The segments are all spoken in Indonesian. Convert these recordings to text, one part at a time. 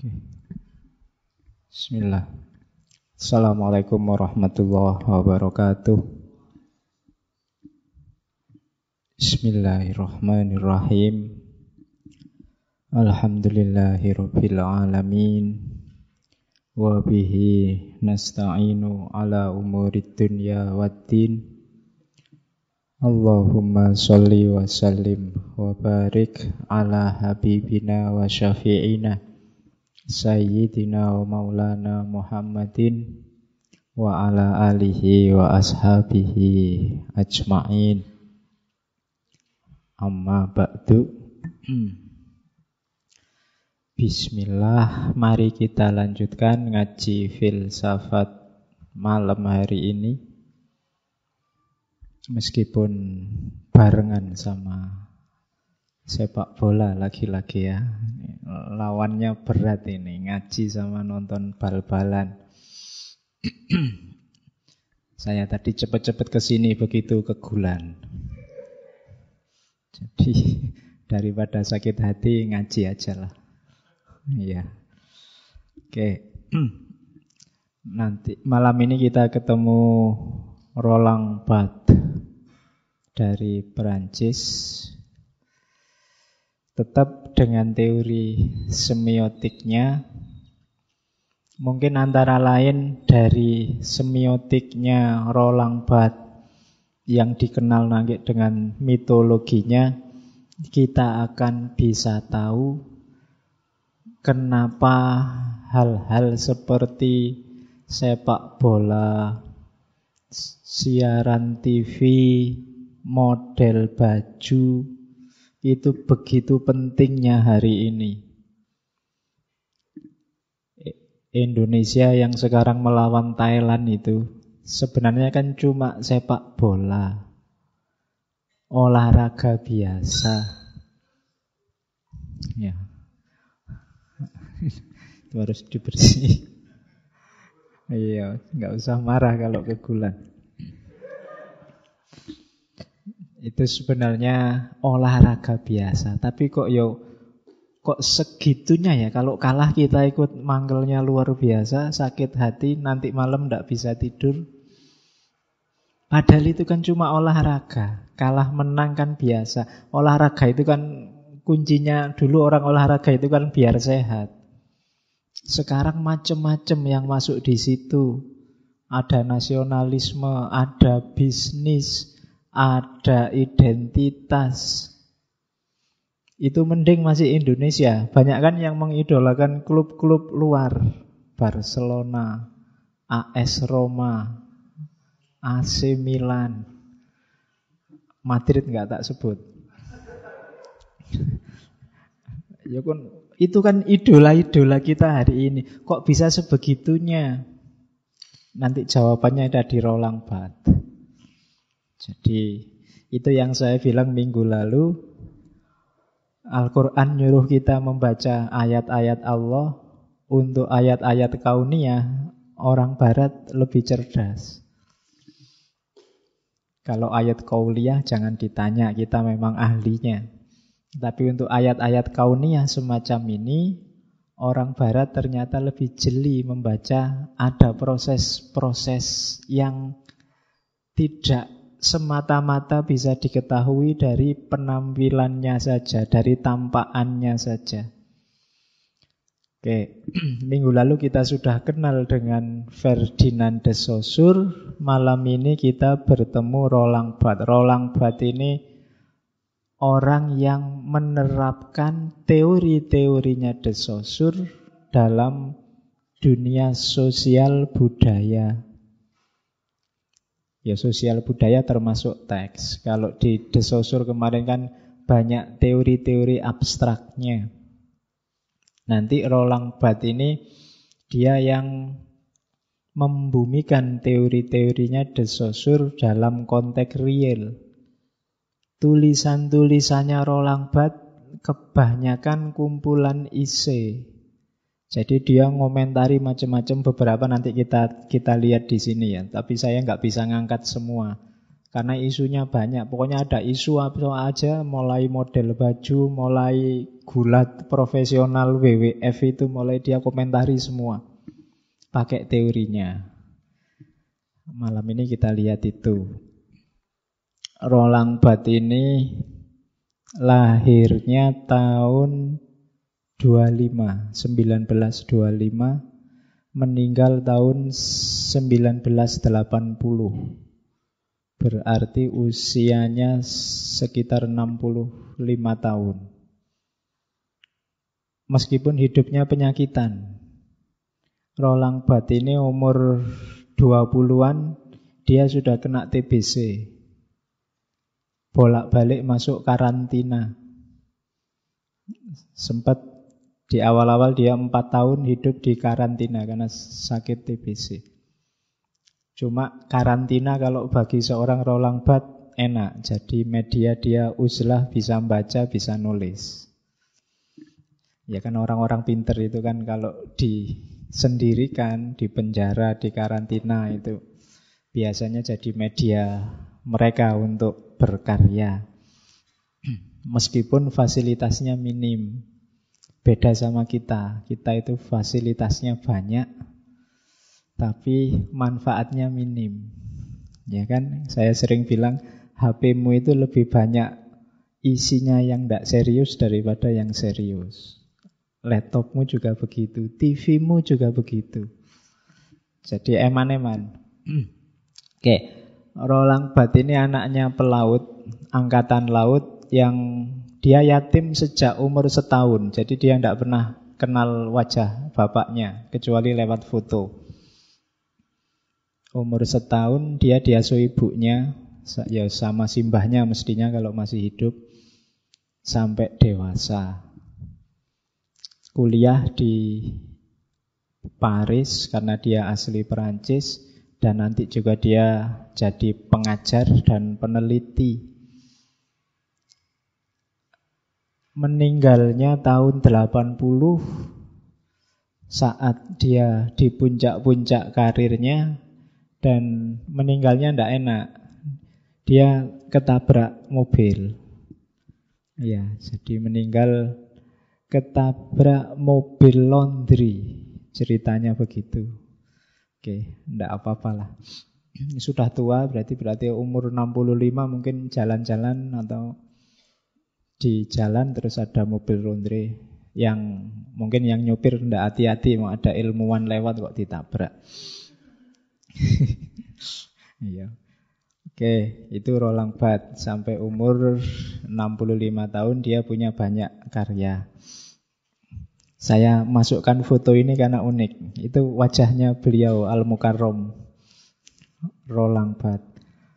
Oke. Bismillah. Assalamualaikum warahmatullahi wabarakatuh. Bismillahirrahmanirrahim. Alhamdulillahirabbil alamin. Wa bihi nasta'inu ala umurid dunya waddin. Allahumma sholli wa sallim wa barik ala habibina wa syafi'ina Sayyidina wa maulana Muhammadin wa ala alihi wa ashabihi ajma'in. Amma ba'du. Bismillah, mari kita lanjutkan ngaji filsafat malam hari ini. Meskipun barengan sama sepak bola lagi-lagi ya. Lawannya berat ini, ngaji sama nonton bal-balan. Saya tadi cepet-cepet kesini begitu kegulan. Jadi daripada sakit hati ngaji aja lah. Iya. Oke. Nanti malam ini kita ketemu Roland Barthes dari Perancis. Tetap dengan teori semiotiknya. Mungkin antara lain dari semiotiknya Roland Barthes yang dikenal nanti dengan mitologinya, kita akan bisa tahu kenapa hal-hal seperti sepak bola, siaran TV, model baju itu begitu pentingnya hari ini. Indonesia yang sekarang melawan Thailand itu sebenarnya kan cuma sepak bola, olahraga biasa. Ya, itu harus dibersih. Iya, nggak usah marah kalau kegulan. Itu sebenarnya olahraga biasa, tapi kok segitunya ya. Kalau kalah kita ikut mangkelnya luar biasa, sakit hati, nanti malam nggak bisa tidur. Padahal itu kan cuma olahraga. Kalah menang kan biasa. Olahraga itu kan kuncinya, dulu orang olahraga itu kan biar sehat. Sekarang macam-macam yang masuk di situ. Ada nasionalisme, ada bisnis, ada identitas. Itu mending masih Indonesia. Banyak kan yang mengidolakan klub-klub luar. Barcelona, AS Roma, AC Milan, Madrid nggak tak sebut. Ya kan, itu kan idola-idola kita hari ini. Kok bisa sebegitunya? Nanti jawabannya ada di Roland Barthes. Jadi itu yang saya bilang minggu lalu. Al-Quran nyuruh kita membaca ayat-ayat Allah. Untuk ayat-ayat kauniyah, orang barat lebih cerdas. Kalau ayat kauliyah jangan ditanya, kita memang ahlinya. Tapi untuk ayat-ayat kauniyah semacam ini, orang barat ternyata lebih jeli membaca. Ada proses-proses yang tidak semata-mata bisa diketahui dari penampilannya saja, dari tampaannya saja. Oke, minggu lalu kita sudah kenal dengan Ferdinand de Saussure. Malam ini kita bertemu Roland Barthes. Roland Barthes ini orang yang menerapkan teori-teorinya de Saussure dalam dunia sosial budaya. Ya, sosial budaya termasuk teks. Kalau di de Saussure kemarin kan banyak teori-teori abstraknya. Nanti Roland Barthes ini dia yang membumikan teori-teorinya de Saussure dalam konteks real. Tulisan-tulisannya Roland Barthes kebanyakan kumpulan ise. Jadi dia ngomentari macam-macam, beberapa nanti kita lihat di sini ya. Tapi saya nggak bisa ngangkat semua. Karena isunya banyak. Pokoknya ada isu apa aja, mulai model baju, mulai gulat profesional WWF itu mulai dia komentari semua. Pakai teorinya. Malam ini kita lihat itu. Roland Barthes ini lahirnya tahun 1925, meninggal tahun 1980. Berarti usianya sekitar 65 tahun. Meskipun hidupnya penyakitan. Roland Barthes ini umur 20-an, dia sudah kena TBC. Bolak-balik masuk karantina. Sempat di awal-awal dia 4 tahun hidup di karantina karena sakit TBC. Cuma karantina kalau bagi seorang Roland Barthes enak. Jadi media dia uzlah, bisa baca, bisa nulis. Ya kan orang-orang pinter itu kan kalau disendirikan, di penjara, di karantina itu biasanya jadi media mereka untuk berkarya. Meskipun fasilitasnya minim. Beda sama kita. Kita itu fasilitasnya banyak, tapi manfaatnya minim. Ya kan? Saya sering bilang HP-mu itu lebih banyak isinya yang tidak serius daripada yang serius. Laptopmu juga begitu, TV-mu juga begitu. Jadi eman-eman. Oke, Roland Barthes ini anaknya pelaut, angkatan laut yang dia yatim sejak umur 1 tahun. Jadi dia tidak pernah kenal wajah bapaknya kecuali lewat foto. Umur 1 tahun dia diasuh ibunya, ya sama simbahnya mestinya kalau masih hidup, sampai dewasa. Kuliah di Paris karena dia asli Perancis, dan nanti juga dia jadi pengajar dan peneliti. Meninggalnya tahun 80 saat dia di puncak-puncak karirnya. Dan meninggalnya tidak enak. Dia ketabrak mobil. Ya, jadi meninggal ketabrak mobil laundry. Ceritanya begitu. Oke, tidak apa-apalah. Sudah tua, berarti umur 65 mungkin jalan-jalan atau di jalan terus ada mobil laundry yang mungkin yang nyopir tidak hati-hati, mau ada ilmuwan lewat kok ditabrak. Iya. Oke, itu Roland Barthes. Sampai umur 65 tahun dia punya banyak karya. Saya masukkan foto ini karena unik. Itu wajahnya beliau Al-Mukarram, Roland Barthes.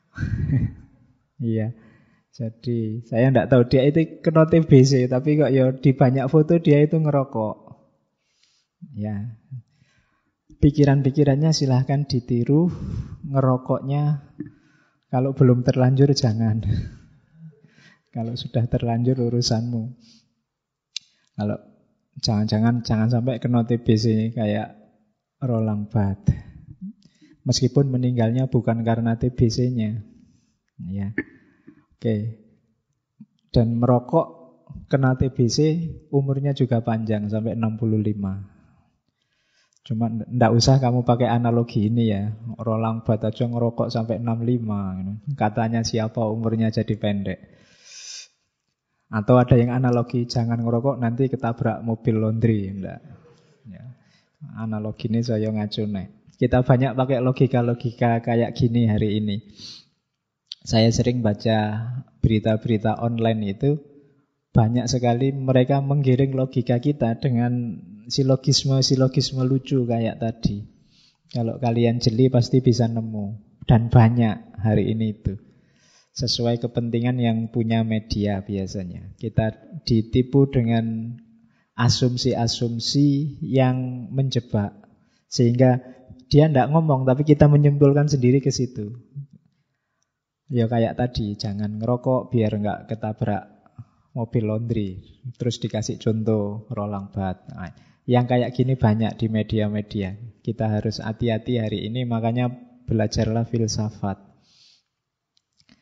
Iya. Jadi saya tidak tahu dia itu kena TBC, tapi kok ya di banyak foto dia itu ngerokok. Ya. Pikiran-pikirannya silahkan ditiru, ngerokoknya kalau belum terlanjur jangan. Kalau sudah terlanjur urusanmu. Kalau jangan sampai kena TBC kayak Roland Barthes. Meskipun meninggalnya bukan karena TBC-nya. Ya. Oke. Dan merokok kena TBC umurnya juga panjang sampai 65. Cuma ndak usah kamu pakai analogi ini ya. Roland Barthes aja ngerokok sampai 65. Katanya siapa umurnya jadi pendek. Atau ada yang analogi jangan ngerokok nanti ketabrak mobil laundry. Enggak. Ya. Analogi ini saya ngacu nek. Kita banyak pakai logika-logika kayak gini hari ini. Saya sering baca berita-berita online itu, banyak sekali mereka menggiring logika kita dengan silogisme lucu kayak tadi. Kalau kalian jeli pasti bisa nemu. Dan banyak hari ini itu. Sesuai kepentingan yang punya media biasanya. Kita ditipu dengan asumsi-asumsi yang menjebak. Sehingga dia tidak ngomong, tapi kita menyimpulkan sendiri ke situ. Ya kayak tadi, jangan ngerokok biar nggak ketabrak mobil laundry. Terus dikasih contoh Roland Barthes. Nah, yang kayak gini banyak di media-media. Kita harus hati-hati hari ini, makanya belajarlah filsafat.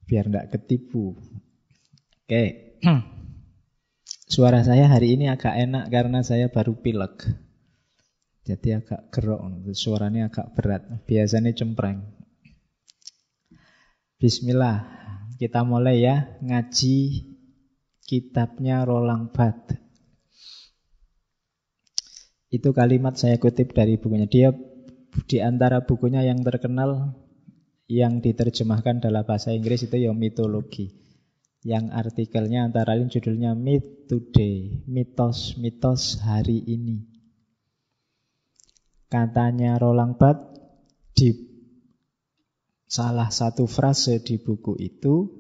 biar tidak ketipu. Oke. Suara saya hari ini agak enak karena saya baru pilek. Jadi agak gerok, suaranya agak berat. Biasanya cempreng. Bismillah, kita mulai ya ngaji kitabnya Roland Barthes. Itu kalimat saya kutip dari bukunya. Dia di antara bukunya yang terkenal yang diterjemahkan dalam bahasa Inggris itu ya mitologi. Yang artikelnya antara lain judulnya Myth Today, mitos-mitos hari ini. Katanya Roland Barthes di salah satu frase di buku itu,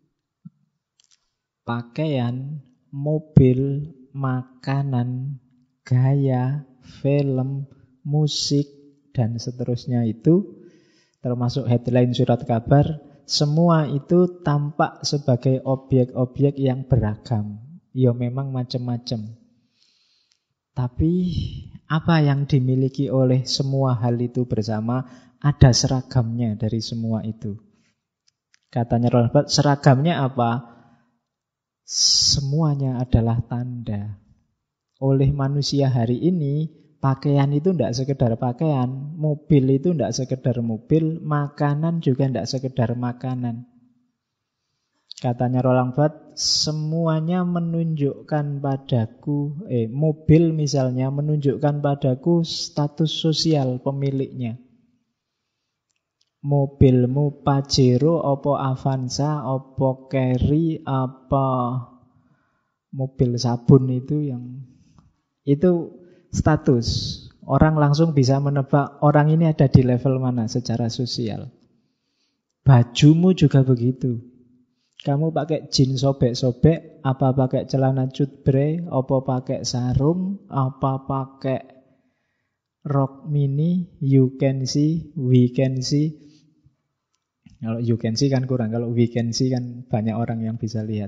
pakaian, mobil, makanan, gaya, film, musik, dan seterusnya itu, termasuk headline surat kabar, semua itu tampak sebagai objek-objek yang beragam. Ya memang macam-macam. Tapi apa yang dimiliki oleh semua hal itu bersama, ada seragamnya dari semua itu. Katanya Roland Barthes, seragamnya apa? Semuanya adalah tanda. Oleh manusia hari ini, pakaian itu tidak sekedar pakaian, mobil itu tidak sekedar mobil, makanan juga tidak sekedar makanan. Katanya Roland Barthes, semuanya menunjukkan padaku, mobil misalnya menunjukkan padaku status sosial pemiliknya. Mobilmu Pajero, apa Avanza, apa Carry, apa mobil sabun itu status. Orang langsung bisa menebak orang ini ada di level mana secara sosial. Bajumu juga begitu. Kamu pakai jeans sobek-sobek, apa pakai celana cutbre, apa pakai sarung, apa pakai rok mini, you can see, we can see. Kalau you can see kan kurang, kalau we can see kan banyak orang yang bisa lihat.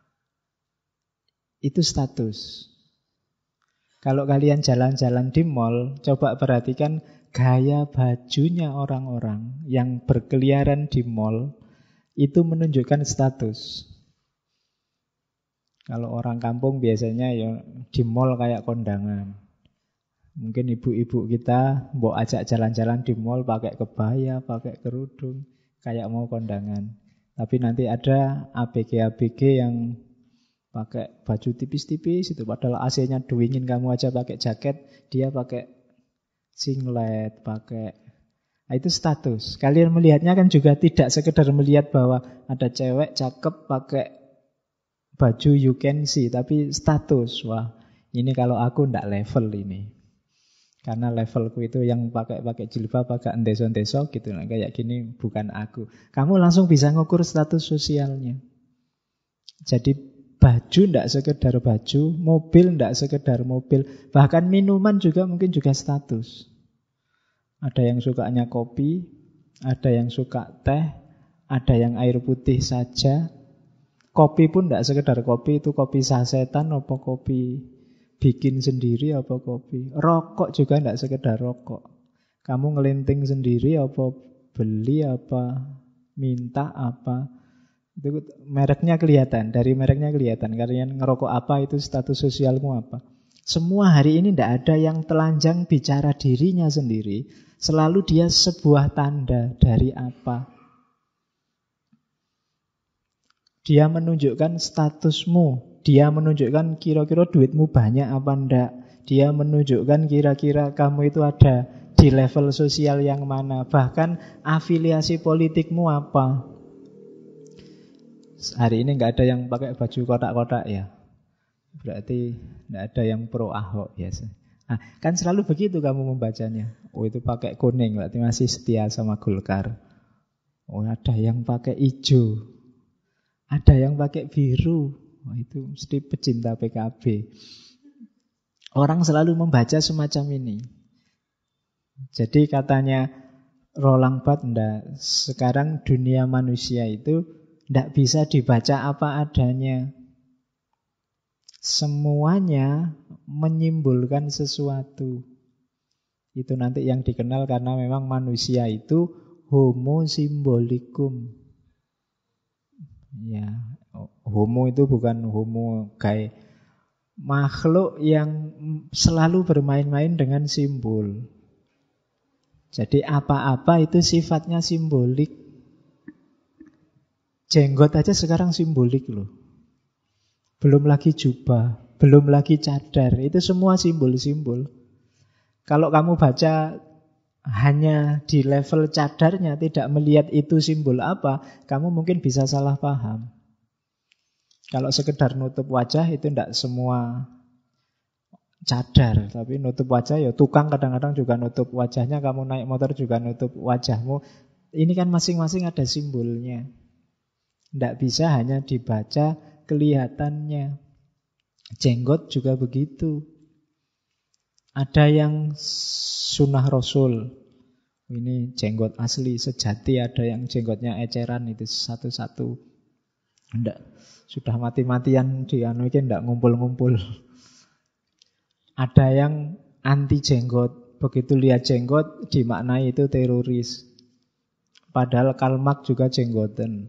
Itu status. Kalau kalian jalan-jalan di mall, coba perhatikan gaya bajunya orang-orang yang berkeliaran di mall, itu menunjukkan status. Kalau orang kampung biasanya ya di mall kayak kondangan. Mungkin ibu-ibu kita mau ajak jalan-jalan di mall pakai kebaya, pakai kerudung, kayak mau kondangan. Tapi nanti ada ABG-ABG yang pakai baju tipis-tipis itu, padahal AC-nya dingin, kamu aja pakai jaket, dia pakai singlet, pakai. Nah, itu status. Kalian melihatnya kan juga tidak sekedar melihat bahwa ada cewek cakep pakai baju you can see, tapi status. Wah, ini kalau aku ndak level ini. Karena levelku itu yang pakai jilbab, pakai endeso-endeso gitu, nah, kayak gini bukan aku. Kamu langsung bisa ngukur status sosialnya. Jadi baju tidak sekedar baju, mobil tidak sekedar mobil, bahkan minuman juga mungkin juga status. Ada yang sukanya kopi, ada yang suka teh, ada yang air putih saja. Kopi pun tidak sekedar kopi, itu kopi sasetan apa kopi bikin sendiri apa kopi. Rokok juga tidak sekedar rokok. Kamu ngelinting sendiri apa beli apa minta apa. Itu mereknya kelihatan, dari mereknya kelihatan. Kalian ngerokok apa, itu status sosialmu apa. Semua hari ini tidak ada yang telanjang bicara dirinya sendiri. Selalu dia sebuah tanda dari apa. Dia menunjukkan statusmu. Dia menunjukkan kira-kira duitmu banyak apa enggak. Dia menunjukkan kira-kira kamu itu ada di level sosial yang mana. Bahkan afiliasi politikmu apa. Hari ini nggak ada yang pakai baju kotak-kotak ya. Berarti nggak ada yang pro Ahok biasa. Nah, kan selalu begitu kamu membacanya. Oh, itu pakai kuning, berarti masih setia sama Golkar. Oh, ada yang pakai hijau. Ada yang pakai biru. Oh, itu mesti pecinta PKB. Orang selalu membaca semacam ini. Jadi katanya Roland Barthes, sekarang dunia manusia itu tidak bisa dibaca apa adanya. Semuanya menyimpulkan sesuatu. Itu nanti yang dikenal karena memang manusia itu homo symbolicum. Ya, homo itu bukan homo kayak makhluk yang selalu bermain-main dengan simbol. Jadi apa-apa itu sifatnya simbolik. Jenggot aja sekarang simbolik loh. Belum lagi jubah, belum lagi cadar. Itu semua simbol-simbol. Kalau kamu baca hanya di level cadarnya, tidak melihat itu simbol apa, kamu mungkin bisa salah paham. Kalau sekedar nutup wajah itu tidak semua cadar, tapi nutup wajah ya tukang kadang-kadang juga nutup wajahnya, kamu naik motor juga nutup wajahmu. Ini kan masing-masing ada simbolnya. Tidak bisa hanya dibaca kelihatannya. Jenggot juga begitu. Ada yang sunnah Rasul. Ini jenggot asli, sejati. Ada yang jenggotnya eceran, itu satu-satu. Tidak, sudah mati-matian dianuikin, tidak ngumpul-ngumpul. Ada yang anti jenggot. Begitu lihat jenggot dimaknai itu teroris. Padahal Karl Marx juga jenggoten.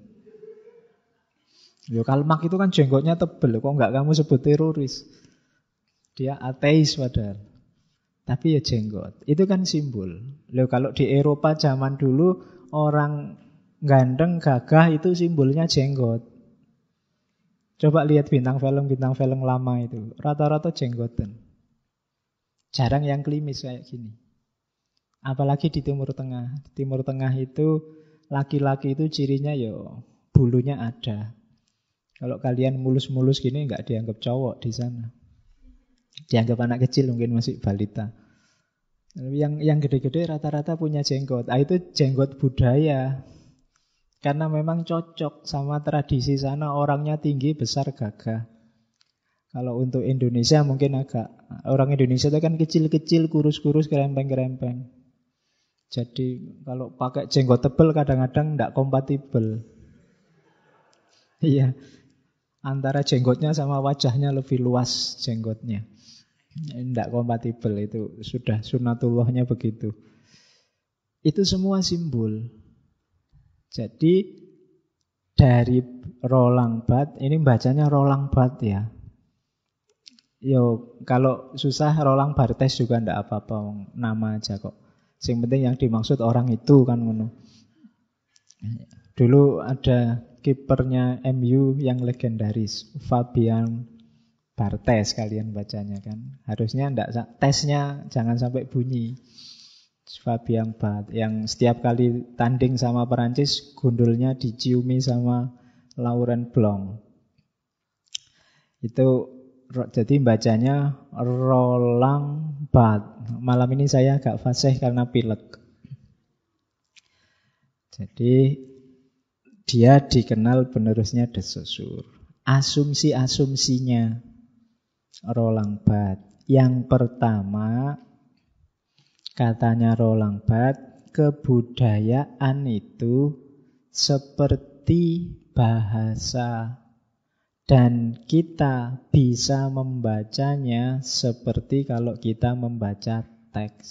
Karl Marx itu kan jenggotnya tebel. Kok enggak kamu sebut teroris? Dia ateis padahal. Tapi ya jenggot. Itu kan simbol. Kalau di Eropa zaman dulu orang ganteng gagah itu simbolnya jenggot. Coba lihat bintang film lama itu. Rata-rata jenggoten. Jarang yang klimis kayak gini. Apalagi di Timur Tengah. Di Timur Tengah itu laki-laki itu cirinya ya bulunya ada. Kalau kalian mulus-mulus gini nggak dianggap cowok di sana. Dianggap anak kecil, mungkin masih balita. Yang gede-gede rata-rata punya jenggot. Itu jenggot budaya. Karena memang cocok sama tradisi sana, orangnya tinggi, besar, gagah. Kalau untuk Indonesia mungkin agak, orang Indonesia itu kan kecil-kecil, kurus-kurus, kerempeng-kerempeng. Jadi kalau pakai jenggot tebal kadang-kadang tidak kompatibel. Iya, antara jenggotnya sama wajahnya lebih luas jenggotnya. Tidak kompatibel, itu sudah sunatullahnya begitu. Itu semua simbol. Jadi dari Roland Barthes, ini bacanya Roland Barthes ya. Kalau susah Roland Barthes juga tidak apa-apa, nama aja kok. Yang penting yang dimaksud orang itu kan. Dulu ada kipernya MU yang legendaris, Fabian Barthez, kalian bacanya kan. Harusnya enggak, tesnya jangan sampai bunyi. Fabian Barthez yang setiap kali tanding sama Perancis gundulnya diciumi sama Laurent Blanc. Itu jadi bacanya Roland Barthes. Malam ini saya agak fasih karena pilek. Jadi dia dikenal penerusnya De Saussure. Asumsi-asumsinya Roland Barthes. Yang pertama, katanya Roland Barthes, kebudayaan itu seperti bahasa. Dan kita bisa membacanya seperti kalau kita membaca teks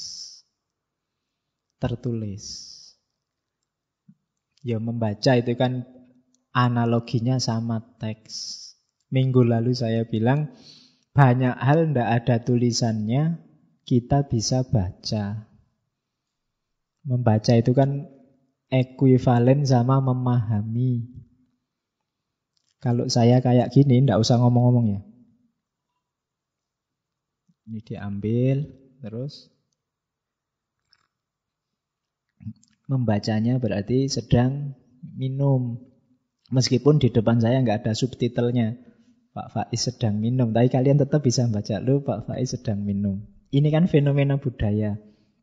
tertulis. Ya membaca itu kan analoginya sama teks. Minggu lalu saya bilang banyak hal tidak ada tulisannya, kita bisa baca. Membaca itu kan ekuivalen sama memahami. Kalau saya kayak gini, tidak usah ngomong-ngomong ya. Ini diambil, terus membacanya berarti sedang minum. Meskipun di depan saya nggak ada subtitlenya, Pak Faiz sedang minum. Tapi kalian tetap bisa baca, loh Pak Faiz sedang minum. Ini kan fenomena budaya.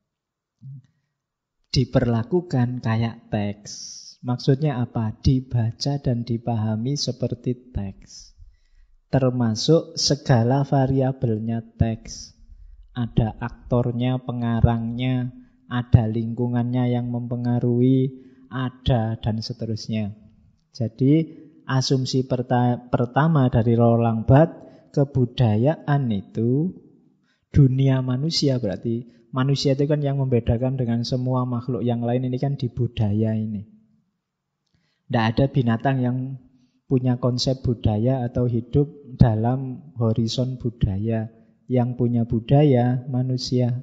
Diperlakukan kayak teks. Maksudnya apa? Dibaca dan dipahami seperti teks. Termasuk segala variabelnya teks. Ada aktornya, pengarangnya, ada lingkungannya yang mempengaruhi, ada dan seterusnya. Jadi asumsi pertama dari Roland Barthes, kebudayaan itu dunia manusia, berarti manusia itu kan yang membedakan dengan semua makhluk yang lain, ini kan di budaya ini. Tidak ada binatang yang punya konsep budaya atau hidup dalam horizon budaya. Yang punya budaya manusia.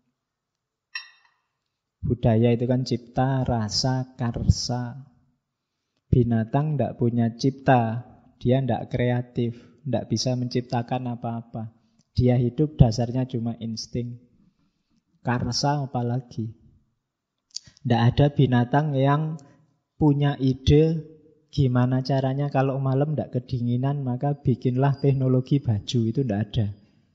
Budaya itu kan cipta, rasa, karsa. Binatang tidak punya cipta, dia tidak kreatif, tidak bisa menciptakan apa-apa. Dia hidup dasarnya cuma insting. Karsa apalagi. Tidak ada binatang yang punya ide gimana caranya kalau malam tidak kedinginan maka bikinlah teknologi baju. Itu tidak ada.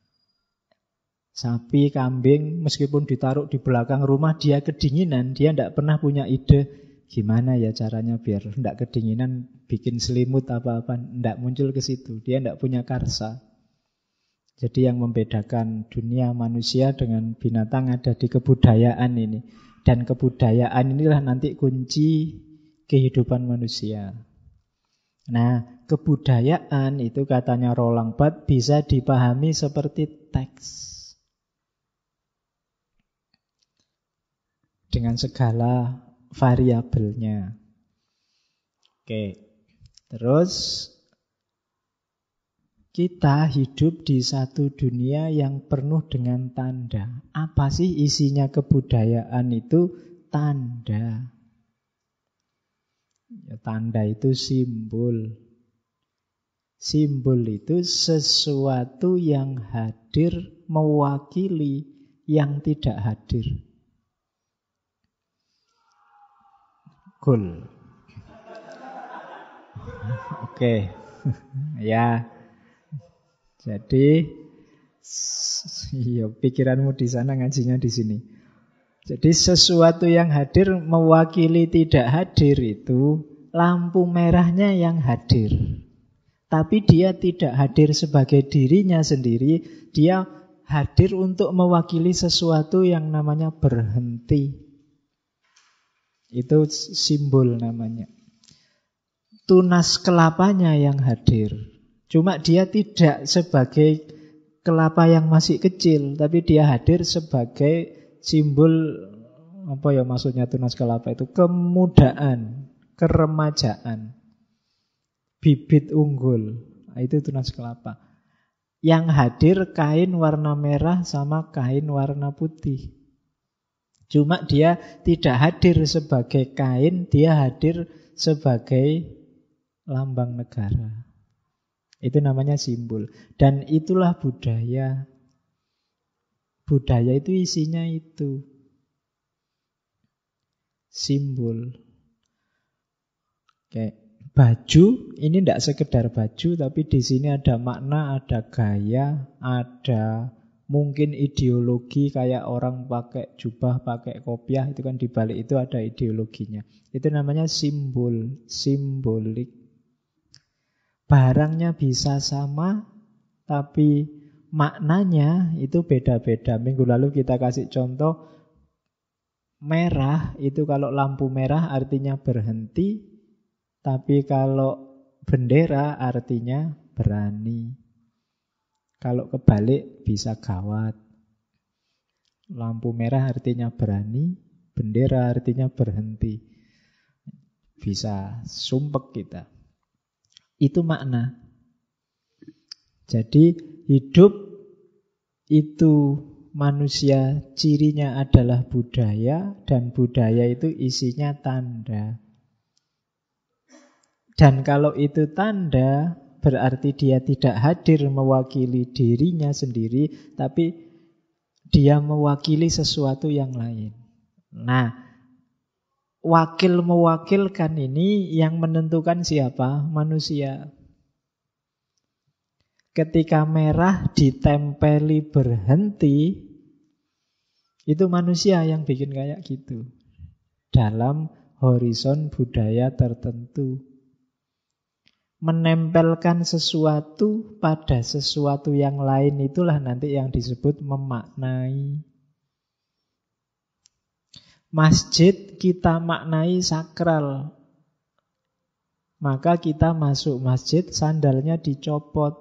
Sapi, kambing meskipun ditaruh di belakang rumah dia kedinginan, dia tidak pernah punya ide gimana ya caranya biar tidak kedinginan bikin selimut apa-apa. Tidak muncul ke situ. Dia tidak punya karsa. Jadi yang membedakan dunia manusia dengan binatang ada di kebudayaan ini. Dan kebudayaan inilah nanti kunci kehidupan manusia. Nah, kebudayaan itu katanya Roland Barthes bisa dipahami seperti teks. Dengan segala variabelnya. Oke. Terus kita hidup di satu dunia yang penuh dengan tanda. Apa sih isinya kebudayaan itu? Tanda. Ya, tanda itu simbol. Simbol itu sesuatu yang hadir mewakili yang tidak hadir. Cool. Oke. Ya. Jadi iya, pikiranmu di sana, ngajinya di sini. Jadi sesuatu yang hadir mewakili tidak hadir itu lampu merahnya yang hadir. Tapi dia tidak hadir sebagai dirinya sendiri, dia hadir untuk mewakili sesuatu yang namanya berhenti. Itu simbol namanya. Tunas kelapanya yang hadir. Cuma dia tidak sebagai kelapa yang masih kecil, tapi dia hadir sebagai simbol, apa ya maksudnya tunas kelapa itu? Kemudaan, keremajaan, bibit unggul. Itu tunas kelapa. Yang hadir kain warna merah sama kain warna putih. Cuma dia tidak hadir sebagai kain, dia hadir sebagai lambang negara. Itu namanya simbol. Dan itulah budaya. Budaya itu isinya itu. Simbol. Kayak baju, ini tidak sekedar baju, tapi di sini ada makna, ada gaya, ada mungkin ideologi, kayak orang pakai jubah, pakai kopiah, itu kan di balik itu ada ideologinya. Itu namanya simbol, simbolik. Barangnya bisa sama, tapi maknanya itu beda-beda. Minggu lalu kita kasih contoh, merah itu kalau lampu merah artinya berhenti, tapi kalau bendera artinya berani. Kalau kebalik bisa gawat. Lampu merah artinya berani, bendera artinya berhenti. Bisa sumpek kita. Itu makna. Jadi hidup itu manusia cirinya adalah budaya, dan budaya itu isinya tanda. Dan kalau itu tanda, berarti dia tidak hadir mewakili dirinya sendiri, tapi dia mewakili sesuatu yang lain. Nah, wakil mewakilkan ini yang menentukan siapa? Manusia. Ketika merah ditempeli berhenti, itu manusia yang bikin kayak gitu. Dalam horizon budaya tertentu. Menempelkan sesuatu pada sesuatu yang lain itulah nanti yang disebut memaknai. Masjid kita maknai sakral. Maka kita masuk masjid, sandalnya dicopot.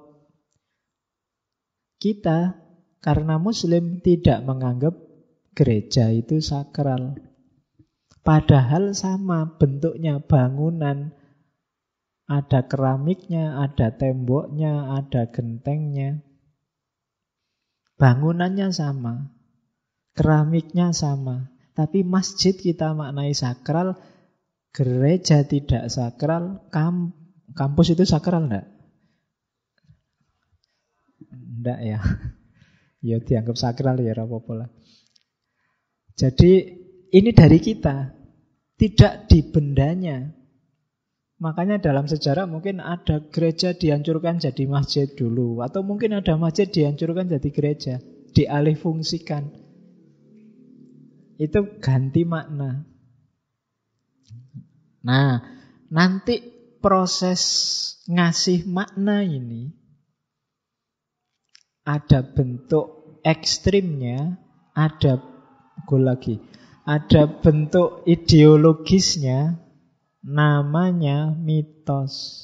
Kita karena Muslim tidak menganggap gereja itu sakral. Padahal sama bentuknya bangunan. Ada keramiknya, ada temboknya, ada gentengnya. Bangunannya sama, keramiknya sama. Tapi masjid kita maknai sakral, gereja tidak sakral, kampus itu sakral enggak? Enggak ya. Ya dianggap sakral ya apa-apa lah. Jadi ini dari kita, tidak di bendanya. Makanya dalam sejarah mungkin ada gereja dihancurkan jadi masjid dulu, atau mungkin ada masjid dihancurkan jadi gereja, dialihfungsikan. Itu ganti makna. Nah, nanti proses ngasih makna ini ada bentuk ekstrimnya, ada bentuk ideologisnya, namanya mitos.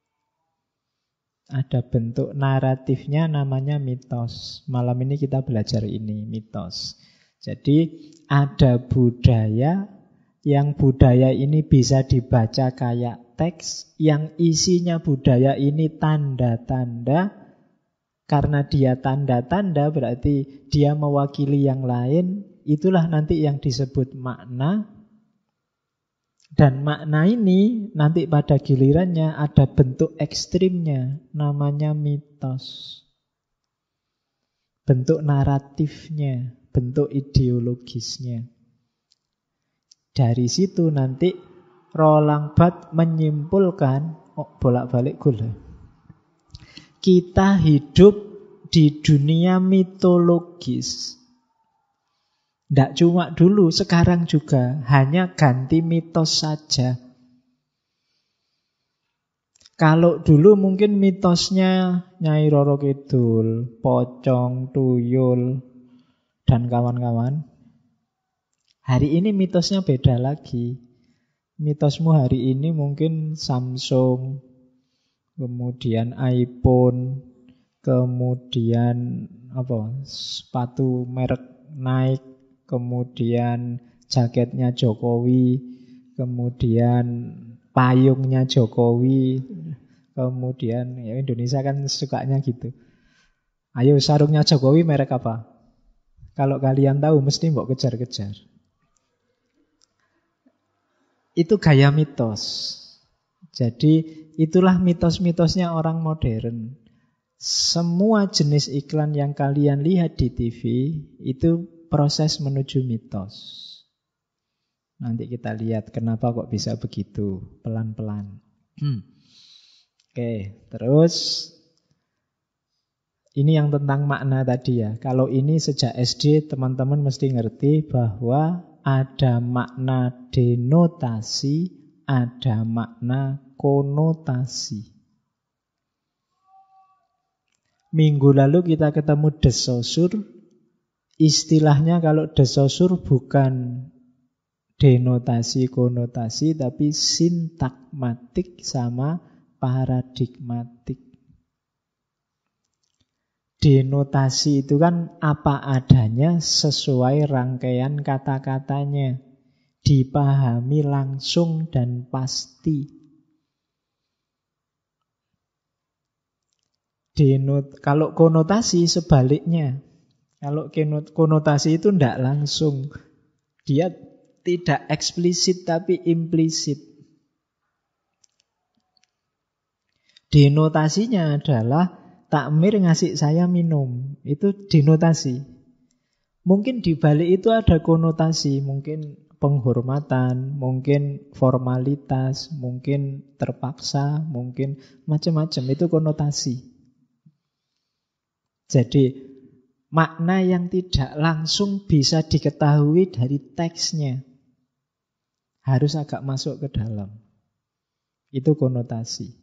Ada bentuk naratifnya, namanya mitos. Malam ini kita belajar ini, mitos. Jadi ada budaya, yang budaya ini bisa dibaca kayak teks, yang isinya budaya ini tanda-tanda. Karena dia tanda-tanda berarti dia mewakili yang lain. Itulah nanti yang disebut makna. Dan makna ini nanti pada gilirannya ada bentuk ekstrimnya, namanya mitos. Bentuk naratifnya, bentuk ideologisnya. Dari situ nanti Roland Barthes menyimpulkan, bolak-balik gula. Kita hidup di dunia mitologis. Tidak cuma dulu, sekarang juga. Hanya ganti mitos saja. Kalau dulu mungkin mitosnya Nyai Roro Kidul, Pocong, Tuyul, dan kawan-kawan. Hari ini mitosnya beda lagi. Mitosmu hari ini mungkin Samsung, kemudian iPhone, kemudian sepatu merek Nike, kemudian jaketnya Jokowi, kemudian payungnya Jokowi, kemudian ya Indonesia kan sukanya gitu. Ayo sarungnya Jokowi merek apa? Kalau kalian tahu mesti mbok kejar-kejar. Itu gaya mitos. Jadi itulah mitos-mitosnya orang modern. Semua jenis iklan yang kalian lihat di TV itu proses menuju mitos. Nanti kita lihat kenapa kok bisa begitu, pelan-pelan. Oke, terus ini yang tentang makna tadi ya. Kalau ini sejak SD teman-teman mesti ngerti bahwa ada makna denotasi, ada makna konotasi. Minggu lalu kita ketemu desosur. Istilahnya kalau desosur bukan denotasi, konotasi, tapi sintagmatik sama paradigmatik. Denotasi itu kan apa adanya sesuai rangkaian kata-katanya. Dipahami langsung dan pasti. Kalau konotasi sebaliknya. Kalau konotasi itu tidak langsung. Dia tidak eksplisit tapi implisit. Denotasinya adalah takmir ngasih saya minum. Itu denotasi. Mungkin di balik itu ada konotasi. Mungkin penghormatan, mungkin formalitas, mungkin terpaksa, mungkin macam-macam. Itu konotasi. Jadi makna yang tidak langsung bisa diketahui dari teksnya. Harus agak masuk ke dalam. Itu konotasi.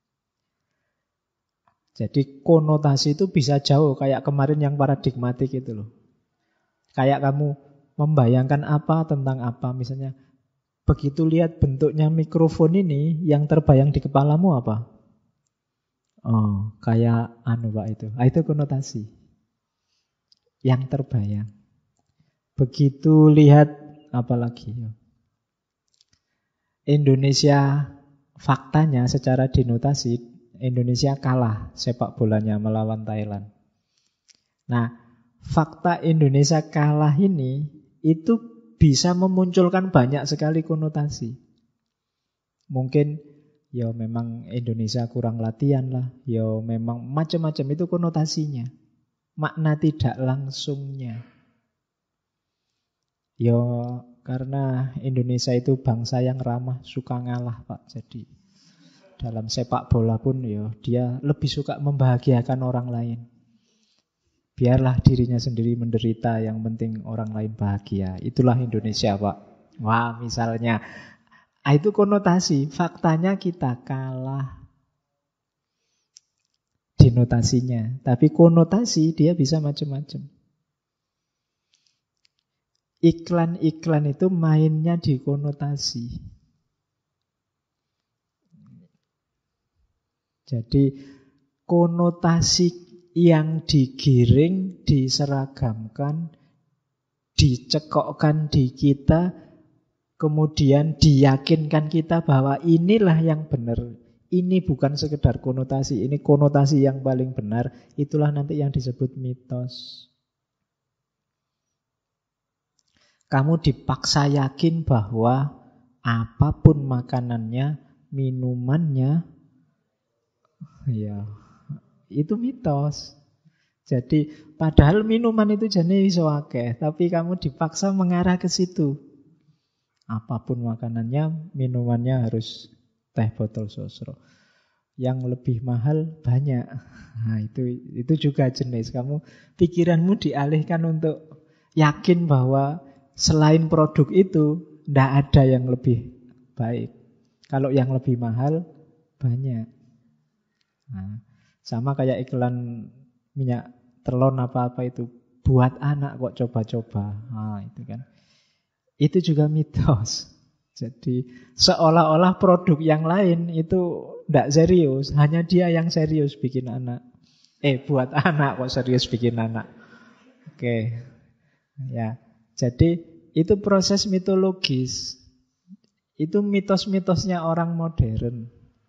Jadi konotasi itu bisa jauh. Kayak kemarin yang paradigmatik itu loh. Kayak kamu membayangkan apa tentang apa. Misalnya begitu lihat bentuknya mikrofon ini, yang terbayang di kepalamu apa? Oh, kayak Pak itu. Itu konotasi. Yang terbayang. Begitu lihat apa lagi? Indonesia faktanya secara denotasi Indonesia kalah sepak bolanya melawan Thailand. Nah, fakta Indonesia kalah ini itu bisa memunculkan banyak sekali konotasi. Mungkin ya memang Indonesia kurang latihan lah, ya memang macam-macam itu konotasinya. Makna tidak langsungnya. Ya karena Indonesia itu bangsa yang ramah, suka ngalah Pak. Jadi dalam sepak bola pun ya dia lebih suka membahagiakan orang lain. Biarlah dirinya sendiri menderita, yang penting orang lain bahagia. Itulah Indonesia Pak. Wah misalnya, itu konotasi, faktanya kita kalah denotasinya. Tapi konotasi dia bisa macam-macam. Iklan-iklan itu mainnya di konotasi. Jadi konotasi yang digiring, diseragamkan, dicekokkan di kita, kemudian diyakinkan kita bahwa inilah yang benar. Ini bukan sekedar konotasi, ini konotasi yang paling benar. Itulah nanti yang disebut mitos. Kamu dipaksa yakin bahwa apapun makanannya, minumannya, ya itu mitos. Jadi padahal minuman itu jenis iso akeh, tapi kamu dipaksa mengarah ke situ. Apapun makanannya, minumannya harus teh botol sosro. Yang lebih mahal banyak. Nah, itu juga jenis. Kamu pikiranmu dialihkan untuk yakin bahwa selain produk itu tidak ada yang lebih baik. Kalau yang lebih mahal banyak. Nah, sama kayak iklan minyak telon apa-apa itu, buat anak kok coba-coba. Nah, itu kan. Itu juga mitos. Jadi seolah-olah produk yang lain itu tidak serius, hanya dia yang serius bikin anak. Buat anak kok serius bikin anak. Oke. Ya. Jadi itu proses mitologis. Itu mitos-mitosnya orang modern.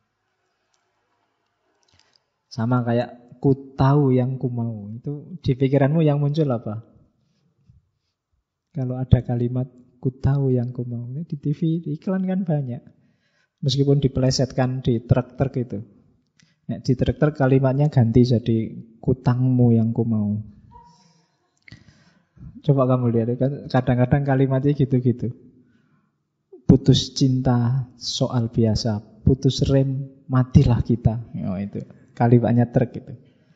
Sama kayak ku tahu yang ku mau. Itu di pikiranmu yang muncul apa? Kalau ada kalimat ku tahu yang ku mau, ini di TV, di iklan kan banyak. Meskipun dipelesetkan di truk-truk itu. Nah, di truk-truk kalimatnya ganti jadi ku tangmu yang ku mau. Coba kamu lihat, kadang-kadang kalimatnya gitu-gitu. Putus cinta soal biasa, putus rem matilah kita. Oh, itu kalimatnya truk itu.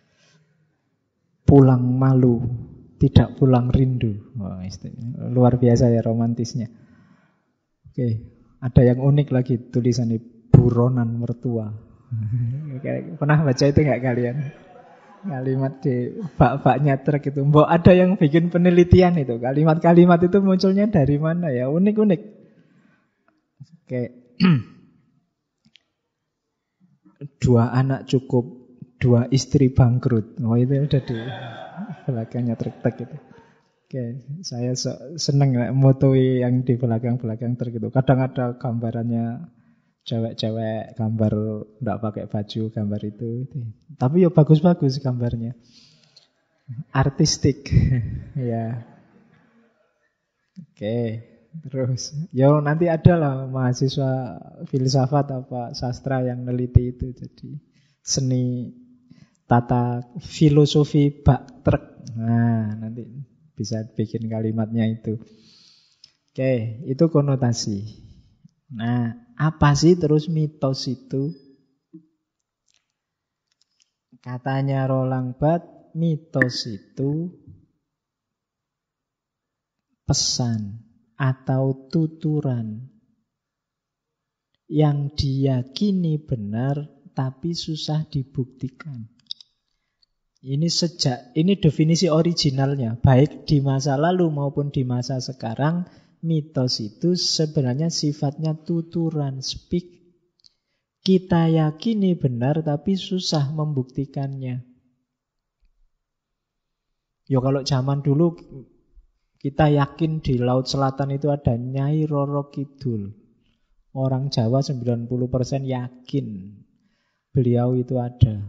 Pulang malu, tidak pulang rindu. Oh, luar biasa ya romantisnya. Oke, ada yang unik lagi tulisannya, buronan mertua. Pernah baca itu nggak kalian? Kalimat di bak-baknya truk itu. Mbok ada yang bikin penelitian itu. Kalimat-kalimat itu munculnya dari mana ya? Unik-unik. Oke. 2 anak cukup, 2 istri bangkrut. Oh itu ada di belakangnya truk-truk itu. Oke, saya seneng motoi yang di belakang-belakang truk itu. Kadang ada gambarannya cewek-cewek, gambar enggak pakai baju, gambar itu. Tapi ya bagus-bagus gambarnya. Artistik. Ya. Oke, terus ya nanti ada lah mahasiswa filsafat apa sastra yang neliti itu. Jadi seni tata filosofi bak truk. Nah, nanti bisa bikin kalimatnya itu. Oke, itu konotasi. Nah, apa sih terus mitos itu? Katanya Roland Barthes, mitos itu pesan atau tuturan yang diyakini benar tapi susah dibuktikan. Ini definisi originalnya, baik di masa lalu maupun di masa sekarang. Mitos itu sebenarnya sifatnya tuturan, speak. Kita yakini benar tapi susah membuktikannya. Ya kalau zaman dulu kita yakin di Laut Selatan itu ada Nyai Roro Kidul. Orang Jawa 90% yakin beliau itu ada.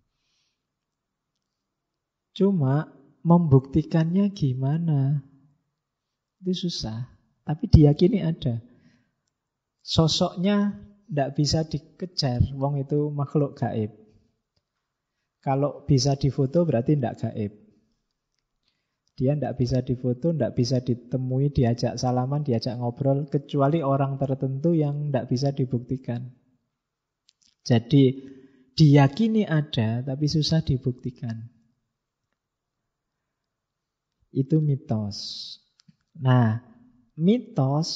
Cuma membuktikannya gimana? Itu susah. Tapi diyakini ada. Sosoknya tidak bisa dikejar. Wong itu makhluk gaib. Kalau bisa difoto berarti tidak gaib. Dia tidak bisa difoto, tidak bisa ditemui, diajak salaman, diajak ngobrol, kecuali orang tertentu yang tidak bisa dibuktikan. Jadi diyakini ada, tapi susah dibuktikan. Itu mitos. Nah, mitos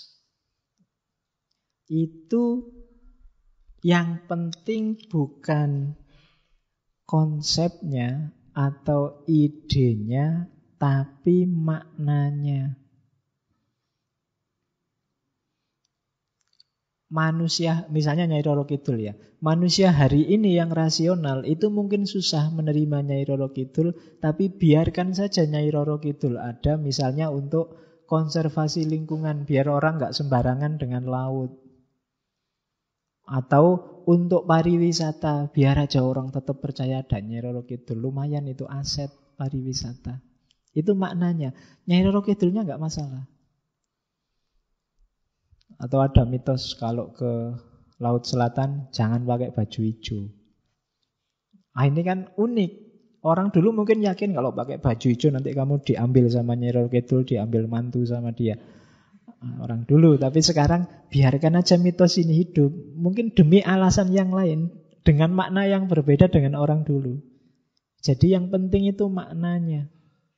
itu yang penting bukan konsepnya atau idenya, tapi maknanya. Manusia, misalnya Nyai Roro Kidul ya. Manusia hari ini yang rasional itu mungkin susah menerima Nyai Roro Kidul, tapi biarkan saja Nyai Roro Kidul ada, misalnya untuk konservasi lingkungan, biar orang nggak sembarangan dengan laut. Atau untuk pariwisata, biar aja orang tetap percaya ada Nyai Roro Kidul. Lumayan itu aset pariwisata. Itu maknanya. Nyai Roro Kidulnya nggak masalah. Atau ada mitos kalau ke Laut Selatan jangan pakai baju hijau. Ah, ini kan unik. Orang dulu mungkin yakin kalau pakai baju hijau nanti kamu diambil sama Nyai Roro Kidul, diambil mantu sama dia. Orang dulu, tapi sekarang biarkan aja mitos ini hidup. Mungkin demi alasan yang lain, dengan makna yang berbeda dengan orang dulu. Jadi yang penting itu maknanya.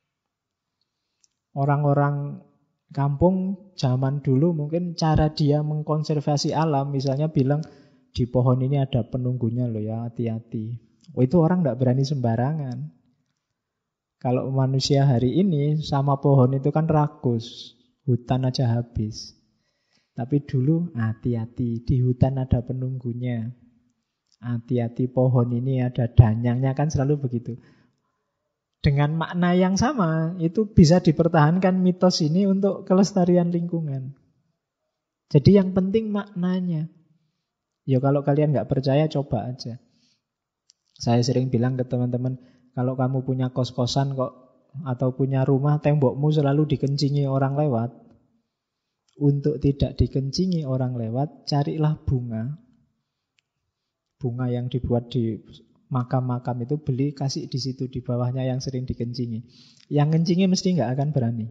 Orang-orang kampung zaman dulu mungkin cara dia mengkonservasi alam, misalnya bilang di pohon ini ada penunggunya loh ya, hati-hati. Oh, itu orang tidak berani sembarangan. Kalau manusia hari ini sama pohon itu kan rakus, hutan aja habis. Tapi dulu hati-hati, di hutan ada penunggunya. Hati-hati pohon ini ada danyangnya, kan selalu begitu. Dengan makna yang sama, itu bisa dipertahankan mitos ini untuk kelestarian lingkungan. Jadi yang penting maknanya. Ya kalau kalian nggak percaya, coba aja. Saya sering bilang ke teman-teman, kalau kamu punya kos-kosan kok, atau punya rumah, tembokmu selalu dikencingi orang lewat. Untuk tidak dikencingi orang lewat, carilah bunga. Bunga yang dibuat di makam-makam itu beli, kasih di situ di bawahnya yang sering dikencingi. Yang kencingi mesti nggak akan berani.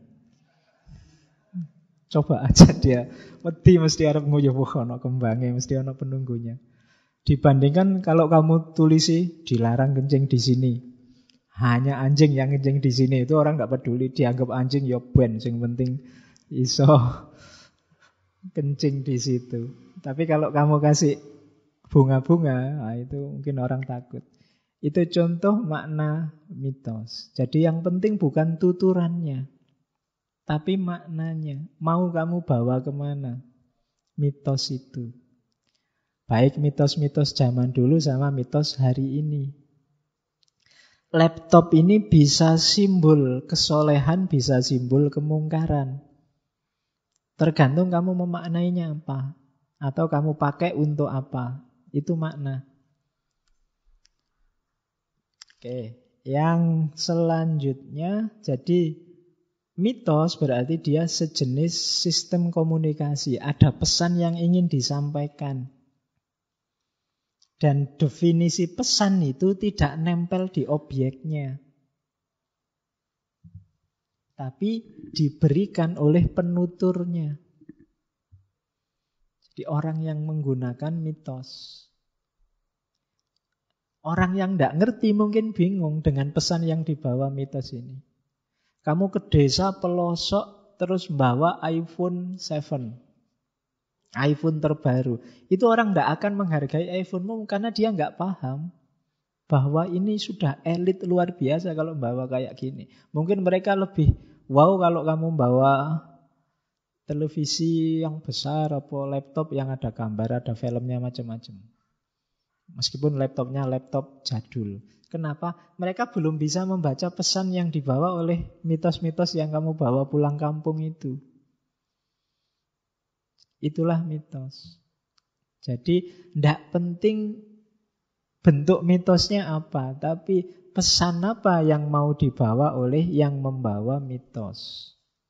Coba aja dia, mesti arep nguyuh ono kembangnya, mesti ono penunggunya. Dibandingkan kalau kamu tulisi dilarang kencing di sini. Hanya anjing yang kencing di sini, itu orang nggak peduli, dianggap anjing ya ben, sing penting iso kencing di situ. Tapi kalau kamu kasih bunga-bunga, nah itu mungkin orang takut. Itu contoh makna mitos. Jadi yang penting bukan tuturannya, tapi maknanya. Mau kamu bawa kemana mitos itu. Baik mitos-mitos zaman dulu sama mitos hari ini. Laptop ini bisa simbol kesolehan, bisa simbol kemungkaran. Tergantung kamu memaknainya apa. Atau kamu pakai untuk apa. Itu makna. Oke, yang selanjutnya, jadi mitos berarti dia sejenis sistem komunikasi. Ada pesan yang ingin disampaikan. Dan definisi pesan itu tidak nempel di objeknya, tapi diberikan oleh penuturnya. Jadi orang yang menggunakan mitos. Orang yang tidak ngerti mungkin bingung dengan pesan yang dibawa mitos ini. Kamu ke desa pelosok terus bawa iPhone 7. iPhone terbaru. Itu orang tidak akan menghargai iPhone-mu karena dia nggak paham bahwa ini sudah elit luar biasa kalau bawa kayak gini. Mungkin mereka lebih wow kalau kamu bawa televisi yang besar atau laptop yang ada gambar, ada filmnya macam-macam. Meskipun laptopnya laptop jadul. Kenapa? Mereka belum bisa membaca pesan yang dibawa oleh mitos-mitos yang kamu bawa pulang kampung itu. Itulah mitos. Jadi tidak penting bentuk mitosnya apa, tapi pesan apa yang mau dibawa oleh yang membawa mitos.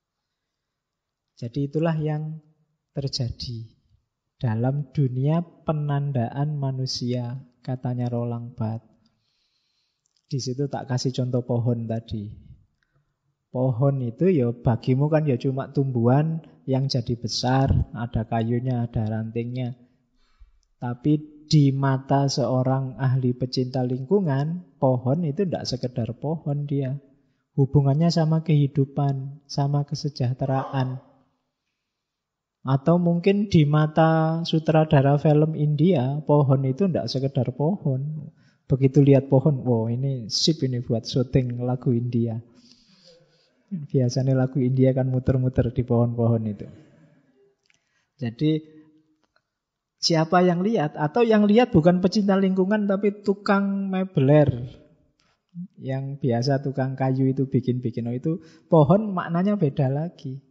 Jadi itulah yang terjadi dalam dunia penandaan manusia, katanya Roland Barthes. Di situ tak kasih contoh pohon tadi. Pohon itu ya bagimu kan ya cuma tumbuhan yang jadi besar, ada kayunya, ada rantingnya. Tapi di mata seorang ahli pecinta lingkungan, pohon itu tidak sekedar pohon dia. Hubungannya sama kehidupan, sama kesejahteraan. Atau mungkin di mata sutradara film India, pohon itu tidak sekedar pohon. Begitu lihat pohon, wow ini sip ini buat syuting lagu India. Biasanya lagu India kan muter-muter di pohon-pohon itu. Jadi siapa yang lihat? Atau yang lihat bukan pecinta lingkungan tapi tukang mebeler. Yang biasa tukang kayu itu bikin-bikin. Oh, itu pohon maknanya beda lagi.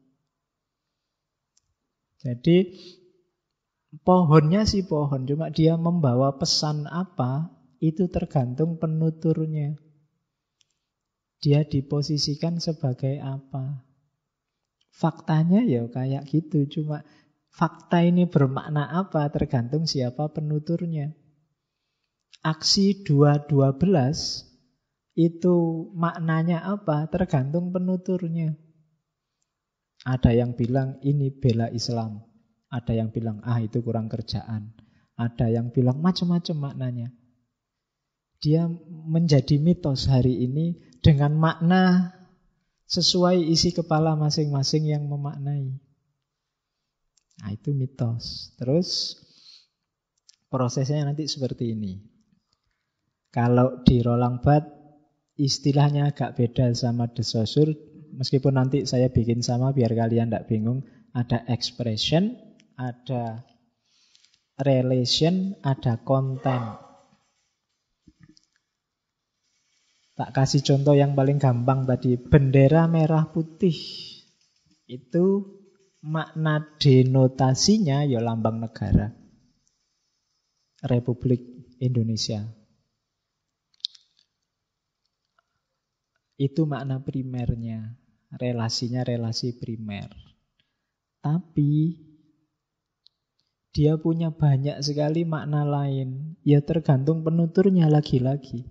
Jadi pohonnya sih pohon. Cuma dia membawa pesan apa itu tergantung penuturnya. Dia diposisikan sebagai apa? Faktanya ya kayak gitu. Cuma fakta ini bermakna apa tergantung siapa penuturnya. Aksi 2.12 itu maknanya apa tergantung penuturnya. Ada yang bilang ini bela Islam. Ada yang bilang itu kurang kerjaan. Ada yang bilang macam-macam maknanya. Dia menjadi mitos hari ini dengan makna sesuai isi kepala masing-masing yang memaknai. Nah, itu mitos. Terus prosesnya nanti seperti ini. Kalau di Roland Barthes istilahnya agak beda sama De Saussure, meskipun nanti saya bikin sama biar kalian tidak bingung. Ada expression, ada relation, ada content. Tak kasih contoh yang paling gampang tadi. Bendera merah putih. Itu makna denotasinya ya lambang negara. Republik Indonesia. Itu makna primernya. Relasinya relasi primer. Tapi dia punya banyak sekali makna lain. Ya tergantung penuturnya lagi-lagi.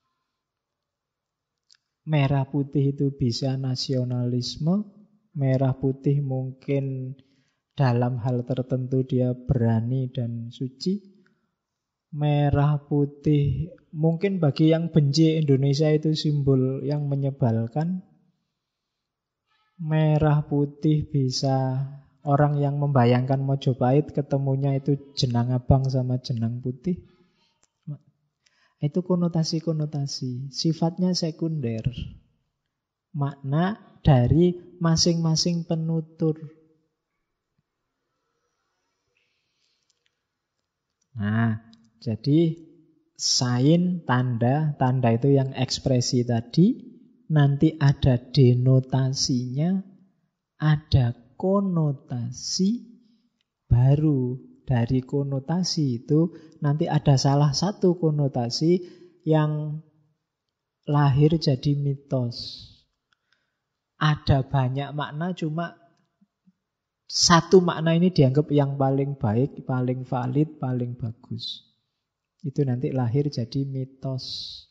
Merah putih itu bisa nasionalisme, merah putih mungkin dalam hal tertentu dia berani dan suci. Merah putih mungkin bagi yang benci Indonesia itu simbol yang menyebalkan. Merah putih bisa orang yang membayangkan Mojopahit ketemunya itu jenang abang sama jenang putih. Itu konotasi-konotasi, sifatnya sekunder. Makna dari masing-masing penutur. Nah, jadi sign, tanda itu yang ekspresi tadi. Nanti ada denotasinya, ada konotasi baru. Dari konotasi itu nanti ada salah satu konotasi yang lahir jadi mitos. Ada banyak makna, cuma satu makna ini dianggap yang paling baik, paling valid, paling bagus. Itu nanti lahir jadi mitos.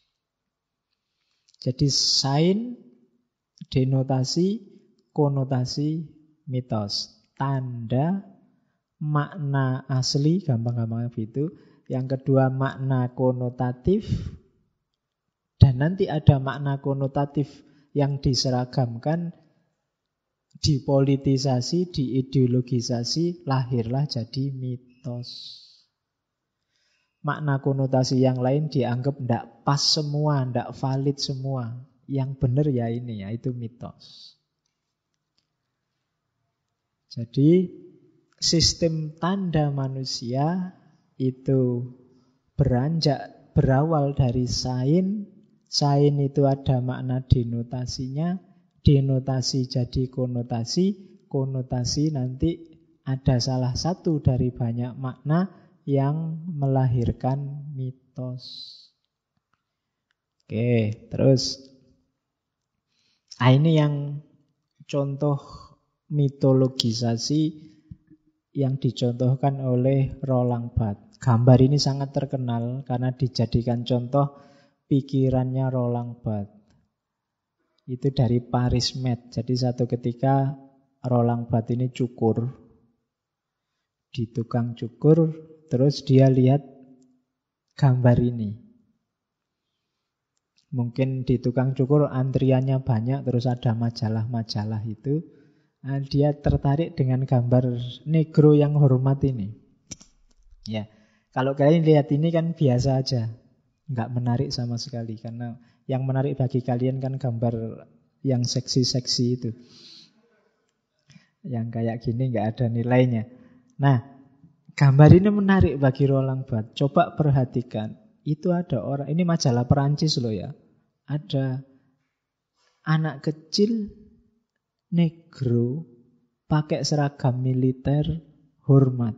Jadi sign, denotasi, konotasi, mitos. Tanda, makna asli, gampang-gampang begitu. Yang kedua makna konotatif. Dan nanti ada makna konotatif yang diseragamkan, dipolitisasi, diideologisasi, lahirlah jadi mitos. Makna konotasi yang lain dianggap tidak pas semua, tidak valid semua. Yang benar ya ini, ya itu mitos. Jadi sistem tanda manusia itu berawal dari sign. Sign itu ada makna denotasinya. Denotasi jadi konotasi. Konotasi nanti ada salah satu dari banyak makna yang melahirkan mitos. Oke, terus ini yang contoh mitologisasi yang dicontohkan oleh Roland Barthes. Gambar ini sangat terkenal karena dijadikan contoh pikirannya Roland Barthes. Itu dari Paris Met. Jadi satu ketika Roland Barthes ini cukur di tukang cukur, terus dia lihat gambar ini. Mungkin di tukang cukur antriannya banyak, terus ada majalah-majalah itu. Nah, dia tertarik dengan gambar negro yang hormat ini. Ya, kalau kalian lihat ini kan biasa aja, nggak menarik sama sekali. Karena yang menarik bagi kalian kan gambar yang seksi-seksi itu. Yang kayak gini nggak ada nilainya. Nah, gambar ini menarik bagi Roland Barthes. Coba perhatikan. Itu ada orang, ini majalah Perancis loh ya. Ada anak kecil negro pakai seragam militer hormat.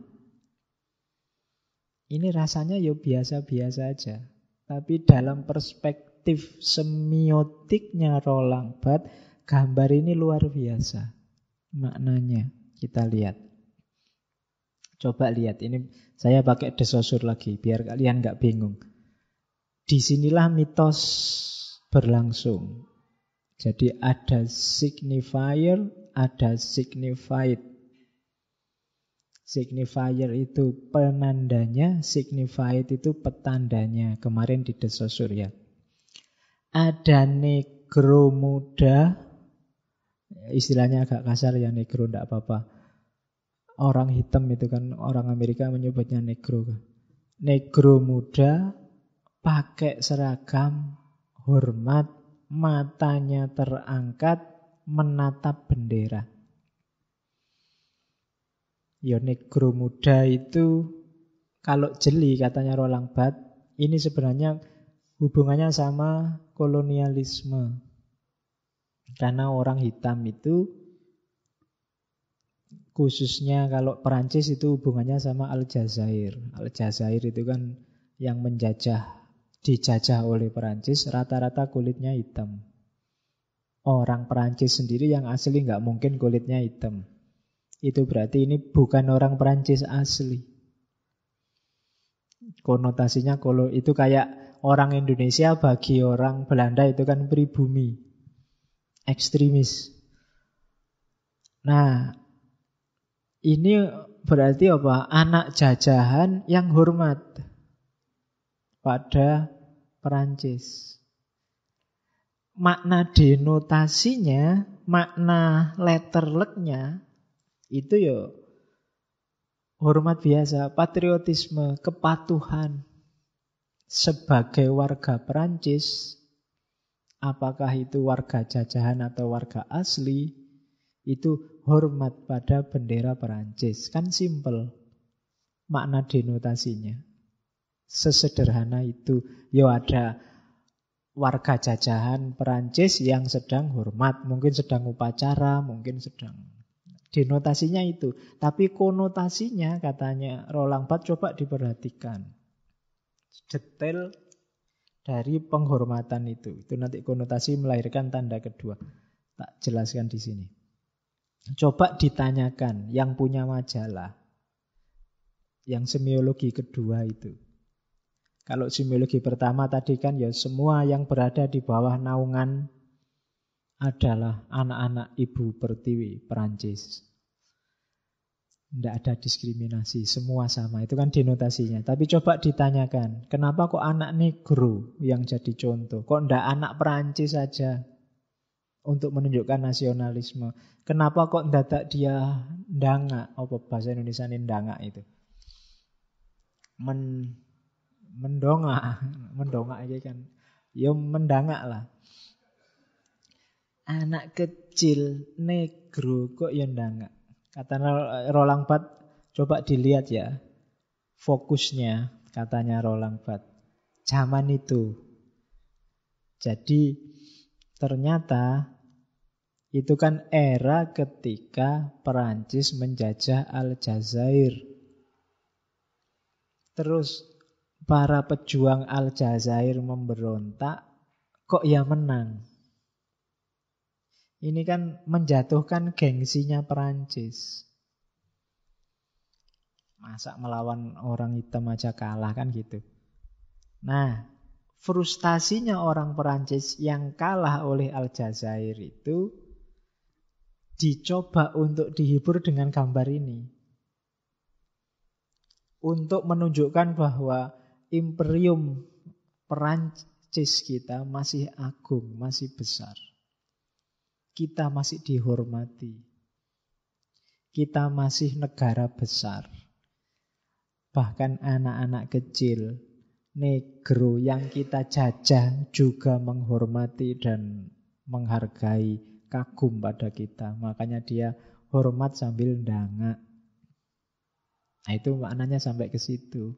Ini rasanya ya biasa-biasa aja. Tapi dalam perspektif semiotiknya Roland Barthes, gambar ini luar biasa. Maknanya kita lihat. Coba lihat, ini saya pakai desosur lagi biar kalian nggak bingung. Disinilah mitos berlangsung. Jadi ada signifier, ada signified. Signifier itu penandanya, signified itu petandanya. Kemarin di desosur ya. Ada negro muda, istilahnya agak kasar ya negro, enggak apa-apa. Orang hitam itu kan, orang Amerika menyebutnya negro. Negro muda pakai seragam hormat, matanya terangkat, menatap bendera. Ya negro muda itu kalau jeli katanya Roland Barthes, ini sebenarnya hubungannya sama kolonialisme. Karena orang hitam itu, khususnya kalau Perancis itu hubungannya sama Aljazair. Aljazair itu kan yang dijajah oleh Perancis, rata-rata kulitnya hitam. Orang Perancis sendiri yang asli nggak mungkin kulitnya hitam. Itu berarti ini bukan orang Perancis asli. Konotasinya kalau itu kayak orang Indonesia bagi orang Belanda itu kan pribumi, ekstremis. Nah, ini berarti apa? Anak jajahan yang hormat pada Perancis. Makna denotasinya, makna letterleknya itu ya hormat biasa, patriotisme, kepatuhan. Sebagai warga Perancis, apakah itu warga jajahan atau warga asli, itu hormat pada bendera Perancis. Kan simpel makna denotasinya. Sesederhana itu. Ya ada warga jajahan Perancis yang sedang hormat, mungkin sedang upacara, mungkin sedang. Denotasinya itu. Tapi konotasinya katanya Roland Barthes coba diperhatikan. Detail dari penghormatan itu. Itu nanti konotasi melahirkan tanda kedua. Tak jelaskan di sini. Coba ditanyakan yang punya majalah. Yang semiologi kedua itu. Kalau semiologi pertama tadi kan ya semua yang berada di bawah naungan adalah anak-anak Ibu Pertiwi Perancis. Tidak ada diskriminasi, semua sama. Itu kan denotasinya. Tapi coba ditanyakan, kenapa kok anak negro yang jadi contoh? Kok tidak anak Perancis saja untuk menunjukkan nasionalisme? Kenapa kok tidak dia ndangak? Apa bahasa Indonesia ini ndangak itu? Mendongak aja kan. Ya mendangak lah. Anak kecil negro kok ya ndangak. Kata Roland Barthes, coba dilihat ya fokusnya, katanya Roland Barthes. Zaman itu. Jadi ternyata Itu kan era ketika Perancis menjajah Aljazair. Terus para pejuang Aljazair memberontak, kok ya menang? Ini kan menjatuhkan gengsinya Perancis. Masa melawan orang hitam aja kalah kan gitu. Nah, frustasinya orang Perancis yang kalah oleh Aljazair itu dicoba untuk dihibur dengan gambar ini. Untuk menunjukkan bahwa imperium Perancis kita masih agung, masih besar. Kita masih dihormati. Kita masih negara besar. Bahkan anak-anak kecil, negro yang kita jajah juga menghormati dan menghargai, kagum pada kita. Makanya dia hormat sambil ndangak. Nah, itu maknanya sampai ke situ.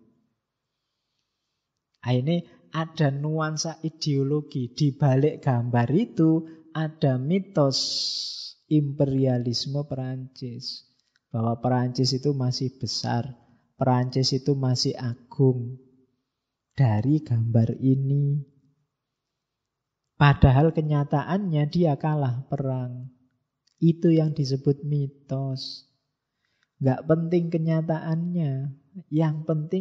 Nah, ini ada nuansa ideologi. Di balik gambar itu ada mitos imperialisme Perancis. Bahwa Perancis itu masih besar. Perancis itu masih agung. Dari gambar ini. Padahal kenyataannya dia kalah perang. Itu yang disebut mitos. Nggak penting kenyataannya. Yang penting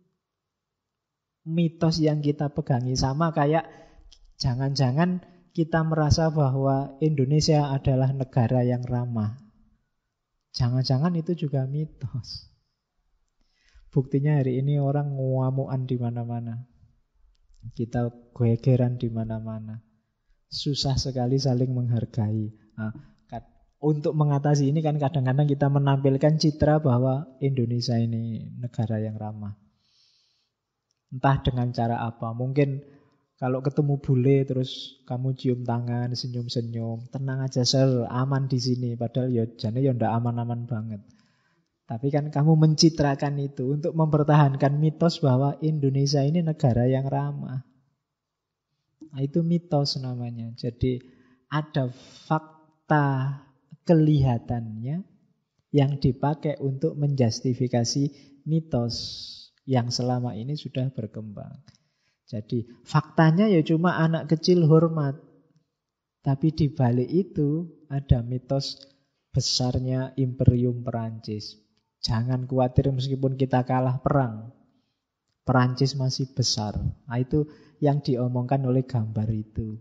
mitos yang kita pegangi. Sama kayak jangan-jangan kita merasa bahwa Indonesia adalah negara yang ramah. Jangan-jangan itu juga mitos. Buktinya hari ini orang nguamuan di mana-mana. Kita gegeran di mana-mana. Susah sekali saling menghargai. Nah, untuk mengatasi ini kan kadang-kadang kita menampilkan citra bahwa Indonesia ini negara yang ramah. Entah dengan cara apa. Mungkin kalau ketemu bule terus kamu cium tangan, senyum-senyum, tenang aja sir, aman di sini. Padahal ya jane ya ndak aman-aman banget. Tapi kan kamu mencitrakan itu untuk mempertahankan mitos bahwa Indonesia ini negara yang ramah. Nah, itu mitos namanya. Jadi ada fakta kelihatannya yang dipakai untuk menjustifikasi mitos yang selama ini sudah berkembang. Jadi faktanya ya cuma anak kecil hormat. Tapi di balik itu ada mitos besarnya Imperium Perancis. Jangan khawatir meskipun kita kalah perang. Perancis masih besar. Nah, itu yang diomongkan oleh gambar itu.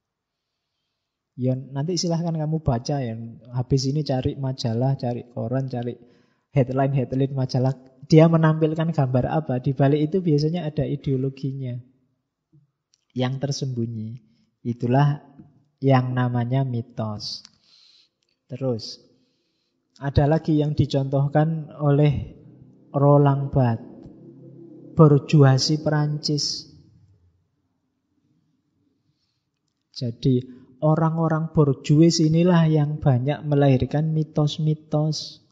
Ya nanti silahkan kamu baca ya. Habis ini cari majalah, cari koran, cari headline majalah. Dia menampilkan gambar apa? Di balik itu biasanya ada ideologinya yang tersembunyi. Itulah yang namanya mitos. Terus ada lagi yang dicontohkan oleh Roland Barthes, borjuasi Perancis. Jadi orang-orang borjuis inilah yang banyak melahirkan mitos-mitos.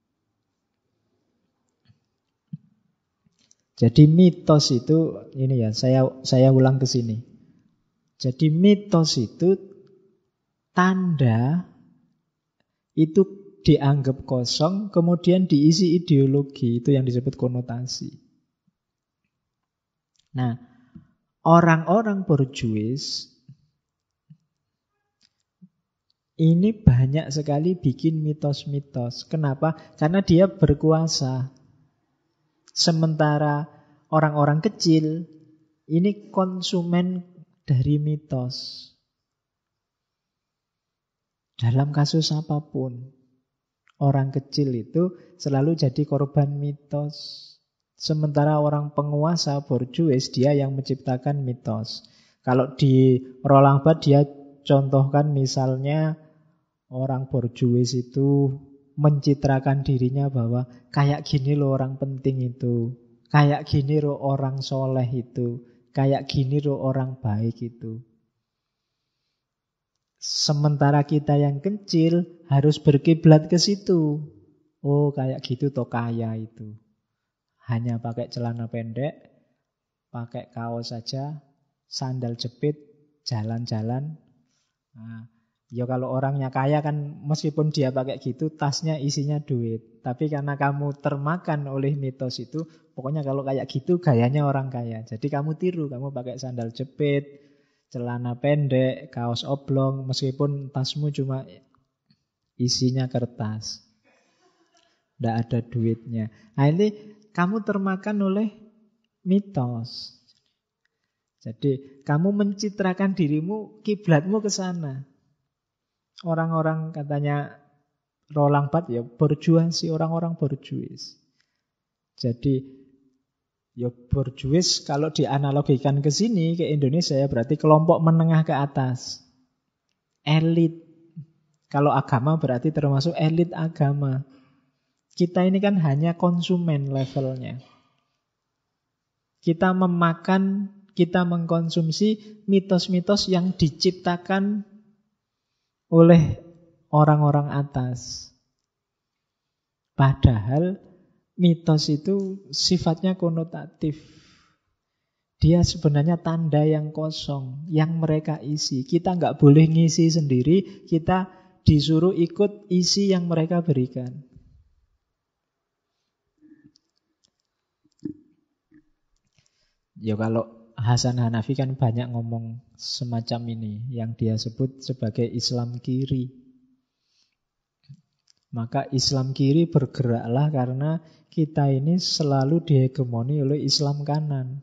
Jadi mitos itu, ini ya, saya ulang ke sini. Jadi mitos itu tanda itu dianggap kosong, kemudian diisi ideologi. Itu yang disebut konotasi. Nah, orang-orang borjuis ini banyak sekali bikin mitos-mitos. Kenapa? Karena dia berkuasa. Sementara orang-orang kecil ini konsumen dari mitos. Dalam kasus apapun, orang kecil itu selalu jadi korban mitos. Sementara orang penguasa borjuis dia yang menciptakan mitos. Kalau di Roland Barthes dia contohkan misalnya orang borjuis itu mencitrakan dirinya bahwa kayak gini loh orang penting itu, kayak gini loh orang soleh itu, kayak gini loh orang baik itu. Sementara kita yang kecil harus berkiblat ke situ. Oh kayak gitu toh kaya itu. Hanya pakai celana pendek, pakai kaos saja, sandal jepit, jalan-jalan. Nah, Ya kalau orangnya kaya kan meskipun dia pakai gitu tasnya isinya duit. Tapi karena kamu termakan oleh mitos itu, pokoknya kalau kayak gitu gayanya orang kaya. Jadi kamu tiru, kamu pakai sandal jepit, celana pendek, kaos oblong, meskipun tasmu cuma isinya kertas. Tidak ada duitnya. Nah ini kamu termakan oleh mitos. Jadi kamu mencitrakan dirimu, kiblatmu ke sana. Orang-orang katanya Roland Barthes ya borjuasi, orang-orang borjuis. Jadi ya borjuis kalau dianalogikan ke sini ke Indonesia ya berarti kelompok menengah ke atas. Elit. Kalau agama berarti termasuk elit agama. Kita ini kan hanya konsumen levelnya. Kita memakan, kita mengkonsumsi mitos-mitos yang diciptakan oleh orang-orang atas. Padahal mitos itu sifatnya konotatif. Dia sebenarnya tanda yang kosong, yang mereka isi. Kita nggak boleh ngisi sendiri, kita disuruh ikut isi yang mereka berikan. Ya kalau Hasan Hanafi kan banyak ngomong semacam ini, yang dia sebut sebagai Islam kiri. Maka Islam kiri bergeraklah karena kita ini selalu dihegemoni oleh Islam kanan.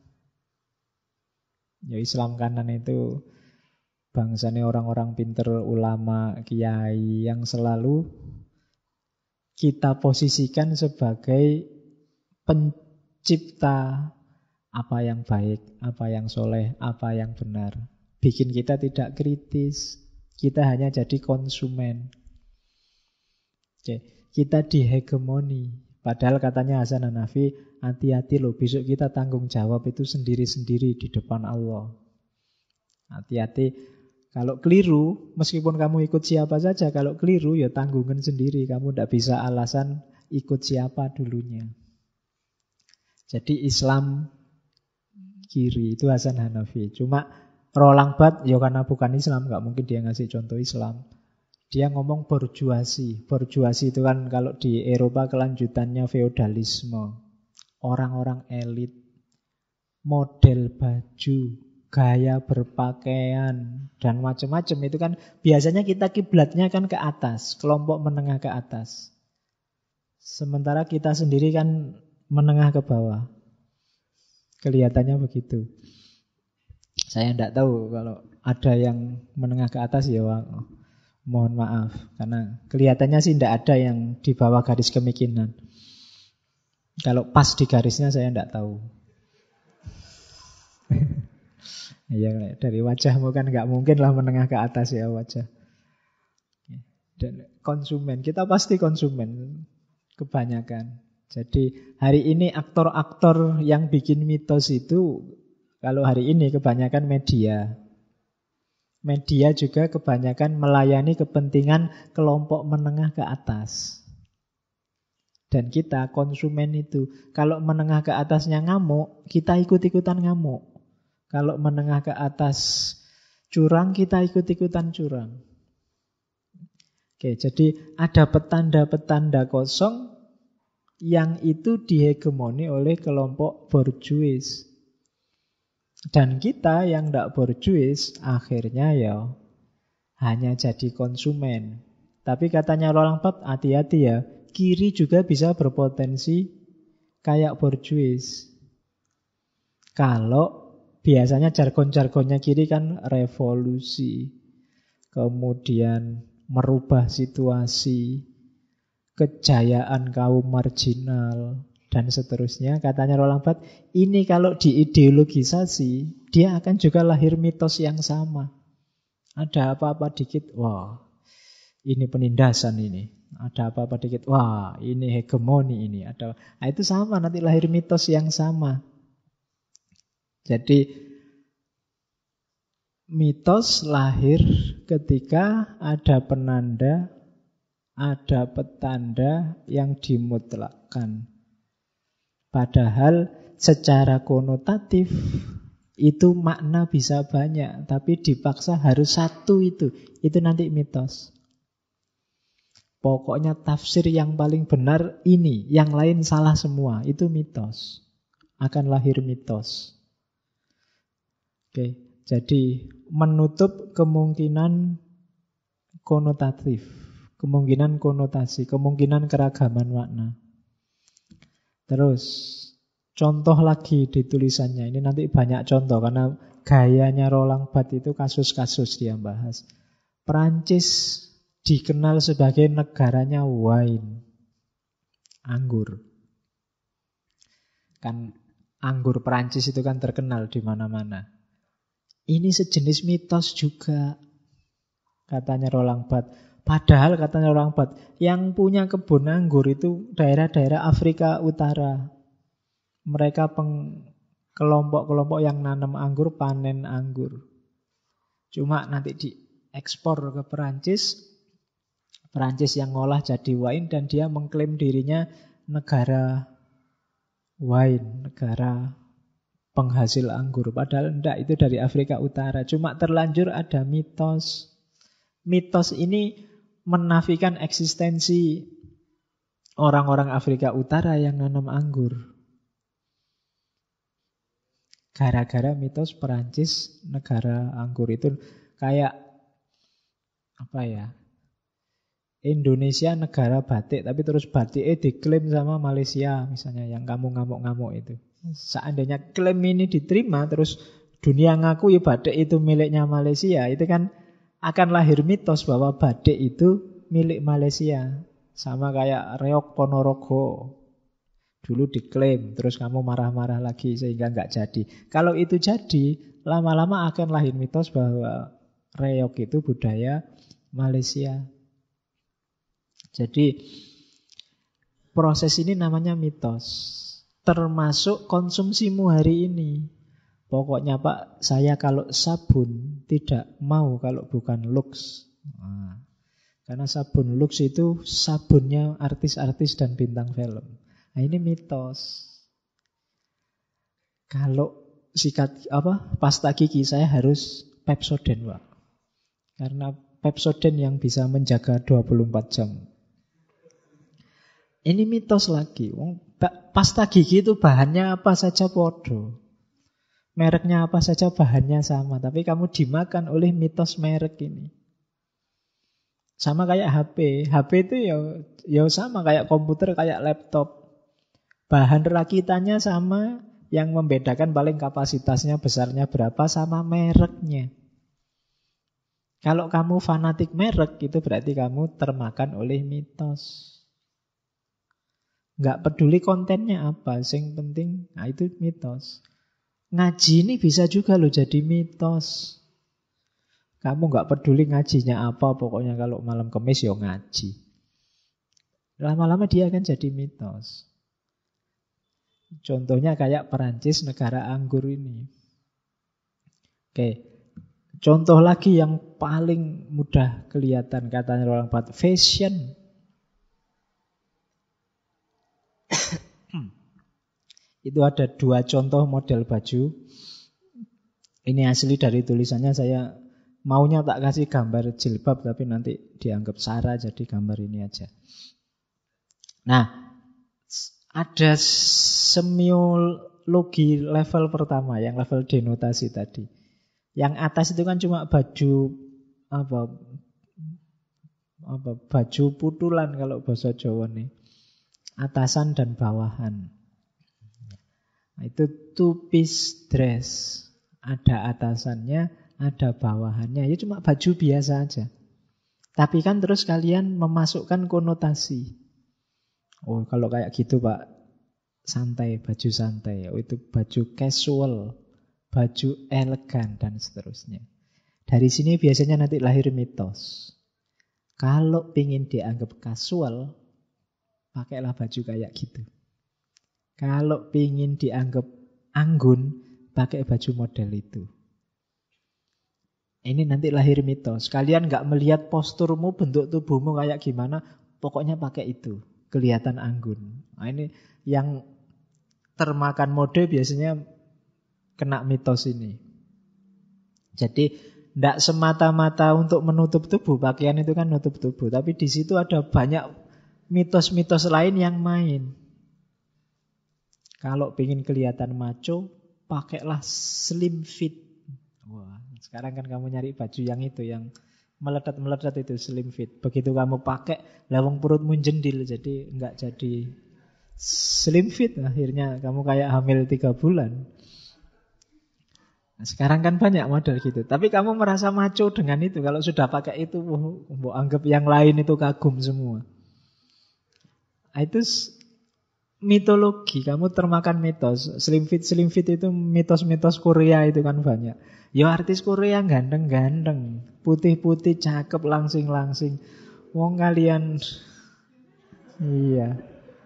Ya Islam kanan itu bangsanya orang-orang pinter, ulama, kiai yang selalu kita posisikan sebagai pencipta apa yang baik, apa yang soleh, apa yang benar. Bikin kita tidak kritis. Kita hanya jadi konsumen. Oke, kita dihegemoni. Padahal katanya Hasan Hanafi, hati-hati loh, besok kita tanggung jawab itu sendiri-sendiri di depan Allah. Hati-hati, kalau keliru, meskipun kamu ikut siapa saja, kalau keliru ya tanggungan sendiri. Kamu tidak bisa alasan ikut siapa dulunya. Jadi Islam kiri itu Hasan Hanafi. Cuma Roland Barthes ya karena bukan Islam, nggak mungkin dia ngasih contoh Islam. Dia ngomong borjuasi. Borjuasi itu kan kalau di Eropa kelanjutannya feodalisme. Orang-orang elit, model baju, gaya berpakaian, dan macam-macam itu kan biasanya kita kiblatnya kan ke atas, kelompok menengah ke atas. Sementara kita sendiri kan menengah ke bawah. Kelihatannya begitu. Saya tidak tahu kalau ada yang menengah ke atas ya mohon maaf. Karena kelihatannya sih tidak ada yang di bawah garis kemiskinan. Kalau pas di garisnya saya tidak tahu. Ya, dari wajahmu kan nggak mungkin lah menengah ke atas ya wajah. Dan konsumen, kita pasti konsumen kebanyakan. Jadi hari ini aktor-aktor yang bikin mitos itu, kalau hari ini kebanyakan media. Media juga kebanyakan melayani kepentingan kelompok menengah ke atas. Dan kita konsumen itu. Kalau menengah ke atasnya ngamuk, kita ikut-ikutan ngamuk. Kalau menengah ke atas curang, kita ikut-ikutan curang. Oke, jadi ada petanda-petanda kosong yang itu dihegemoni oleh kelompok borjuis. Dan kita yang tidak borjuis akhirnya ya hanya jadi konsumen. Tapi katanya Roland Barthes, hati-hati ya, kiri juga bisa berpotensi kayak borjuis. Kalau biasanya jargon-jargonnya kiri kan revolusi, kemudian merubah situasi, kejayaan kaum marginal, dan seterusnya. Katanya Roland Barthes, ini kalau diideologisasi, dia akan juga lahir mitos yang sama. Ada apa-apa dikit, wah ini penindasan ini. Ada apa-apa dikit, wah ini hegemoni ini. Nah, itu sama, nanti lahir mitos yang sama. Jadi mitos lahir ketika ada penanda, ada petanda yang dimutlakkan. Padahal secara konotatif Itu makna bisa banyak, tapi dipaksa harus satu itu. Itu nanti mitos. Pokoknya tafsir yang paling benar ini, yang lain salah semua. Itu mitos. Akan lahir mitos. Oke, jadi menutup kemungkinan konotatif, kemungkinan konotasi, kemungkinan keragaman makna. Terus, contoh lagi di tulisannya. Ini nanti banyak contoh karena gayanya Roland Barthes itu kasus-kasus dia bahas. Perancis dikenal sebagai negaranya wine, anggur. Kan anggur Perancis itu kan terkenal di mana-mana. Ini sejenis mitos juga, katanya Roland Barthes. Padahal katanya Roland Barthes, yang punya kebun anggur itu daerah-daerah Afrika Utara. Mereka kelompok-kelompok yang nanam anggur, panen anggur. Cuma nanti diekspor ke Perancis. Perancis yang ngolah jadi wine dan dia mengklaim dirinya negara wine, negara penghasil anggur. Padahal enggak, itu dari Afrika Utara. Cuma terlanjur ada mitos. Mitos ini menafikan eksistensi orang-orang Afrika Utara yang nanam anggur. Gara-gara mitos Perancis negara anggur itu kayak apa ya? Indonesia negara batik, tapi terus batiknya diklaim sama Malaysia misalnya, yang kamu ngamuk-ngamuk itu. Seandainya klaim ini diterima, terus dunia ngaku ya batik itu miliknya Malaysia, itu kan akan lahir mitos bahwa batik itu milik Malaysia. Sama kayak reok Ponorogo. Dulu diklaim, terus kamu marah-marah lagi sehingga nggak jadi. Kalau itu jadi, lama-lama akan lahir mitos bahwa reok itu budaya Malaysia. Jadi proses ini namanya mitos. Termasuk konsumsimu hari ini. Pokoknya Pak, saya kalau sabun tidak mau kalau bukan Lux. Karena sabun Lux itu sabunnya artis-artis dan bintang film. Nah ini mitos. Kalau pasta gigi saya harus Pepsodent, Pak. Karena Pepsodent yang bisa menjaga 24 jam. Ini mitos lagi. Pasta gigi itu bahannya apa saja podo. Mereknya apa saja bahannya sama. Tapi kamu dimakan oleh mitos merek ini. Sama kayak HP. HP itu ya sama kayak komputer, kayak laptop. Bahan rakitannya sama. Yang membedakan paling kapasitasnya besarnya berapa sama mereknya. Kalau kamu fanatik merek, itu berarti kamu termakan oleh mitos. Nggak peduli kontennya apa, yang penting, nah itu mitos. Ngaji ini bisa juga loh jadi mitos. Kamu nggak peduli ngajinya apa, pokoknya kalau malam Kamis ya ngaji. Lama-lama dia akan jadi mitos. Contohnya kayak Perancis, negara anggur ini. Oke, contoh lagi yang paling mudah kelihatan katanya Roland Barthes, fashion. Itu ada 2 contoh model baju. Ini asli dari tulisannya, saya maunya tak kasih gambar jilbab, tapi nanti dianggap sara jadi gambar ini aja. Nah, ada semiologi level pertama, yang level denotasi tadi. Yang atas itu kan cuma baju baju putulan kalau bahasa Jawa nih. Atasan dan bawahan. Nah, itu two-piece dress. Ada atasannya, ada bawahannya. Ya cuma baju biasa aja. Tapi kan terus kalian memasukkan konotasi. Oh, kalau kayak gitu Pak, santai, baju santai. Oh, itu baju casual, baju elegan, dan seterusnya. Dari sini biasanya nanti lahir mitos. Kalau ingin dianggap casual, pakailah baju kayak gitu. Kalau ingin dianggap anggun, pakai baju model itu. Ini nanti lahir mitos. Kalian gak melihat posturmu, bentuk tubuhmu kayak gimana, pokoknya pakai itu. Kelihatan anggun. Nah, ini yang termakan mode biasanya kena mitos ini. Jadi tidak semata-mata untuk menutup tubuh, pakaian itu kan nutup tubuh, tapi di situ ada banyak mitos-mitos lain yang main. Kalau ingin kelihatan macho, pakailah slim fit. Wah, sekarang kan kamu nyari baju yang itu, yang meledat-meledat itu slim fit. Begitu kamu pakai, lawang perutmu jendil, jadi enggak jadi slim fit. Akhirnya kamu kayak hamil 3 bulan. Nah, sekarang kan banyak model gitu. Tapi kamu merasa macho dengan itu. Kalau sudah pakai itu, anggap yang lain itu kagum semua. Nah, itu mitologi, kamu termakan mitos. Slim fit itu mitos-mitos Korea itu kan banyak. Ya artis Korea ganteng-ganteng, putih-putih, cakep, langsing-langsing. Wong kalian, iya.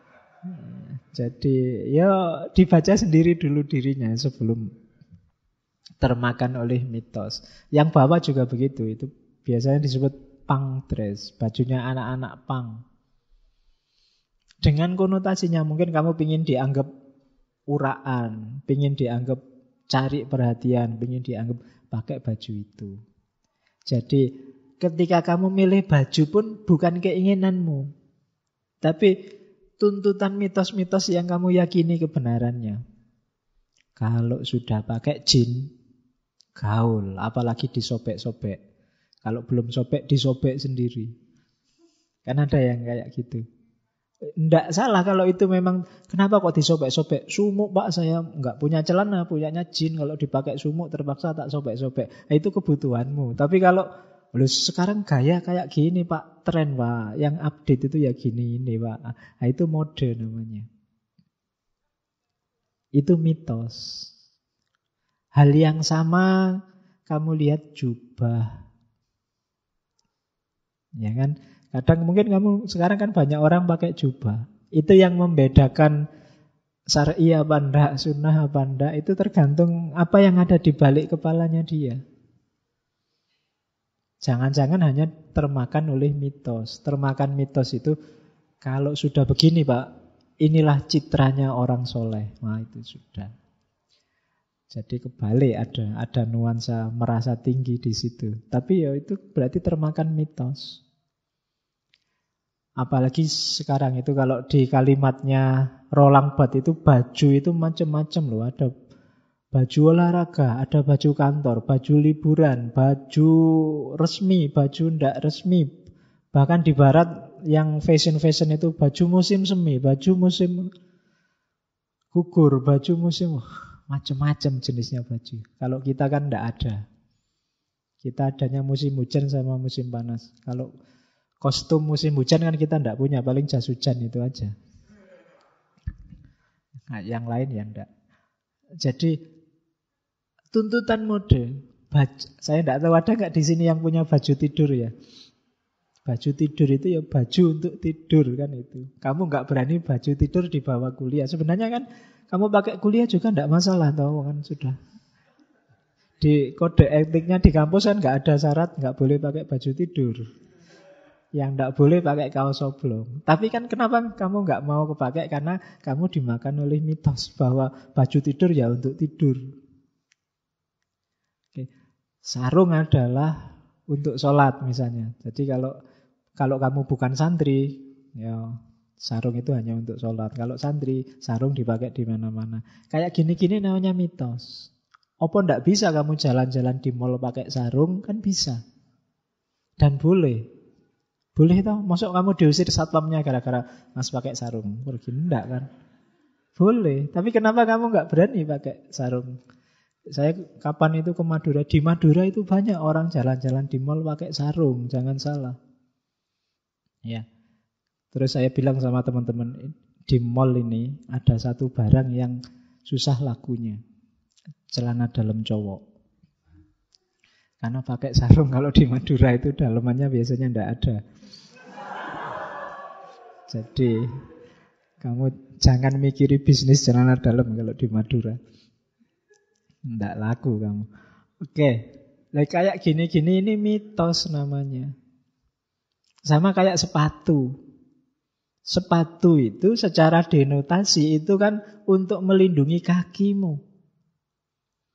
Jadi ya dibaca sendiri dulu dirinya sebelum termakan oleh mitos. Yang bawah juga begitu, itu biasanya disebut punk dress, bajunya anak-anak punk. Dengan konotasinya mungkin kamu pingin dianggap uraan, pingin dianggap cari perhatian, pingin dianggap pakai baju itu. Jadi ketika kamu milih baju pun bukan keinginanmu, tapi tuntutan mitos-mitos yang kamu yakini kebenarannya. Kalau sudah pakai jin, gaul, apalagi disobek-sobek. Kalau belum sobek, disobek sendiri. Kan ada yang kayak gitu. Tidak salah kalau itu memang. Kenapa kok disobek-sobek? Sumuk pak, saya nggak punya celana, punyanya jin. Kalau dipakai sumuk terpaksa tak sobek-sobek. Itu kebutuhanmu. Tapi kalau sekarang gaya kayak gini pak, tren pak, yang update itu ya gini ini pak. Nah, itu mode namanya. Itu mitos. Hal yang sama kamu lihat jubah, ya kan? Kadang mungkin kamu sekarang kan banyak orang pakai jubah. Itu yang membedakan syar'i apa enggak, sunnah apa enggak, itu tergantung apa yang ada di balik kepalanya dia. Jangan-jangan hanya termakan oleh mitos. Termakan mitos itu kalau sudah begini pak, inilah citranya orang soleh. Nah itu sudah. Jadi kebalik, ada nuansa merasa tinggi di situ. Tapi ya itu berarti termakan mitos. Apalagi sekarang itu kalau di kalimatnya Roland Barthes itu baju itu macam-macam loh. Ada baju olahraga, ada baju kantor, baju liburan, baju resmi, baju ndak resmi. Bahkan di barat yang fashion-fashion itu baju musim semi, baju musim gugur, baju musim macam-macam jenisnya baju. Kalau kita kan ndak ada. Kita adanya musim hujan sama musim panas. Kalau kostum musim hujan kan kita ndak punya, paling jas hujan itu aja. Nah, yang lain ya ndak. Jadi tuntutan mode. Saya ndak tahu ada nggak di sini yang punya baju tidur ya. Baju tidur itu ya baju untuk tidur kan itu. Kamu nggak berani baju tidur dibawa kuliah. Sebenarnya kan kamu pakai kuliah juga ndak masalah, tahu kan sudah. Di kode etiknya di kampus kan nggak ada syarat nggak boleh pakai baju tidur. Yang tidak boleh pakai kaos oblong. Tapi kan kenapa kamu nggak mau kepakai? Karena kamu dimakan oleh mitos bahwa baju tidur ya untuk tidur. Oke. Sarung adalah untuk sholat misalnya. Jadi kalau kamu bukan santri, ya sarung itu hanya untuk sholat. Kalau santri, sarung dipakai di mana-mana. Kayak gini-gini namanya mitos. Apa ndak bisa kamu jalan-jalan di mall pakai sarung? Kan bisa. Dan boleh. Boleh tau, masuk kamu diusir satpamnya gara-gara mas pakai sarung. Pergi enggak kan? Boleh, tapi kenapa kamu nggak berani pakai sarung? Saya kapan itu ke Madura? Di Madura itu banyak orang jalan-jalan di mall pakai sarung, jangan salah. Ya. Terus saya bilang sama teman-teman, di mall ini ada satu barang yang susah lakunya. Celana dalam cowok. Karena pakai sarung kalau di Madura itu dalemannya biasanya enggak ada. Jadi kamu jangan mikiri bisnis celana dalam kalau di Madura. Enggak laku kamu. Oke. Nah, kayak gini-gini ini mitos namanya. Sama kayak sepatu. Sepatu itu secara denotasi itu kan untuk melindungi kakimu.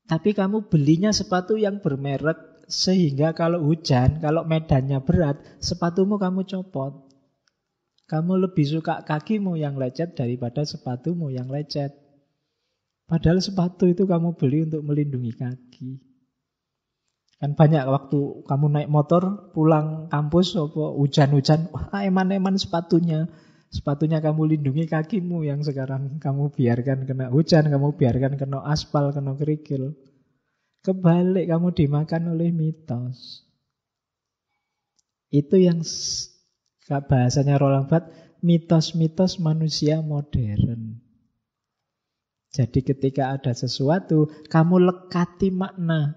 Tapi kamu belinya sepatu yang bermerek, sehingga kalau hujan, kalau medannya berat, sepatumu kamu copot. Kamu lebih suka kakimu yang lecet daripada sepatumu yang lecet. Padahal sepatu itu kamu beli untuk melindungi kaki. Kan banyak waktu kamu naik motor, pulang kampus, hujan-hujan, wah eman-eman sepatunya. Sepatunya kamu lindungi kakimu yang sekarang kamu biarkan kena hujan, kamu biarkan kena aspal, kena kerikil. Kebalik, kamu dimakan oleh mitos. Itu yang bahasanya Roland Barthes, mitos-mitos manusia modern. Jadi ketika ada sesuatu, kamu lekati makna.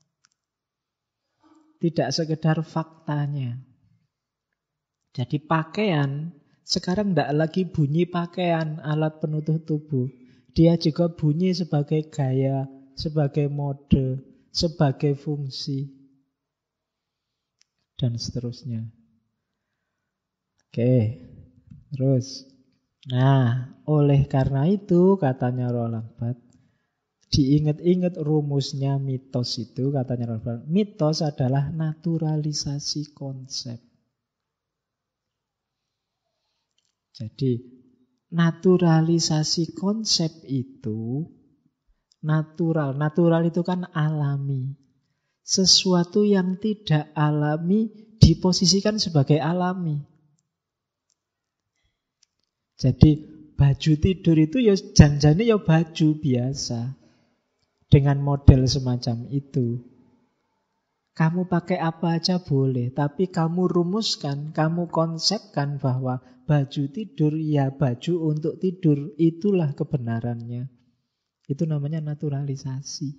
Tidak sekedar faktanya. Jadi pakaian sekarang tidak lagi bunyi pakaian, alat penutup tubuh. Dia juga bunyi sebagai gaya, sebagai mode, sebagai fungsi, dan seterusnya. Oke, terus. Nah, oleh karena itu, katanya Roland Barthes, diingat-ingat rumusnya mitos itu, katanya Roland Barthes, mitos adalah naturalisasi konsep. Jadi naturalisasi konsep itu natural. Natural itu kan alami. Sesuatu yang tidak alami diposisikan sebagai alami. Jadi baju tidur itu ya janjane ya baju biasa. Dengan model semacam itu. Kamu pakai apa aja boleh, tapi kamu rumuskan, kamu konsepkan bahwa baju tidur ya baju untuk tidur, itulah kebenarannya. Itu namanya naturalisasi.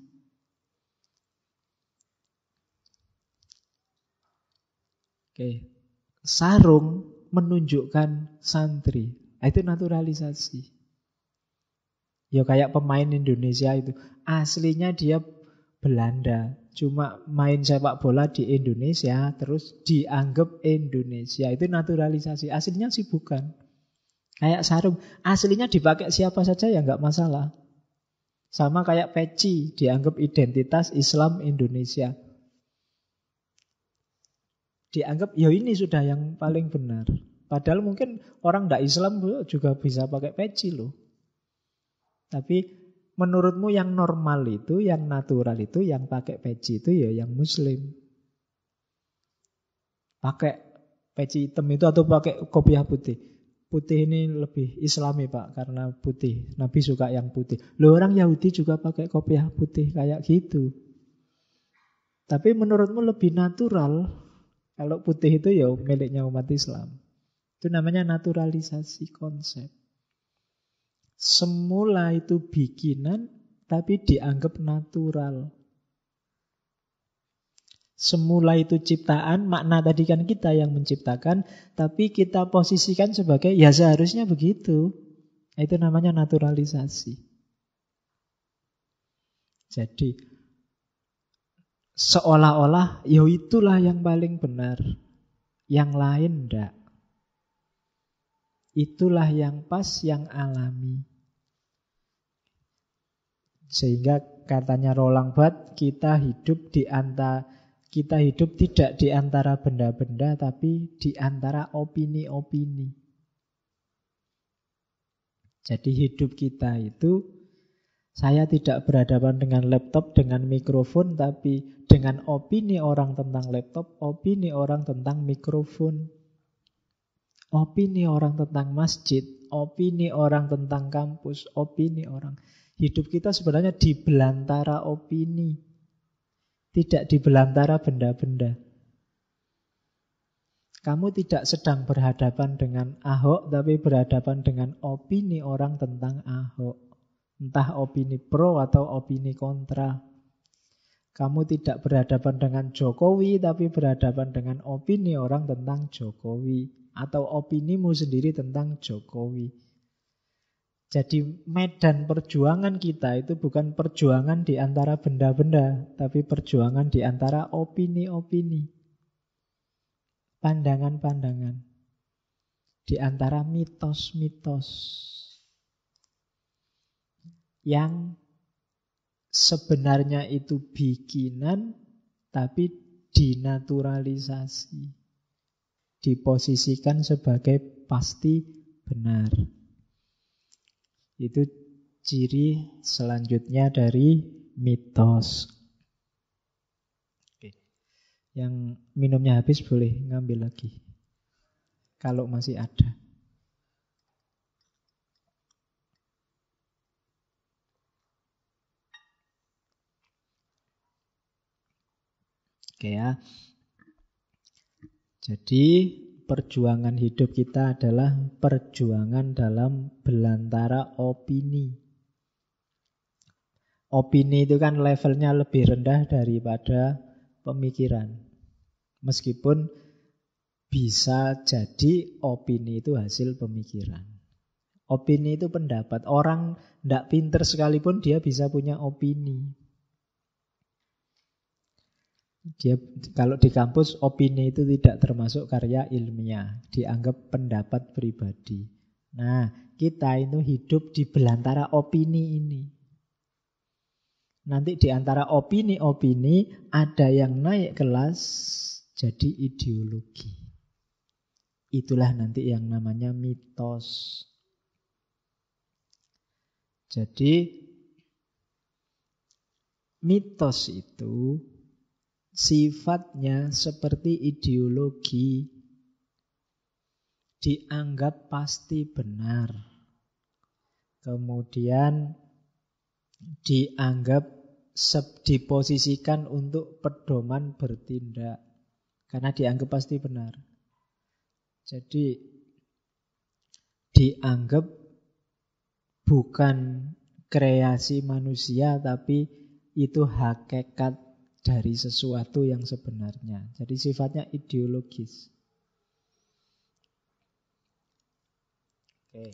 Oke. Sarung menunjukkan santri. Itu naturalisasi. Ya kayak pemain Indonesia itu. Aslinya dia Belanda. Cuma main sepak bola di Indonesia, terus dianggap Indonesia. Itu naturalisasi. Aslinya sih bukan. Kayak sarung. Aslinya dipakai siapa saja ya nggak masalah. Sama kayak peci, dianggap identitas Islam Indonesia. Dianggap, ya ini sudah yang paling benar. Padahal mungkin orang nggak Islam juga bisa pakai peci loh. Tapi menurutmu yang normal itu, yang natural itu, yang pakai peci itu ya yang Muslim. Pakai peci hitam itu atau pakai kopiah putih. Putih ini lebih Islami Pak, karena putih. Nabi suka yang putih. Loh orang Yahudi juga pakai kopiah putih kayak gitu. Tapi menurutmu lebih natural kalau putih itu ya miliknya umat Islam. Itu namanya naturalisasi konsep. Semula itu bikinan, tapi dianggap natural. Semula itu ciptaan, makna tadi kan kita yang menciptakan, tapi kita posisikan sebagai, ya seharusnya begitu. Itu namanya naturalisasi. Jadi, seolah-olah, ya itulah yang paling benar. Yang lain enggak. Itulah yang pas, yang alami. Sehingga katanya Roland Barthes, kita hidup tidak di antara benda-benda, tapi di antara opini-opini. Jadi hidup kita itu, saya tidak berhadapan dengan laptop, dengan mikrofon, tapi dengan opini orang tentang laptop, opini orang tentang mikrofon. Opini orang tentang masjid, opini orang tentang kampus, opini orang. Hidup kita sebenarnya di belantara opini, tidak di belantara benda-benda. Kamu tidak sedang berhadapan dengan Ahok, tapi berhadapan dengan opini orang tentang Ahok. Entah opini pro atau opini kontra. Kamu tidak berhadapan dengan Jokowi, tapi berhadapan dengan opini orang tentang Jokowi. Atau opinimu sendiri tentang Jokowi. Jadi medan perjuangan kita itu bukan perjuangan di antara benda-benda, tapi perjuangan di antara opini-opini. Pandangan-pandangan. Di antara mitos-mitos. Yang sebenarnya itu bikinan, tapi dinaturalisasi, diposisikan sebagai pasti benar. Itu ciri selanjutnya dari mitos. Oke. Yang minumnya habis boleh ngambil lagi, kalau masih ada. Oke ya. Jadi perjuangan hidup kita adalah perjuangan dalam belantara opini. Opini itu kan levelnya lebih rendah daripada pemikiran. Meskipun bisa jadi opini itu hasil pemikiran. Opini itu pendapat. Orang tidak pinter sekalipun dia bisa punya opini. Dia, kalau di kampus opini itu tidak termasuk karya ilmiah, dianggap pendapat pribadi. Nah, kita itu hidup di belantara opini ini. Nanti di antara opini-opini ada yang naik kelas jadi ideologi. Itulah nanti yang namanya mitos. Jadi mitos itu sifatnya seperti ideologi, dianggap pasti benar. Kemudian dianggap diposisikan untuk pedoman bertindak, karena dianggap pasti benar. Jadi dianggap bukan kreasi manusia, tapi itu hakikat dari sesuatu yang sebenarnya. Jadi sifatnya ideologis. Oke.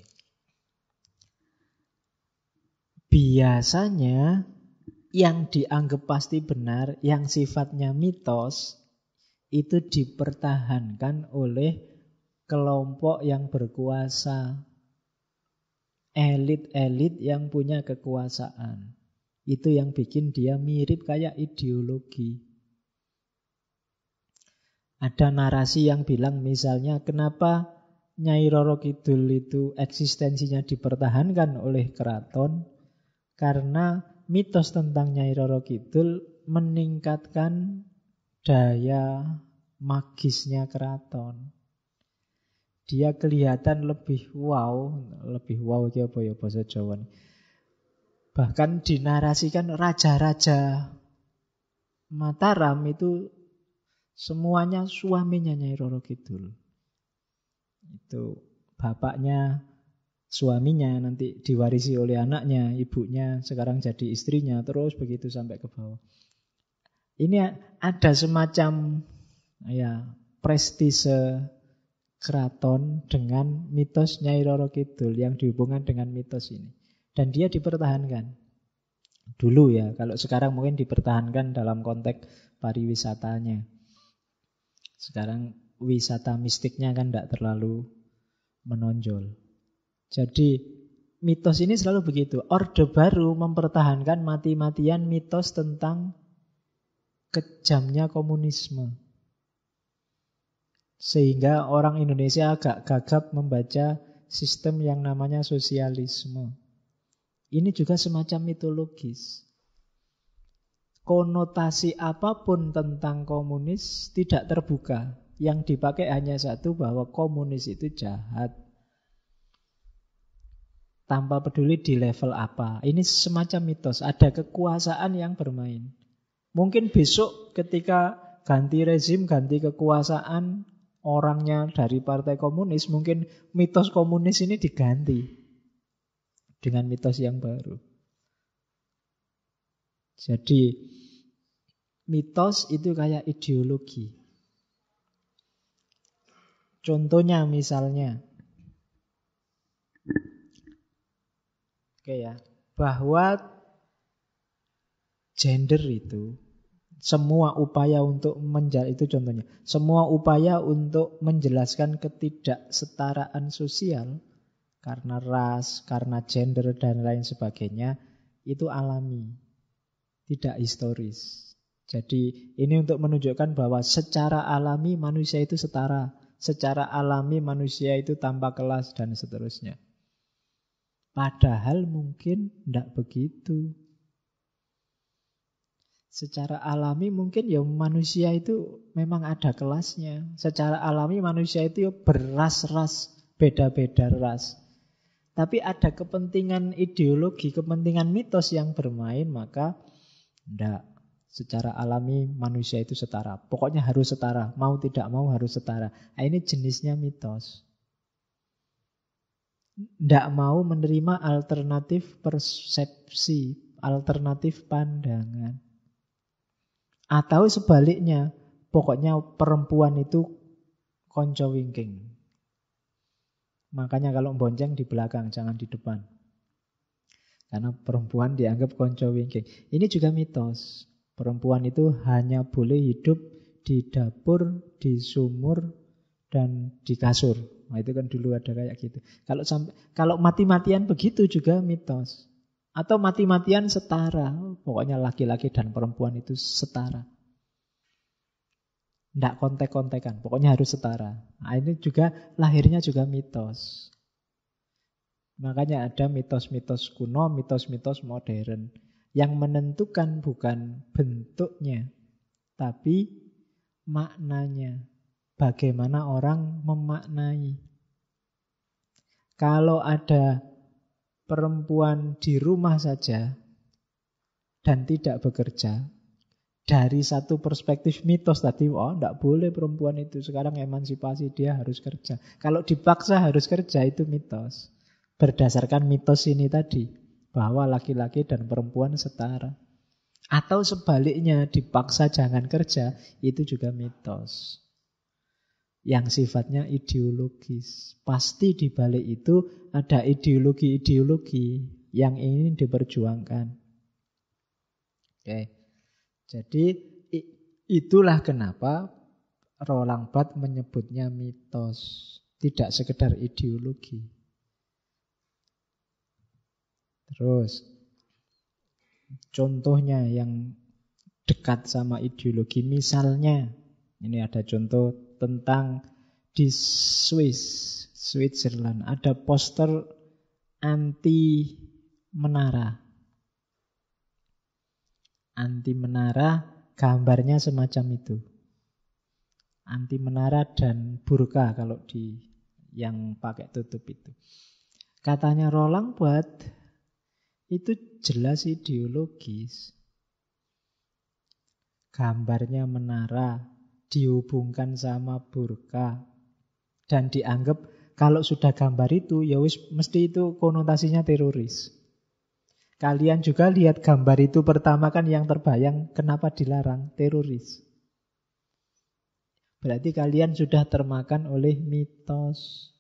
Biasanya yang dianggap pasti benar, yang sifatnya mitos, itu dipertahankan oleh kelompok yang berkuasa, elit-elit yang punya kekuasaan. Itu yang bikin dia mirip kayak ideologi. Ada narasi yang bilang misalnya, kenapa Nyai Roro Kidul itu eksistensinya dipertahankan oleh keraton? Karena mitos tentang Nyai Roro Kidul meningkatkan daya magisnya keraton. Dia kelihatan lebih wow iki apa ya bahasa Jawa. Bahkan dinarasikan raja-raja Mataram itu semuanya suaminya Nyai Roro Kidul. Itu bapaknya, suaminya, nanti diwarisi oleh anaknya, ibunya, sekarang jadi istrinya, terus begitu sampai ke bawah. Ini ada semacam prestise keraton dengan mitos Nyai Roro Kidul yang dihubungkan dengan mitos ini. Dan dia dipertahankan. Dulu ya, kalau sekarang mungkin dipertahankan dalam konteks pariwisatanya. Sekarang wisata mistiknya kan tidak terlalu menonjol. Jadi mitos ini selalu begitu. Orde Baru mempertahankan mati-matian mitos tentang kejamnya komunisme. Sehingga orang Indonesia agak gagap membaca sistem yang namanya sosialisme. Ini juga semacam mitologis. Konotasi apapun tentang komunis tidak terbuka. Yang dipakai hanya satu, bahwa komunis itu jahat. Tanpa peduli di level apa. Ini semacam mitos. Ada kekuasaan yang bermain. Mungkin besok ketika ganti rezim, ganti kekuasaan, orangnya dari partai komunis, mungkin mitos komunis ini diganti dengan mitos yang baru. Jadi mitos itu kayak ideologi. Contohnya misalnya, bahwa gender itu semua upaya untuk itu contohnya, semua upaya untuk menjelaskan ketidaksetaraan sosial karena ras, karena gender dan lain sebagainya itu alami. tidak historis. Jadi ini untuk menunjukkan bahwa secara alami manusia itu setara. Secara alami manusia itu tanpa kelas dan seterusnya. Padahal mungkin tidak begitu. Secara alami mungkin ya manusia itu memang ada kelasnya. Secara alami manusia itu ya beras-ras, beda-beda ras. Tapi ada kepentingan ideologi, kepentingan mitos yang bermain, maka tidak. Secara alami manusia itu setara. Pokoknya harus setara. Mau tidak mau harus setara. Nah, ini jenisnya mitos. Tidak mau menerima alternatif persepsi, alternatif pandangan. Atau sebaliknya, pokoknya perempuan itu konco wingking. Makanya kalau bonceng di belakang, jangan di depan. Karena perempuan dianggap konco wingking. Ini juga mitos. Perempuan itu hanya boleh hidup di dapur, di sumur, dan di kasur. Nah, itu kan dulu ada kayak gitu. Kalau mati-matian begitu juga mitos. Atau mati-matian setara. Pokoknya laki-laki dan perempuan itu setara. Tidak kontek-kontekan. Pokoknya harus setara. Nah, ini juga lahirnya juga mitos. Makanya ada mitos-mitos kuno, mitos-mitos modern. Yang menentukan bukan bentuknya, tapi maknanya. Bagaimana orang memaknai. Kalau ada perempuan di rumah saja dan tidak bekerja, dari satu perspektif mitos tadi, tidak boleh perempuan itu. Sekarang emansipasi, dia harus kerja. Kalau dipaksa harus kerja, itu mitos. Berdasarkan mitos ini tadi. Bahwa laki-laki dan perempuan setara. Atau sebaliknya dipaksa jangan kerja, itu juga mitos. Yang sifatnya ideologis. Pasti di balik itu ada ideologi-ideologi yang ingin diperjuangkan. Oke. Jadi itulah kenapa Roland Barthes menyebutnya mitos. Tidak sekedar ideologi. Terus, contohnya yang dekat sama ideologi, misalnya, ini ada contoh tentang di Switzerland, ada poster anti menara. Anti menara, gambarnya semacam itu. Anti menara dan burka kalau di yang pakai tutup itu. Katanya Roland Barthes, itu jelas ideologis. Gambarnya menara dihubungkan sama burka dan dianggap kalau sudah gambar itu ya wis mesti itu konotasinya teroris. Kalian juga lihat gambar itu pertama kan yang terbayang kenapa dilarang teroris. Berarti kalian sudah termakan oleh mitos.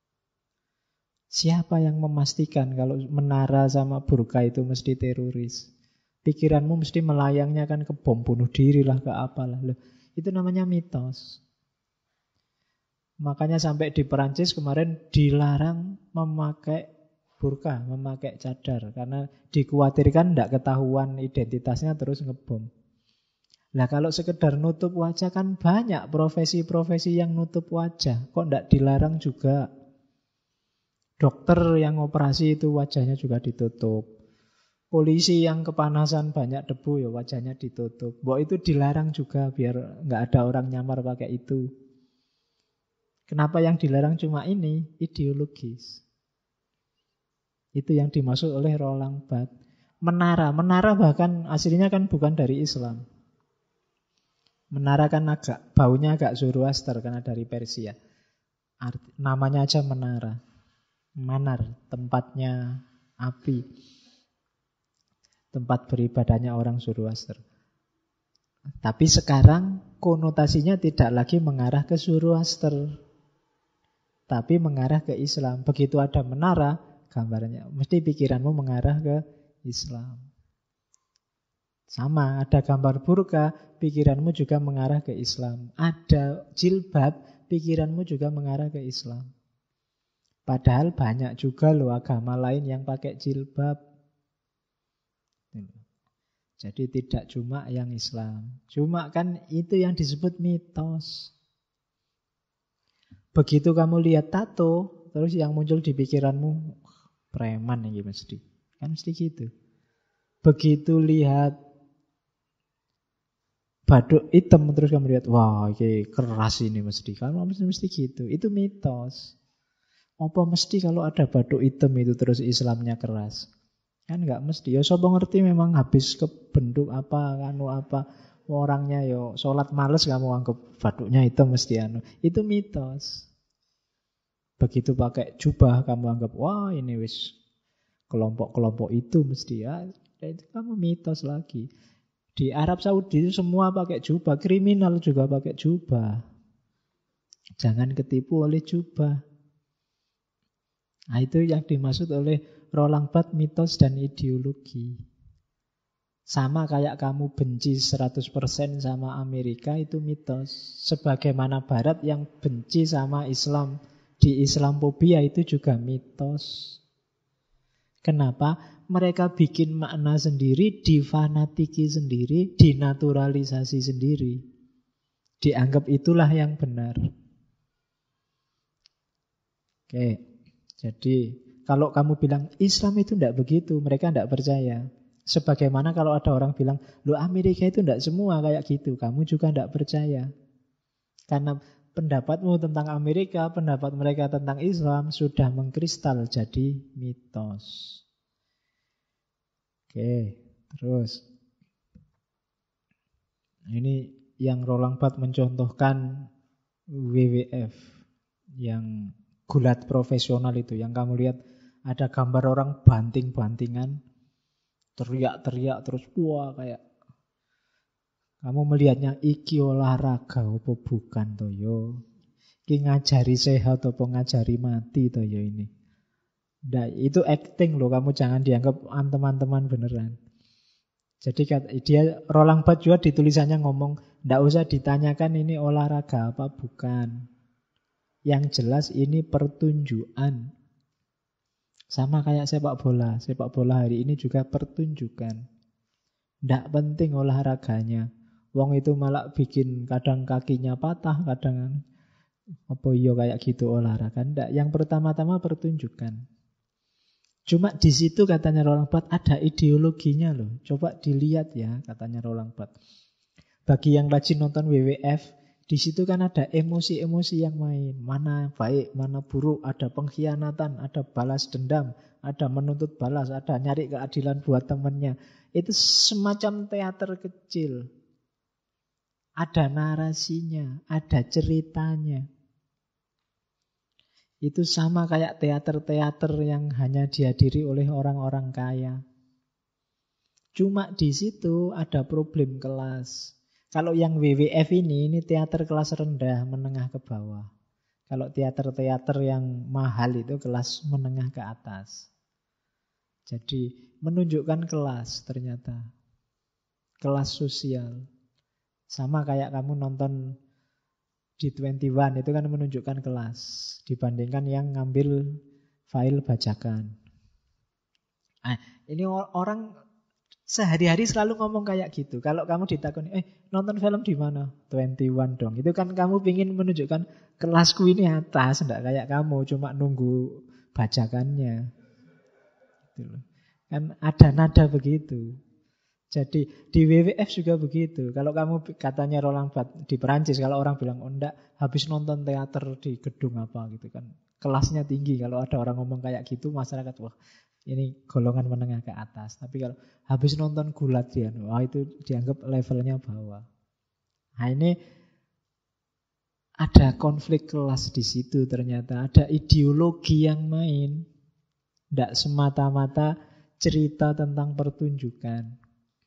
Siapa yang memastikan kalau menara sama burka itu mesti teroris? Pikiranmu mesti melayangnya kan ke bom bunuh diri lah, ke apalah. Loh, itu namanya mitos. Makanya sampai di Perancis kemarin dilarang memakai burka, memakai cadar. Karena dikhawatirkan tidak ketahuan identitasnya terus ngebom. Nah kalau sekedar nutup wajah kan banyak profesi-profesi yang nutup wajah. Kok tidak dilarang juga? Dokter yang operasi itu wajahnya juga ditutup. Polisi yang kepanasan banyak debu ya wajahnya ditutup. Bahwa itu dilarang juga biar nggak ada orang nyamar pakai itu. Kenapa yang dilarang cuma ini? Ideologis. Itu yang dimaksud oleh Roland Barthes. Menara bahkan aslinya kan bukan dari Islam. Menara kan baunya agak Zoroaster karena dari Persia. Namanya aja menara. Manar, tempatnya api. Tempat beribadahnya orang Zoroaster. Tapi sekarang konotasinya tidak lagi mengarah ke Zoroaster, tapi mengarah ke Islam. Begitu ada menara, gambarnya mesti pikiranmu mengarah ke Islam. Sama, ada gambar burka, pikiranmu juga mengarah ke Islam. Ada jilbab, pikiranmu juga mengarah ke Islam. Padahal banyak juga loh agama lain yang pakai jilbab. Jadi tidak cuma yang Islam. Cuma kan itu yang disebut mitos. Begitu kamu lihat tato, terus yang muncul di pikiranmu, preman ini mesti. Kan mesti gitu. Begitu lihat baduk hitam, terus kamu lihat, wah ini keras ini mesti. Kamu mesti gitu. Itu mitos. Apa mesti kalau ada baduk hitam itu terus Islamnya keras? Kan nggak mesti. Ya sapa ngerti memang habis kebentuk apa, anu apa, orangnya yo sholat males kamu anggap baduknya itu mesti anu. Itu mitos. Begitu pakai jubah kamu anggap wah ini wis kelompok-kelompok itu mesti ya. Itu kamu mitos lagi. Di Arab Saudi semua pakai jubah, kriminal juga pakai jubah. Jangan ketipu oleh jubah. Nah, itu yang dimaksud oleh Roland Barthes mitos dan ideologi. Sama kayak kamu benci 100% sama Amerika, itu mitos. Sebagaimana Barat yang benci sama Islam, di Islamophobia itu juga mitos. Kenapa? Mereka bikin makna sendiri, difanatiki sendiri, dinaturalisasi sendiri. Dianggap itulah yang benar. Oke. Jadi kalau kamu bilang Islam itu tidak begitu, mereka tidak percaya. Sebagaimana kalau ada orang bilang, loh Amerika itu tidak semua kayak gitu, kamu juga tidak percaya. Karena pendapatmu tentang Amerika, pendapat mereka tentang Islam sudah mengkristal jadi mitos. Oke, terus. Ini yang Roland Barthes mencontohkan WWF yang gulat profesional itu, yang kamu lihat ada gambar orang banting-bantingan, teriak-teriak terus wah kayak kamu melihatnya iki olahraga apa bukan to yo. Iki ngajari sehat apa ngajari mati to yo ini. Nah, itu acting loh, kamu jangan dianggap teman-teman beneran. Jadi dia Roland Barthes juga di tulisannya ngomong, ndak usah ditanyakan ini olahraga apa bukan. Yang jelas ini pertunjukan. Sama kayak sepak bola. Sepak bola hari ini juga pertunjukan. Tidak penting olahraganya. Wong itu malah bikin kadang kakinya patah, kadang apa iya kayak gitu olahraga. Tidak. Yang pertama-tama pertunjukan. Cuma di situ katanya Roland Barthes ada ideologinya loh. Coba dilihat ya katanya Roland Barthes. Bagi yang rajin nonton WWF, di situ kan ada emosi-emosi yang main. Mana baik, mana buruk, ada pengkhianatan, ada balas dendam, ada menuntut balas, ada nyari keadilan buat temannya. Itu semacam teater kecil. Ada narasinya, ada ceritanya. Itu sama kayak teater-teater yang hanya dihadiri oleh orang-orang kaya. Cuma di situ ada problem kelas. Kalau yang WWF ini teater kelas rendah, menengah ke bawah. Kalau teater-teater yang mahal itu kelas menengah ke atas. Jadi menunjukkan kelas ternyata. Kelas sosial. Sama kayak kamu nonton di 21 itu kan menunjukkan kelas. Dibandingkan yang ngambil file bajakan. Nah, ini orang sehari-hari selalu ngomong kayak gitu. Kalau kamu ditakoni, nonton film di mana? 21 dong. Itu kan kamu ingin menunjukkan kelasku ini atas, enggak kayak kamu cuma nunggu bajakannya. Gitu. Kan ada nada begitu. Jadi di WWF juga begitu. Kalau kamu katanya Roland Barthes di Perancis, kalau orang bilang enggak, habis nonton teater di gedung apa gitu kan. Kelasnya tinggi. Kalau ada orang ngomong kayak gitu, masyarakat wah ini golongan menengah ke atas. Tapi kalau habis nonton gulat dia, wah itu dianggap levelnya bawah. Nah ini ada konflik kelas di situ ternyata. Ada ideologi yang main. Tidak semata-mata cerita tentang pertunjukan.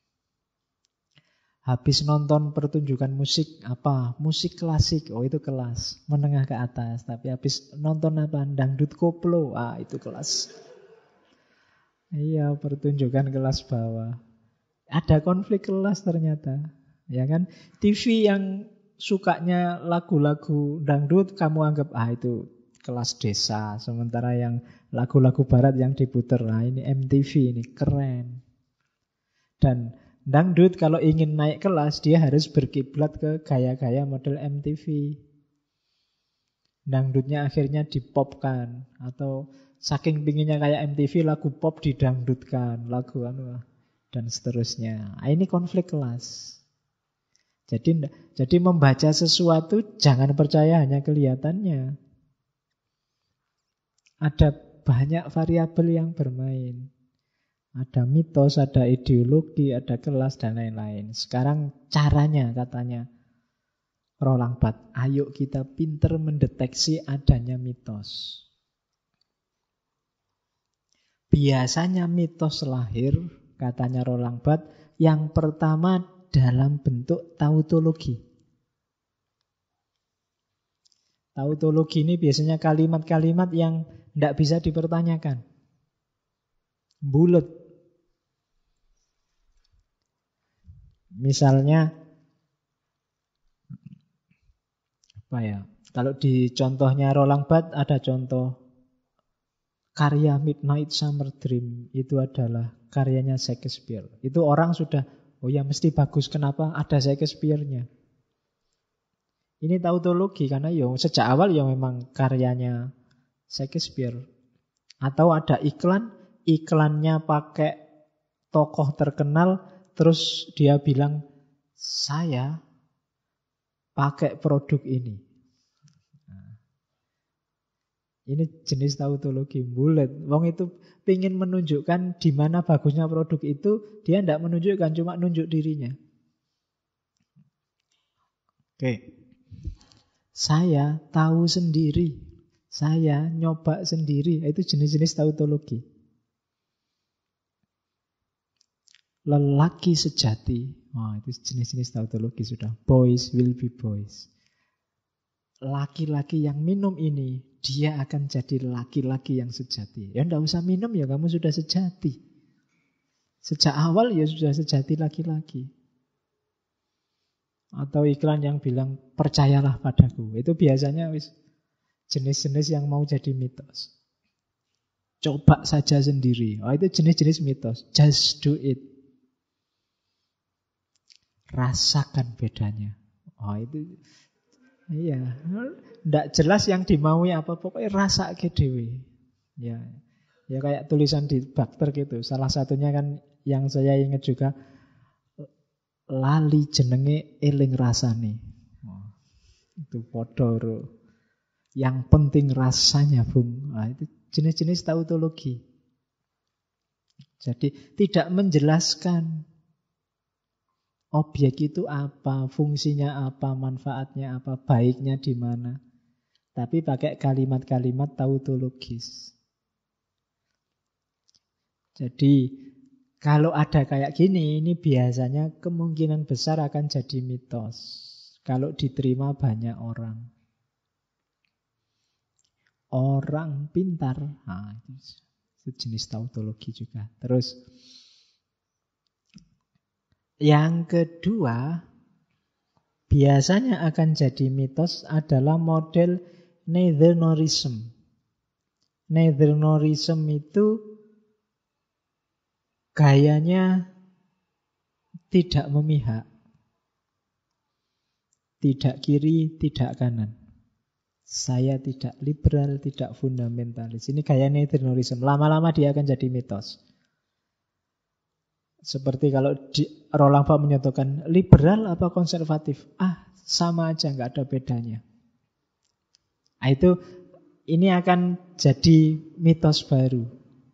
Habis nonton pertunjukan musik apa? Musik klasik. Oh itu kelas menengah ke atas. Tapi habis nonton apa? Dangdut koplo. Ah itu kelas. Iya, pertunjukan kelas bawah. Ada konflik kelas ternyata. Ya kan? TV yang sukanya lagu-lagu dangdut kamu anggap itu kelas desa. Sementara yang lagu-lagu barat yang diputer, ini MTV ini keren. Dan Dangdut kalau ingin naik kelas, dia harus berkiblat ke gaya-gaya model MTV. Dangdutnya akhirnya dipopkan. Atau saking pinginnya kayak MTV, lagu pop didangdutkan, lagu dan seterusnya. Ini konflik kelas. Jadi membaca sesuatu jangan percaya hanya kelihatannya. Ada banyak variabel yang bermain. Ada mitos, ada ideologi, ada kelas, dan lain-lain. Sekarang caranya katanya Roland Barthes, ayo kita pinter mendeteksi adanya mitos. Biasanya mitos lahir, katanya Roland Barthes, yang pertama dalam bentuk tautologi. Tautologi ini biasanya kalimat-kalimat yang tidak bisa dipertanyakan. Bulet. Misalnya, kalau di contohnya Roland Barthes ada contoh karya Midnight Summer Dream, itu adalah karyanya Shakespeare. Itu orang sudah, oh ya mesti bagus, kenapa? Ada Shakespeare-nya. Ini tautologi karena sejak awal memang karyanya Shakespeare. Atau ada iklannya pakai tokoh terkenal, terus dia bilang, saya pakai produk ini. Ini jenis tautologi bulat. Wong itu pingin menunjukkan di mana bagusnya produk itu, dia tidak menunjukkan, cuma nunjuk dirinya. Oke. Saya tahu sendiri, saya nyoba sendiri. Itu jenis-jenis tautologi. Lelaki sejati. Itu jenis-jenis tautologi sudah. Boys will be boys. Laki-laki yang minum ini, dia akan jadi laki-laki yang sejati. Ya tidak usah minum ya, kamu sudah sejati. Sejak awal ya sudah sejati laki-laki. Atau iklan yang bilang, percayalah padaku. Itu biasanya jenis-jenis yang mau jadi mitos. Coba saja sendiri. Itu jenis-jenis mitos. Just do it. Rasakan bedanya. Itu iya. Tidak jelas yang dimaui apa. Pokoknya rasa ke dewe. Ya kayak tulisan di bakter gitu. Salah satunya kan yang saya ingat juga, lali jenenge eling rasane. Itu podor. Yang penting rasanya, Bung. Itu jenis-jenis tautologi. Jadi tidak menjelaskan objek itu apa, fungsinya apa, manfaatnya apa, baiknya di mana. Tapi pakai kalimat-kalimat tautologis. Jadi kalau ada kayak gini, ini biasanya kemungkinan besar akan jadi mitos. Kalau diterima banyak orang. Orang pintar. Itu jenis tautologi juga. Terus yang kedua, biasanya akan jadi mitos adalah model Neither-norism. Neither-norism itu gayanya tidak memihak. Tidak kiri, tidak kanan. Saya tidak liberal, tidak fundamentalis. Ini gaya Neither-norism. Lama-lama dia akan jadi mitos. Seperti kalau Roland Barthes menyatakan liberal apa konservatif? Sama aja, nggak ada bedanya. Ini akan jadi mitos baru.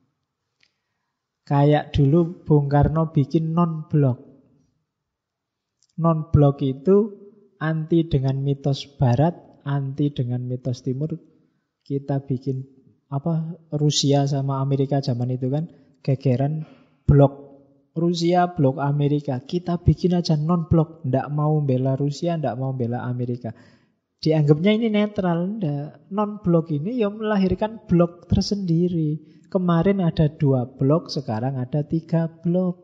Kayak dulu Bung Karno bikin non-blok. Non-blok itu anti dengan mitos barat, anti dengan mitos timur. Kita bikin Rusia sama Amerika zaman itu kan gegeran blok Rusia, blok Amerika. Kita bikin aja non-blok. Tidak mau bela Rusia, tidak mau bela Amerika. Dianggapnya ini netral. Non-blok ini melahirkan blok tersendiri. Kemarin ada 2 blok, sekarang ada 3 blok.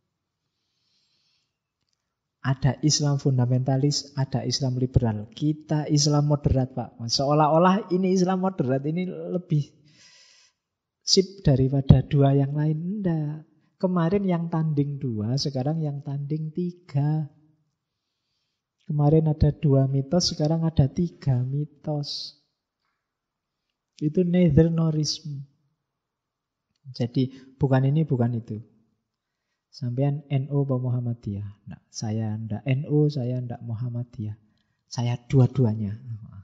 Ada Islam fundamentalis, ada Islam liberal. Kita Islam moderat, Pak. Seolah-olah ini Islam moderat, ini lebih sip daripada 2 yang lain. Tidak. Kemarin yang tanding 2, sekarang yang tanding 3. Kemarin ada 2 mitos, sekarang ada 3 mitos. Itu neither-norism. Jadi bukan ini, bukan itu. Sampean NU apa Muhammadiyah? Nah, saya ndak NU, saya ndak Muhammadiyah. Saya dua-duanya.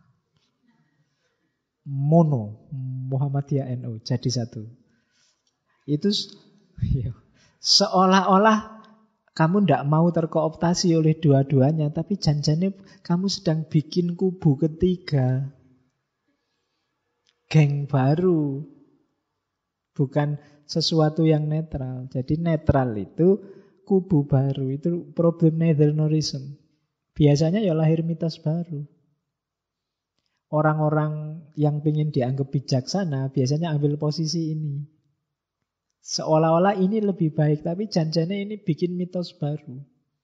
Mono, Muhammadiyah NU, jadi satu. Itu seolah-olah kamu ndak mau terkooptasi oleh dua-duanya, tapi janjane kamu sedang bikin kubu ketiga. Geng baru. Bukan sesuatu yang netral. Jadi netral itu kubu baru. Itu problem neither-norism. Biasanya ya lahir mitos baru. Orang-orang yang ingin dianggap bijaksana biasanya ambil posisi ini. Seolah-olah ini lebih baik, tapi janjane ini bikin mitos baru.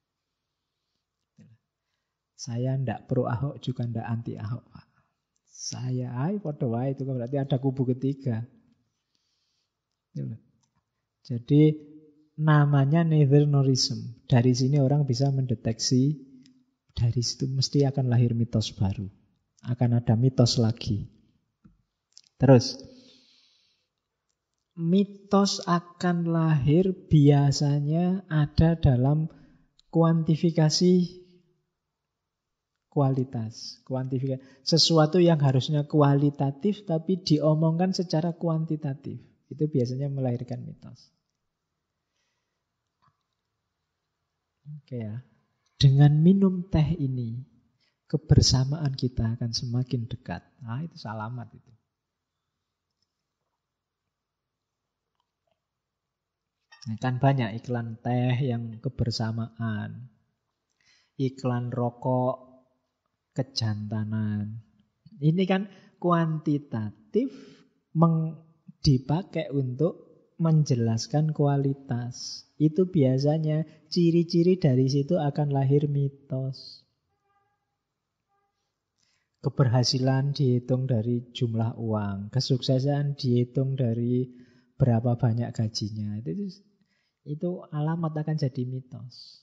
Saya ndak pro Ahok juga ndak anti Ahok, Pak. Saya podo wae, itu berarti ada kubu ketiga. Jadi namanya neither-norism. Dari sini orang bisa mendeteksi, dari situ mesti akan lahir mitos baru. Akan ada mitos lagi. Terus, mitos akan lahir biasanya ada dalam kuantifikasi kualitas. Sesuatu yang harusnya kualitatif tapi diomongkan secara kuantitatif. Itu biasanya melahirkan mitos. Oke ya. Dengan minum teh ini, kebersamaan kita akan semakin dekat. Nah, itu alamat itu. Nah, kan banyak iklan teh yang kebersamaan. Iklan rokok kejantanan. Ini kan kuantitatif dipakai untuk menjelaskan kualitas. Itu biasanya ciri-ciri dari situ akan lahir mitos. Keberhasilan dihitung dari jumlah uang, kesuksesan dihitung dari berapa banyak gajinya. Itu alamat akan jadi mitos.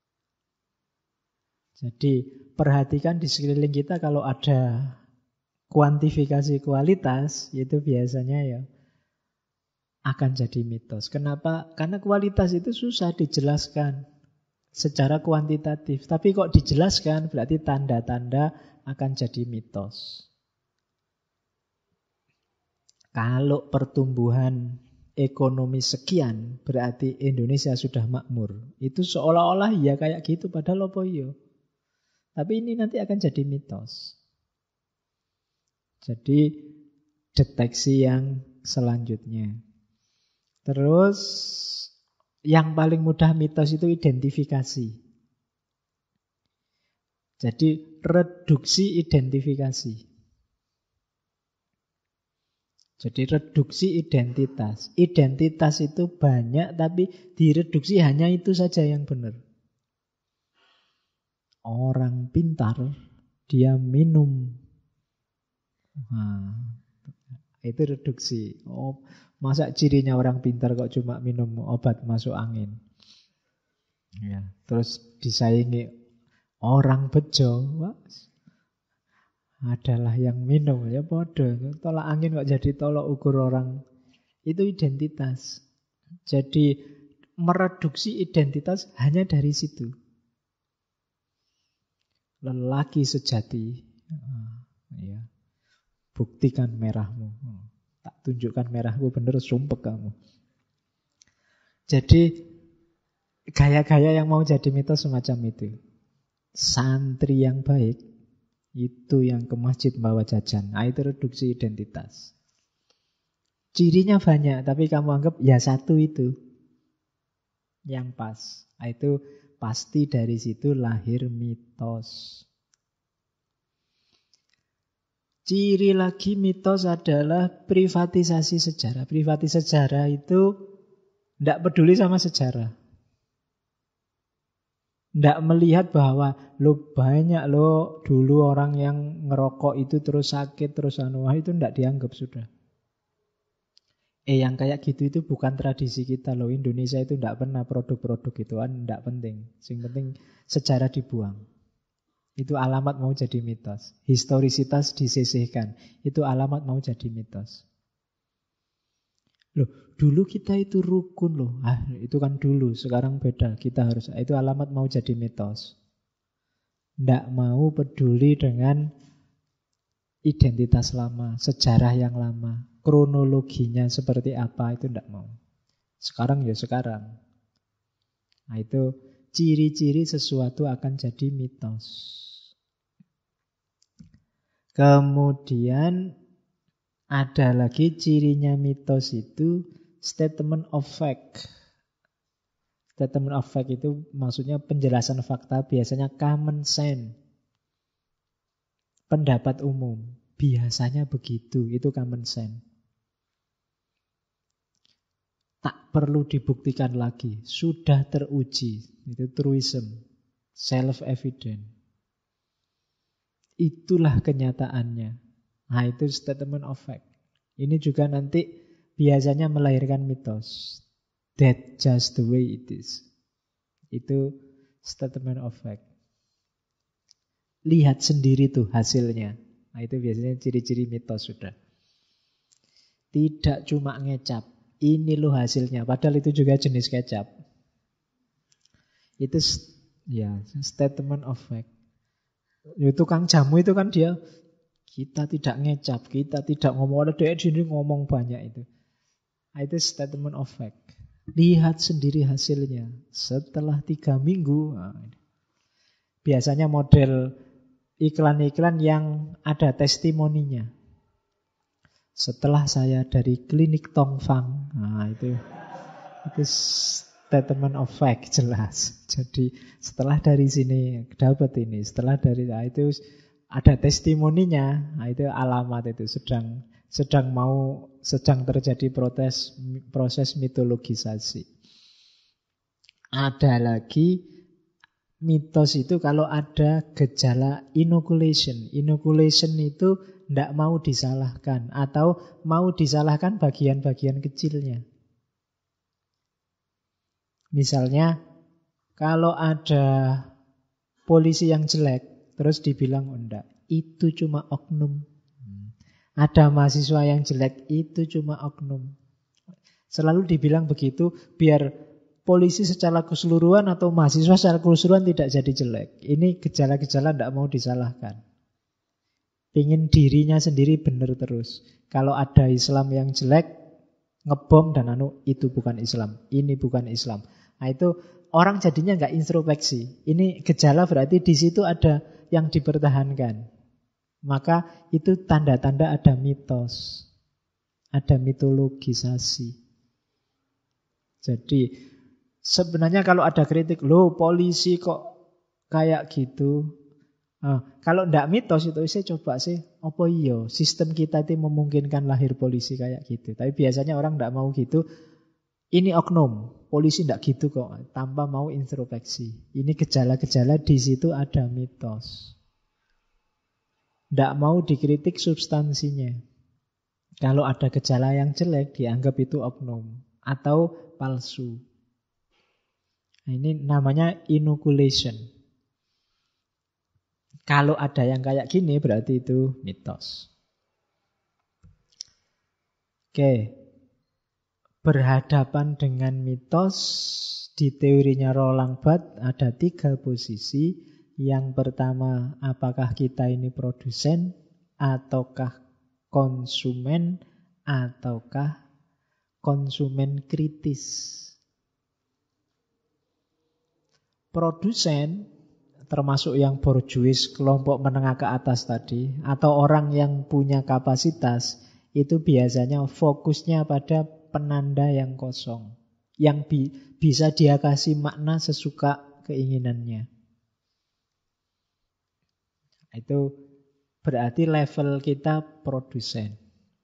Jadi perhatikan di sekeliling kita kalau ada kuantifikasi kualitas, itu biasanya ya akan jadi mitos. Kenapa? Karena kualitas itu susah dijelaskan secara kuantitatif. Tapi kok dijelaskan berarti tanda-tanda akan jadi mitos. Kalau pertumbuhan ekonomi sekian berarti Indonesia sudah makmur. Itu seolah-olah ya kayak gitu padahal apa iya. Tapi ini nanti akan jadi mitos. Jadi deteksi yang selanjutnya. Terus yang paling mudah mitos itu identifikasi. Jadi reduksi identifikasi. Jadi reduksi identitas. Identitas itu banyak tapi direduksi hanya itu saja yang benar. Orang pintar dia minum. Nah, itu reduksi. Oh, masa cirinya orang pintar kok cuma minum obat masuk angin? Ya, terus disaingi orang bejo, adalah yang minum ya bodoh. Tolak angin kok jadi tolak ukur orang. Itu identitas. Jadi mereduksi identitas hanya dari situ. Lelaki sejati, ya, buktikan merahmu. Tak tunjukkan merahmu bener, sumpek kamu. Jadi gaya-gaya yang mau jadi mitos semacam itu. Santri yang baik itu yang ke masjid bawa jajan. Nah, itu reduksi identitas. Cirinya banyak, tapi kamu anggap ya satu itu yang pas. Nah, itu pasti dari situ lahir mitos. Ciri lagi mitos adalah privatisasi sejarah. Privatisasi sejarah itu tidak peduli sama sejarah. Tidak melihat bahwa banyak dulu orang yang ngerokok itu terus sakit, terus wah itu tidak dianggap sudah. Yang kayak gitu itu bukan tradisi kita loh. Indonesia itu tidak pernah produk-produk gituan, tidak penting. Yang penting sejarah dibuang. Itu alamat mau jadi mitos. Historisitas disisihkan. Itu alamat mau jadi mitos. Loh, dulu kita itu rukun loh. Itu kan dulu, sekarang beda. Kita harus, itu alamat mau jadi mitos. Tidak mau peduli dengan identitas lama, sejarah yang lama, kronologinya seperti apa, itu tidak mau. Sekarang ya sekarang. Nah itu ciri-ciri sesuatu akan jadi mitos. Kemudian ada lagi cirinya mitos itu statement of fact. Statement of fact itu maksudnya penjelasan fakta, biasanya common sense. Pendapat umum, biasanya begitu, itu common sense. Tak perlu dibuktikan lagi, sudah teruji, itu truism, self-evident. Itulah kenyataannya. Nah itu statement of fact. Ini juga nanti biasanya melahirkan mitos. That just the way it is. Itu statement of fact. Lihat sendiri tuh hasilnya. Nah itu biasanya ciri-ciri mitos sudah. Tidak cuma ngecap. Ini loh hasilnya. Padahal itu juga jenis kecap. Itu ya statement of fact. Tukang jamu itu kan dia, kita tidak ngecap, kita tidak ngomong, ada dia sini ngomong banyak itu. Itu statement of fact. Lihat sendiri hasilnya setelah 3 minggu. Biasanya model iklan-iklan yang ada testimoninya. Setelah saya dari klinik Tongfang, itu statement of fact jelas. Jadi setelah dari sini dapat ini, setelah dari itu ada testimoninya, itu alamat itu sedang terjadi proses mitologisasi. Ada lagi mitos itu kalau ada gejala inoculation. Inoculation itu tidak mau disalahkan atau mau disalahkan bagian-bagian kecilnya. Misalnya, kalau ada polisi yang jelek, terus dibilang, enggak, itu cuma oknum. Ada mahasiswa yang jelek, itu cuma oknum. Selalu dibilang begitu, biar polisi secara keseluruhan atau mahasiswa secara keseluruhan tidak jadi jelek. Ini gejala-gejala tidak mau disalahkan. Pingin dirinya sendiri benar terus. Kalau ada Islam yang jelek, ngebom dan itu bukan Islam. Ini bukan Islam. Nah itu orang jadinya nggak introspeksi. Ini gejala berarti di situ ada yang dipertahankan. Maka itu tanda-tanda ada mitos. Ada mitologisasi. Jadi sebenarnya kalau ada kritik, loh polisi kok kayak gitu. Kalau ndak mitos itu saya coba sih, apa iya sistem kita itu memungkinkan lahir polisi kayak gitu. Tapi biasanya orang ndak mau gitu. Ini oknum, polisi ndak gitu kok, tanpa mau introspeksi. Ini gejala-gejala di situ ada mitos. Ndak mau dikritik substansinya. Kalau ada gejala yang jelek dianggap itu oknum atau palsu. Nah, ini namanya inoculation. Kalau ada yang kayak gini berarti itu mitos. Oke. Berhadapan dengan mitos di teorinya Roland Barthes ada 3 posisi. Yang pertama, apakah kita ini produsen ataukah konsumen ataukah konsumen kritis. Produsen termasuk yang borjuis, kelompok menengah ke atas tadi, atau orang yang punya kapasitas, itu biasanya fokusnya pada penanda yang kosong, yang bisa dia kasih makna sesuka keinginannya. Itu berarti level kita produsen.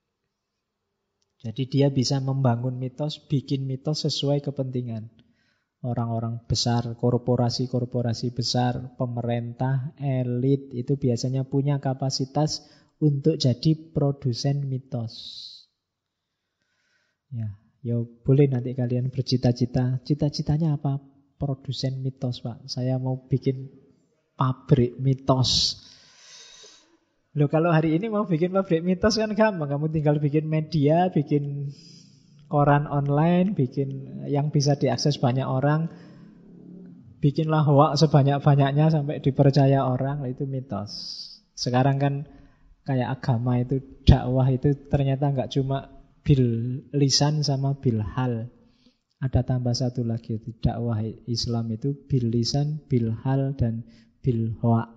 Jadi dia bisa membangun mitos, bikin mitos sesuai kepentingan. Orang-orang besar, korporasi-korporasi besar, pemerintah, elit itu biasanya punya kapasitas untuk jadi produsen mitos. Ya boleh nanti kalian bercita-cita. Cita-citanya apa? Produsen mitos, Pak. Saya mau bikin pabrik mitos. Loh, kalau hari ini mau bikin pabrik mitos kan gampang. Kamu tinggal bikin media, bikin koran online, bikin yang bisa diakses banyak orang. Bikinlah hoax sebanyak-banyaknya sampai dipercaya orang. Itu mitos. Sekarang kan kayak agama itu, dakwah itu ternyata nggak cuma bil lisan sama bil hal. Ada tambah satu lagi, dakwah Islam itu bil lisan, bil hal, dan bil hoax.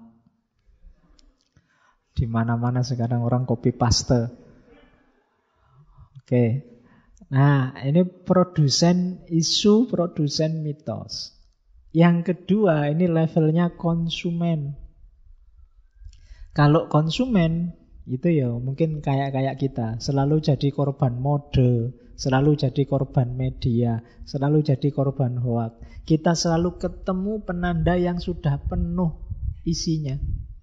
Di mana-mana sekarang orang copy paste. Oke. Nah, ini produsen isu, produsen mitos. Yang kedua, ini levelnya konsumen. Kalau konsumen itu ya mungkin kayak kita, selalu jadi korban mode, selalu jadi korban media, selalu jadi korban hoax. Kita selalu ketemu penanda yang sudah penuh isinya.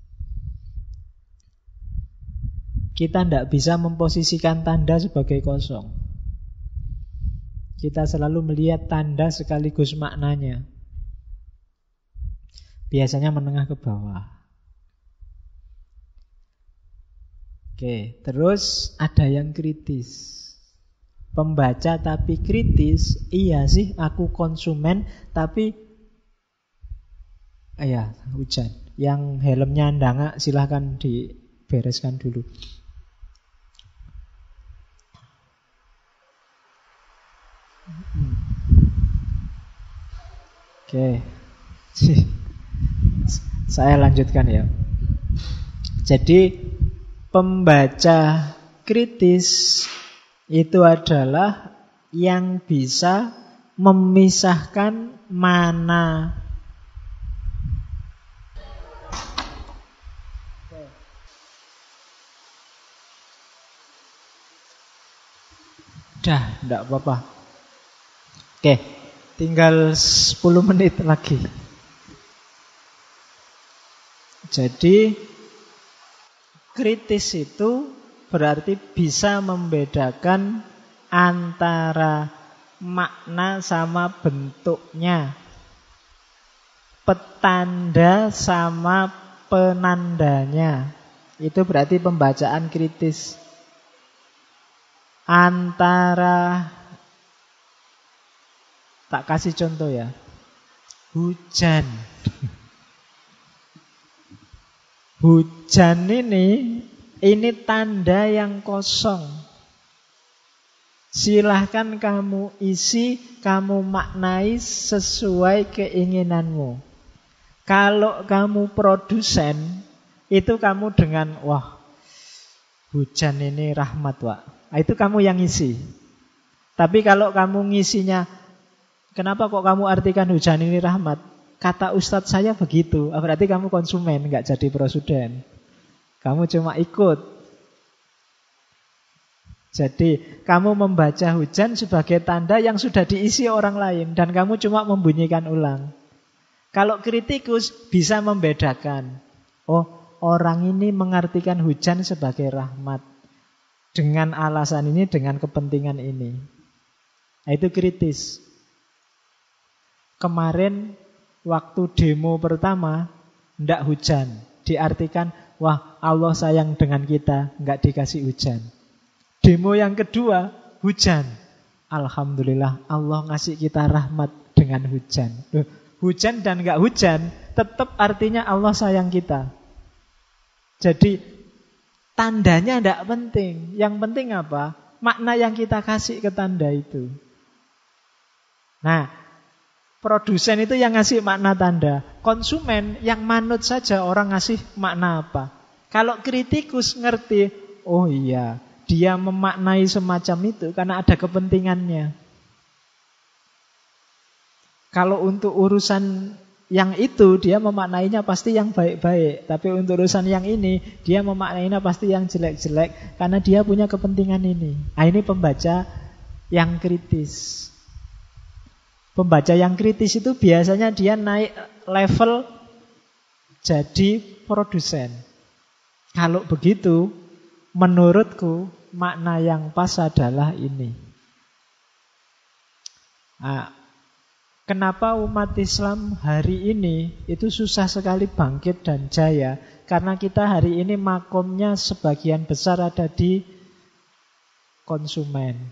Kita tidak bisa memposisikan tanda sebagai kosong. Kita selalu melihat tanda sekaligus maknanya. Biasanya menengah ke bawah. Oke, terus ada yang kritis. Pembaca tapi kritis. Iya sih, aku konsumen, tapi hujan. Yang helmnya ndangak silahkan dibereskan dulu. Oke. Saya lanjutkan ya. Jadi pembaca kritis itu adalah yang bisa memisahkan mana enggak apa-apa. Oke, tinggal 10 menit lagi. Jadi kritis itu berarti bisa membedakan antara makna sama bentuknya, petanda sama penandanya. Itu berarti pembacaan kritis. Antara, tak kasih contoh ya, hujan. Hujan ini tanda yang kosong. Silahkan kamu isi, kamu maknai sesuai keinginanmu. Kalau kamu produsen, itu kamu dengan, wah, hujan ini rahmat, Wak. Itu kamu yang isi. Tapi kalau kamu ngisinya, kenapa kok kamu artikan hujan ini rahmat? Kata ustadz saya begitu. Berarti kamu konsumen, nggak jadi prosuden. Kamu cuma ikut. Jadi kamu membaca hujan sebagai tanda yang sudah diisi orang lain, dan kamu cuma membunyikan ulang. Kalau kritikus bisa membedakan. Oh, orang ini mengartikan hujan sebagai rahmat, dengan alasan ini, dengan kepentingan ini. Nah, itu kritis. Kemarin waktu demo pertama, ndak hujan. Diartikan, wah, Allah sayang dengan kita, nggak dikasih hujan. Demo yang kedua, hujan. Alhamdulillah, Allah ngasih kita rahmat dengan hujan. Hujan dan nggak hujan, tetap artinya Allah sayang kita. Jadi tandanya tidak penting. Yang penting apa? Makna yang kita kasih ke tanda itu. Nah, produsen itu yang ngasih makna tanda. Konsumen yang manut saja orang ngasih makna apa. Kalau kritikus ngerti, oh iya, dia memaknai semacam itu karena ada kepentingannya. Kalau untuk urusan yang itu dia memaknainya pasti yang baik-baik. Tapi untuk urusan yang ini dia memaknainya pasti yang jelek-jelek, karena dia punya kepentingan ini. Nah, ini pembaca yang kritis. Pembaca yang kritis itu biasanya dia naik level jadi produsen. Kalau begitu, menurutku makna yang pas adalah ini. Nah, kenapa umat Islam hari ini itu susah sekali bangkit dan jaya? Karena kita hari ini makomnya sebagian besar ada di konsumen.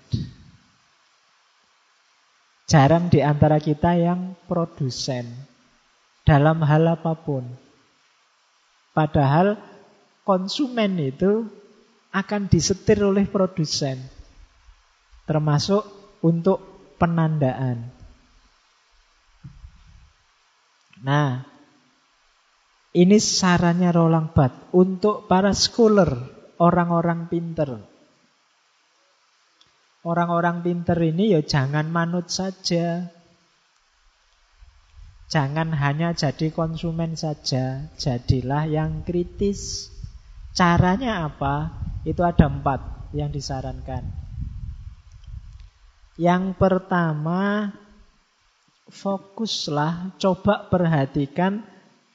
Jarang di antara kita yang produsen dalam hal apapun. Padahal konsumen itu akan disetir oleh produsen. Termasuk untuk penandaan. Nah, ini sarannya Roland Barthes untuk para scholar, orang-orang pinter. Orang-orang pinter ini ya jangan manut saja. Jangan hanya jadi konsumen saja, jadilah yang kritis. Caranya apa? Itu ada 4 yang disarankan. Yang pertama, fokuslah, coba perhatikan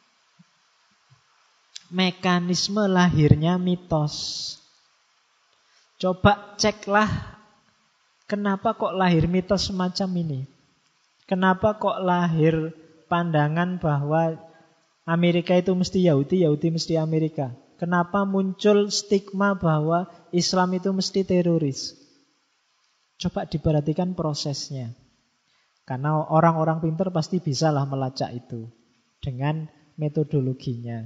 mekanisme lahirnya mitos. Coba ceklah kenapa kok lahir mitos semacam ini. Kenapa kok lahir pandangan bahwa Amerika itu mesti Yahudi, Yahudi mesti Amerika. Kenapa muncul stigma bahwa Islam itu mesti teroris. Coba diperhatikan prosesnya. Karena orang-orang pintar pasti bisalah melacak itu dengan metodologinya.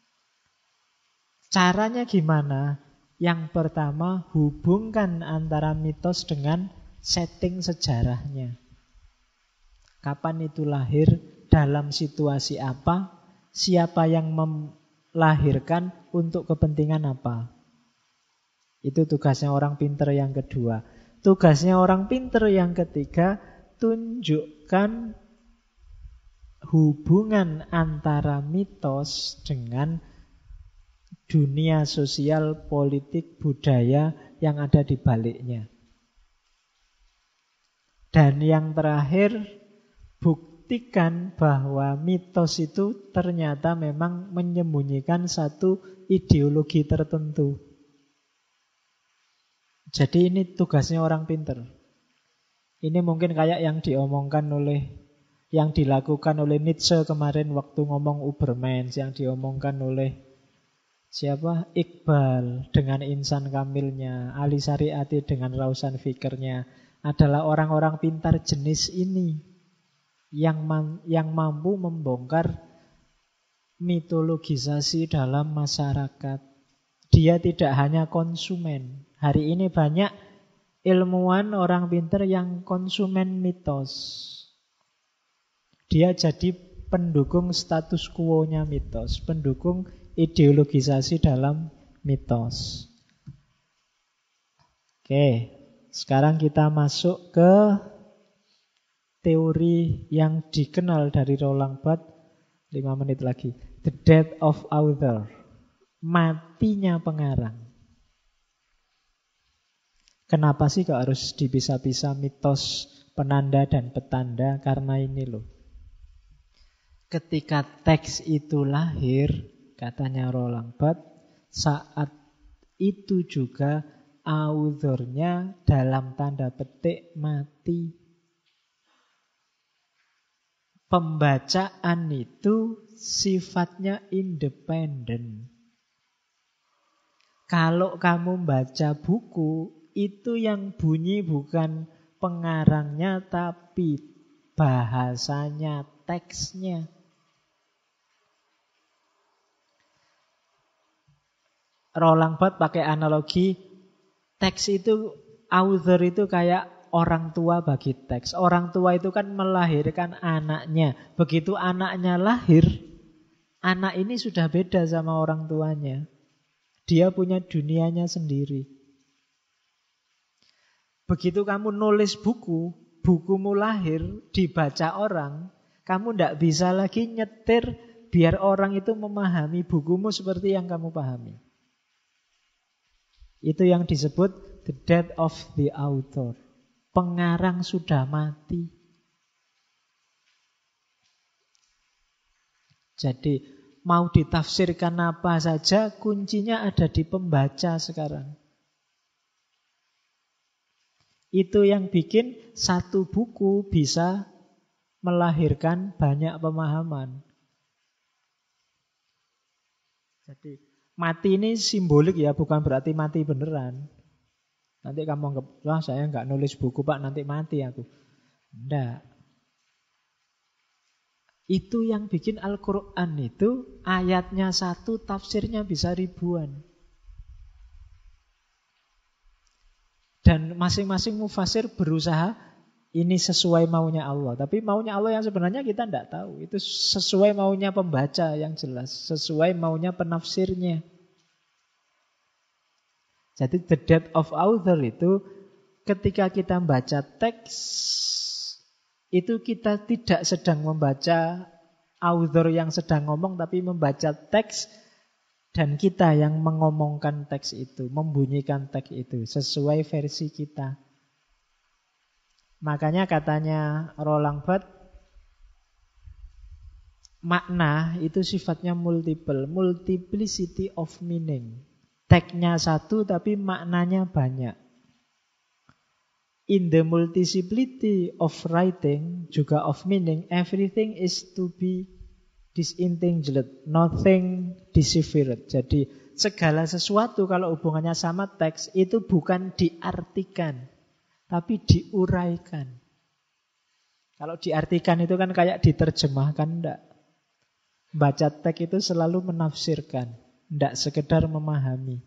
Caranya gimana? Yang pertama, hubungkan antara mitos dengan setting sejarahnya. Kapan itu lahir? Dalam situasi apa? Siapa yang melahirkan? Untuk kepentingan apa? Itu tugasnya orang pintar yang kedua. Tugasnya orang pintar yang ketiga, tunjukkan hubungan antara mitos dengan dunia sosial, politik, budaya yang ada di baliknya. Dan yang terakhir, buktikan bahwa mitos itu ternyata memang menyembunyikan satu ideologi tertentu. Jadi ini tugasnya orang pinter. Ini mungkin kayak yang dilakukan oleh Nietzsche kemarin waktu ngomong Ubermensch, yang diomongkan oleh siapa? Iqbal dengan insan kamilnya, Ali Syariati dengan rausan fikirnya, adalah orang-orang pintar jenis ini yang mampu membongkar mitologisasi dalam masyarakat. Dia tidak hanya konsumen. Hari ini banyak ilmuwan, orang pintar yang konsumen mitos. Dia jadi pendukung status quo-nya mitos, pendukung ideologisasi dalam mitos. Oke, sekarang kita masuk ke teori yang dikenal dari Roland Barthes. 5 menit lagi. The death of author. Matinya pengarang. Kenapa sih kok harus dipisah-pisah mitos, penanda dan petanda? Karena ini loh. Ketika teks itu lahir, katanya Roland Barthes, saat itu juga authornya dalam tanda petik mati. Pembacaan itu sifatnya independen. Kalau kamu baca buku, itu yang bunyi bukan pengarangnya, tapi bahasanya, teksnya. Roland Barthes pakai analogi, teks itu, author itu kayak orang tua bagi teks. Orang tua itu kan melahirkan anaknya. Begitu anaknya lahir, anak ini sudah beda sama orang tuanya. Dia punya dunianya sendiri. Begitu kamu nulis buku, bukumu lahir, dibaca orang, kamu tidak bisa lagi nyetir biar orang itu memahami bukumu seperti yang kamu pahami. Itu yang disebut the death of the author. Pengarang sudah mati. Jadi mau ditafsirkan apa saja, kuncinya ada di pembaca sekarang. Itu yang bikin satu buku bisa melahirkan banyak pemahaman. Jadi mati ini simbolik ya, bukan berarti mati beneran. Nanti kamu anggap, wah saya nggak nulis buku Pak, nanti mati aku. Enggak. Itu yang bikin Al-Quran itu ayatnya satu, tafsirnya bisa ribuan. Dan masing-masing mufasir berusaha ini sesuai maunya Allah. Tapi maunya Allah yang sebenarnya kita tidak tahu. Itu sesuai maunya pembaca yang jelas. Sesuai maunya penafsirnya. Jadi the death of author itu ketika kita membaca teks, itu kita tidak sedang membaca author yang sedang ngomong, tapi membaca teks dan kita yang mengomongkan teks itu, membunyikan teks itu sesuai versi kita. Makanya katanya Roland Barthes, makna itu sifatnya multiple, multiplicity of meaning. Teksnya satu tapi maknanya banyak. In the multiplicity of writing, juga of meaning, everything is to be disentangled, nothing deciphered. Jadi segala sesuatu kalau hubungannya sama teks itu bukan diartikan, tapi diuraikan. Kalau diartikan itu kan kayak diterjemahkan, enggak. Baca teks itu selalu menafsirkan, enggak sekedar memahami.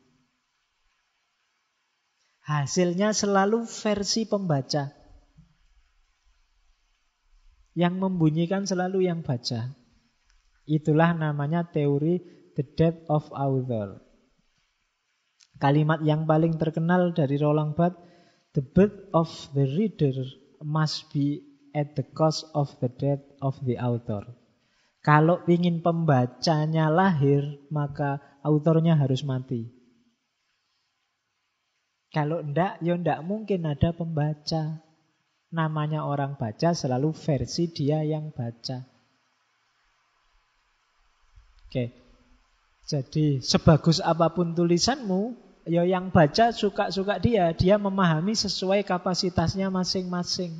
Hasilnya selalu versi pembaca. Yang membunyikan selalu yang baca. Itulah namanya teori the death of author. Kalimat yang paling terkenal dari Roland Barthes, the birth of the reader must be at the cost of the death of the author. Kalau ingin pembacanya lahir, maka autornya harus mati. Kalau enggak, ya enggak mungkin ada pembaca. Namanya orang baca selalu versi dia yang baca. Oke. Jadi sebagus apapun tulisanmu, ya yang baca suka-suka dia memahami sesuai kapasitasnya masing-masing.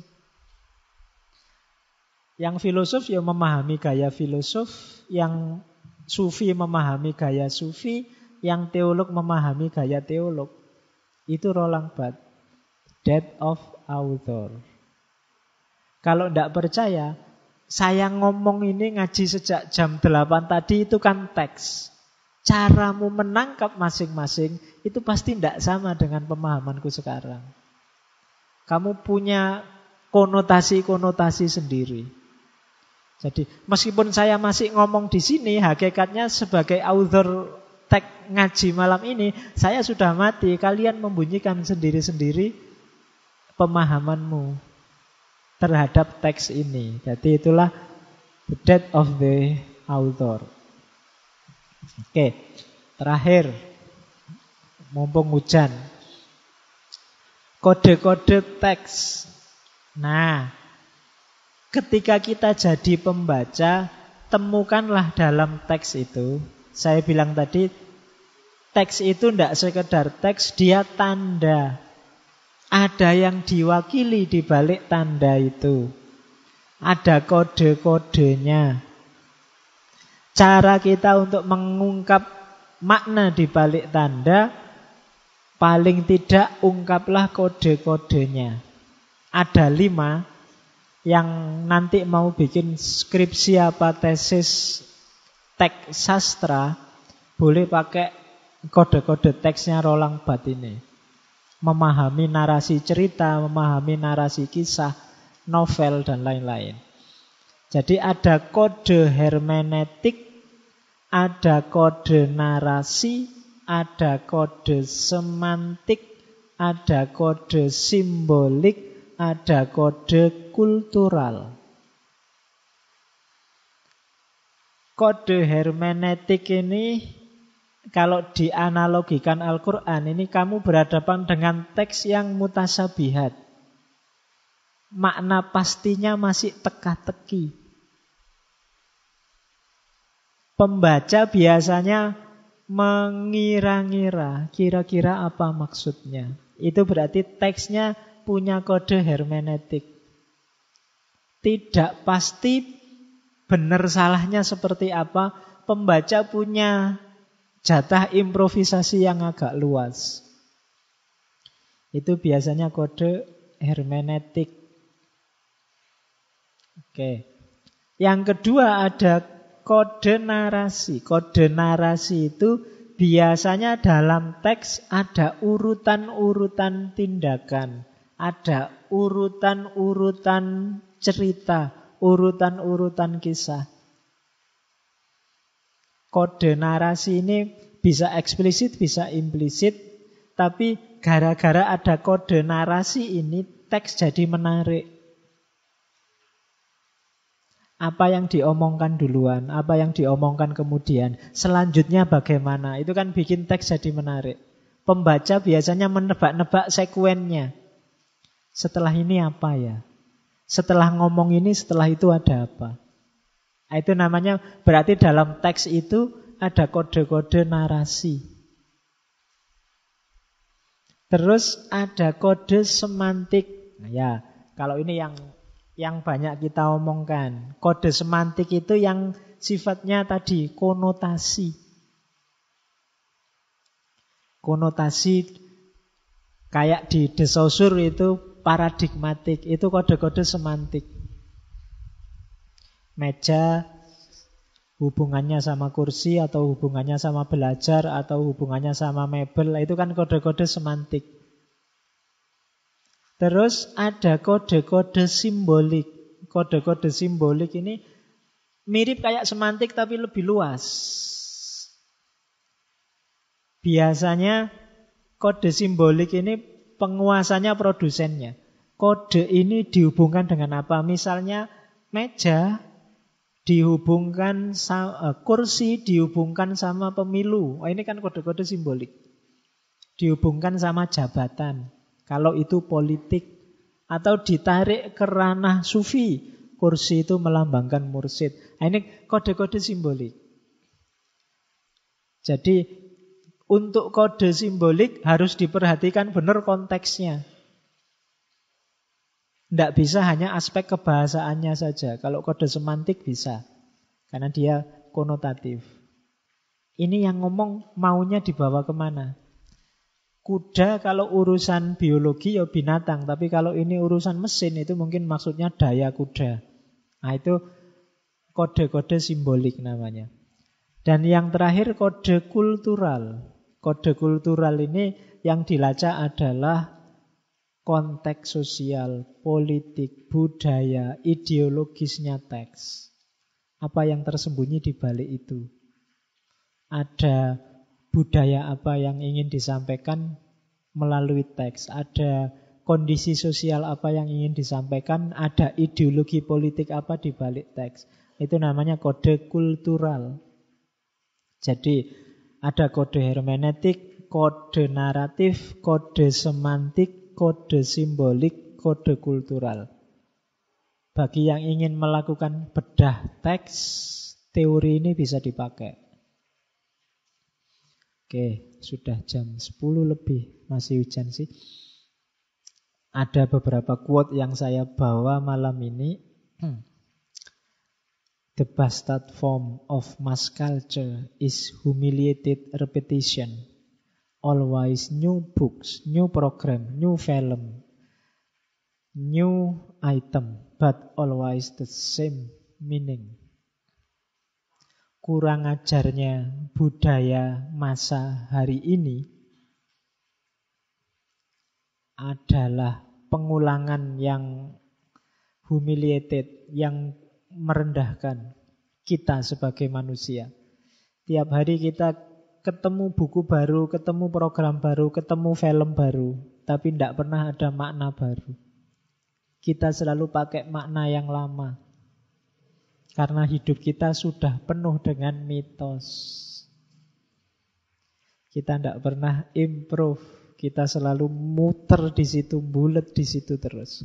Yang filosof ya memahami gaya filosof, yang sufi memahami gaya sufi, yang teolog memahami gaya teolog. Itu Roland Barthes, death of author. Kalau tidak percaya, saya ngomong ini ngaji sejak jam 8 tadi itu kan teks. Caramu menangkap masing-masing itu pasti tidak sama dengan pemahamanku sekarang. Kamu punya konotasi-konotasi sendiri. Jadi meskipun saya masih ngomong di sini, hakikatnya sebagai author teks ngaji malam ini, saya sudah mati. Kalian membunyikan sendiri-sendiri pemahamanmu terhadap teks ini. Jadi itulah the death of the author. Oke, terakhir, mumpung hujan, kode-kode teks. Nah, ketika kita jadi pembaca, temukanlah dalam teks itu. Saya bilang tadi, teks itu tidak sekedar teks, dia tanda. Ada yang diwakili di balik tanda itu. Ada kode-kodenya. Cara kita untuk mengungkap makna di balik tanda, paling tidak ungkaplah kode-kodenya. Ada 5 yang nanti mau bikin skripsi apa tesis teks sastra, boleh pakai kode-kode teksnya Roland Barthes ini. Memahami narasi cerita, memahami narasi kisah, novel, dan lain-lain. Jadi ada kode hermeneutik, ada kode narasi, ada kode semantik, ada kode simbolik, ada kode kultural. Kode hermeneutik ini kalau dianalogikan Al-Quran ini kamu berhadapan dengan teks yang mutasabihat. Makna pastinya masih teka-teki. Pembaca biasanya mengira-ngira kira-kira apa maksudnya. Itu berarti teksnya punya kode hermeneutik. Tidak pasti benar salahnya seperti apa, pembaca punya jatah improvisasi yang agak luas. Itu biasanya kode hermeneutik. Oke. Yang kedua ada kode narasi. Kode narasi itu biasanya dalam teks ada urutan-urutan tindakan, ada urutan-urutan cerita, urutan-urutan kisah. Kode narasi ini bisa eksplisit, bisa implisit, tapi gara-gara ada kode narasi ini teks jadi menarik. Apa yang diomongkan duluan, apa yang diomongkan kemudian, selanjutnya bagaimana, itu kan bikin teks jadi menarik. Pembaca biasanya menebak-nebak sekuennya. Setelah ini apa ya? Setelah ngomong ini, setelah itu ada apa? Itu namanya berarti dalam teks itu ada kode-kode narasi. Terus ada kode semantik. Nah, ya, kalau ini yang banyak kita omongkan. Kode semantik itu yang sifatnya tadi konotasi. Konotasi kayak di De Saussure itu paradigmatik, itu kode-kode semantik. Meja hubungannya sama kursi atau hubungannya sama belajar atau hubungannya sama mebel, itu kan kode-kode semantik. Terus ada kode-kode simbolik. Kode-kode simbolik ini mirip kayak semantik tapi lebih luas. Biasanya kode simbolik ini penguasanya produsennya. Kode ini dihubungkan dengan apa? Misalnya meja dihubungkan kursi dihubungkan sama pemilu. Ini kan kode-kode simbolik. Dihubungkan sama jabatan. Kalau itu politik. Atau ditarik ke ranah sufi. Kursi itu melambangkan mursyid. Ini kode-kode simbolik. Jadi untuk kode simbolik harus diperhatikan benar konteksnya. Tidak bisa hanya aspek kebahasaannya saja. Kalau kode semantik bisa. Karena dia konotatif. Ini yang ngomong maunya dibawa kemana? Kuda kalau urusan biologi ya binatang. Tapi kalau ini urusan mesin itu mungkin maksudnya daya kuda. Nah itu kode-kode simbolik namanya. Dan yang terakhir kode kultural. Kode kultural ini yang dilacak adalah konteks sosial, politik, budaya, ideologisnya teks. Apa yang tersembunyi di balik itu? Ada budaya apa yang ingin disampaikan melalui teks? Ada kondisi sosial apa yang ingin disampaikan? Ada ideologi politik apa di balik teks? Itu namanya kode kultural. Jadi ada kode hermeneutik, kode naratif, kode semantik, kode simbolik, kode kultural. Bagi yang ingin melakukan bedah teks, teori ini bisa dipakai. Oke, sudah jam 10 lebih, masih hujan sih. Ada beberapa quote yang saya bawa malam ini. The bastard form of mass culture is humiliated repetition. Always new books, new program, new film, new item, but always the same meaning. Kurang ajarnya budaya masa hari ini adalah pengulangan yang humiliated, yang merendahkan kita sebagai manusia. Tiap hari kita ketemu buku baru, ketemu program baru, ketemu film baru, tapi tidak pernah ada makna baru. Kita selalu pakai makna yang lama. Karena hidup kita sudah penuh dengan mitos. Kita tidak pernah improve. Kita selalu muter di situ, bulet di situ terus.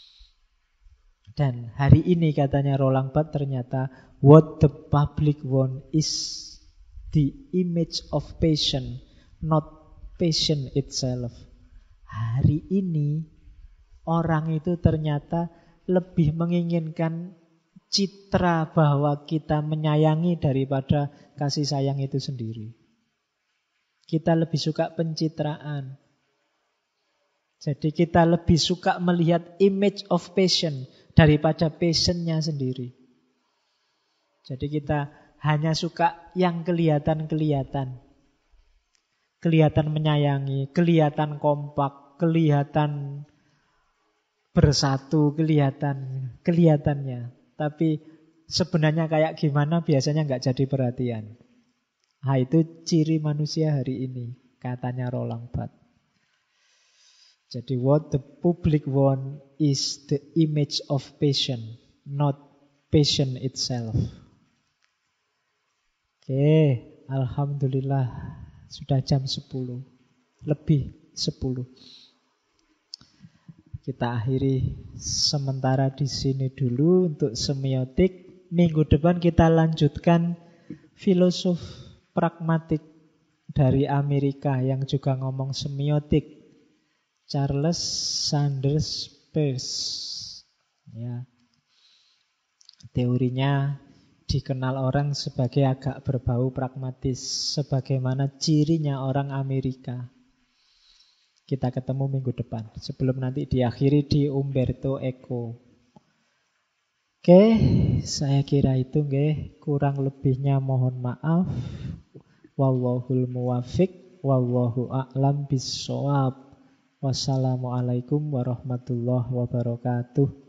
Dan hari ini katanya Roland Barthes ternyata what the public want is the image of passion, not passion itself. Hari ini orang itu ternyata lebih menginginkan citra bahwa kita menyayangi daripada kasih sayang itu sendiri. Kita lebih suka pencitraan. Jadi kita lebih suka melihat image of passion daripada passionnya sendiri. Jadi kita hanya suka yang kelihatan-kelihatan. Kelihatan menyayangi, kelihatan kompak, kelihatan bersatu, kelihatannya. Tapi sebenarnya kayak gimana biasanya nggak jadi perhatian. Nah, itu ciri manusia hari ini, katanya Roland Barthes. Jadi what the public want is the image of passion, not passion itself. Oke, alhamdulillah sudah jam 10. Lebih 10. Kita akhiri sementara di sini dulu untuk semiotik. Minggu depan kita lanjutkan filosof pragmatik dari Amerika yang juga ngomong semiotik, Charles Sanders Peirce. Ya. Teorinya dikenal orang sebagai agak berbau pragmatis, sebagaimana cirinya orang Amerika. Kita ketemu minggu depan, sebelum nanti diakhiri di Umberto Eco. Oke, saya kira itu nggih, kurang lebihnya mohon maaf. Wallahul muwaffiq, wallahu a'lam bissawab. Wassalamualaikum warahmatullahi wabarakatuh.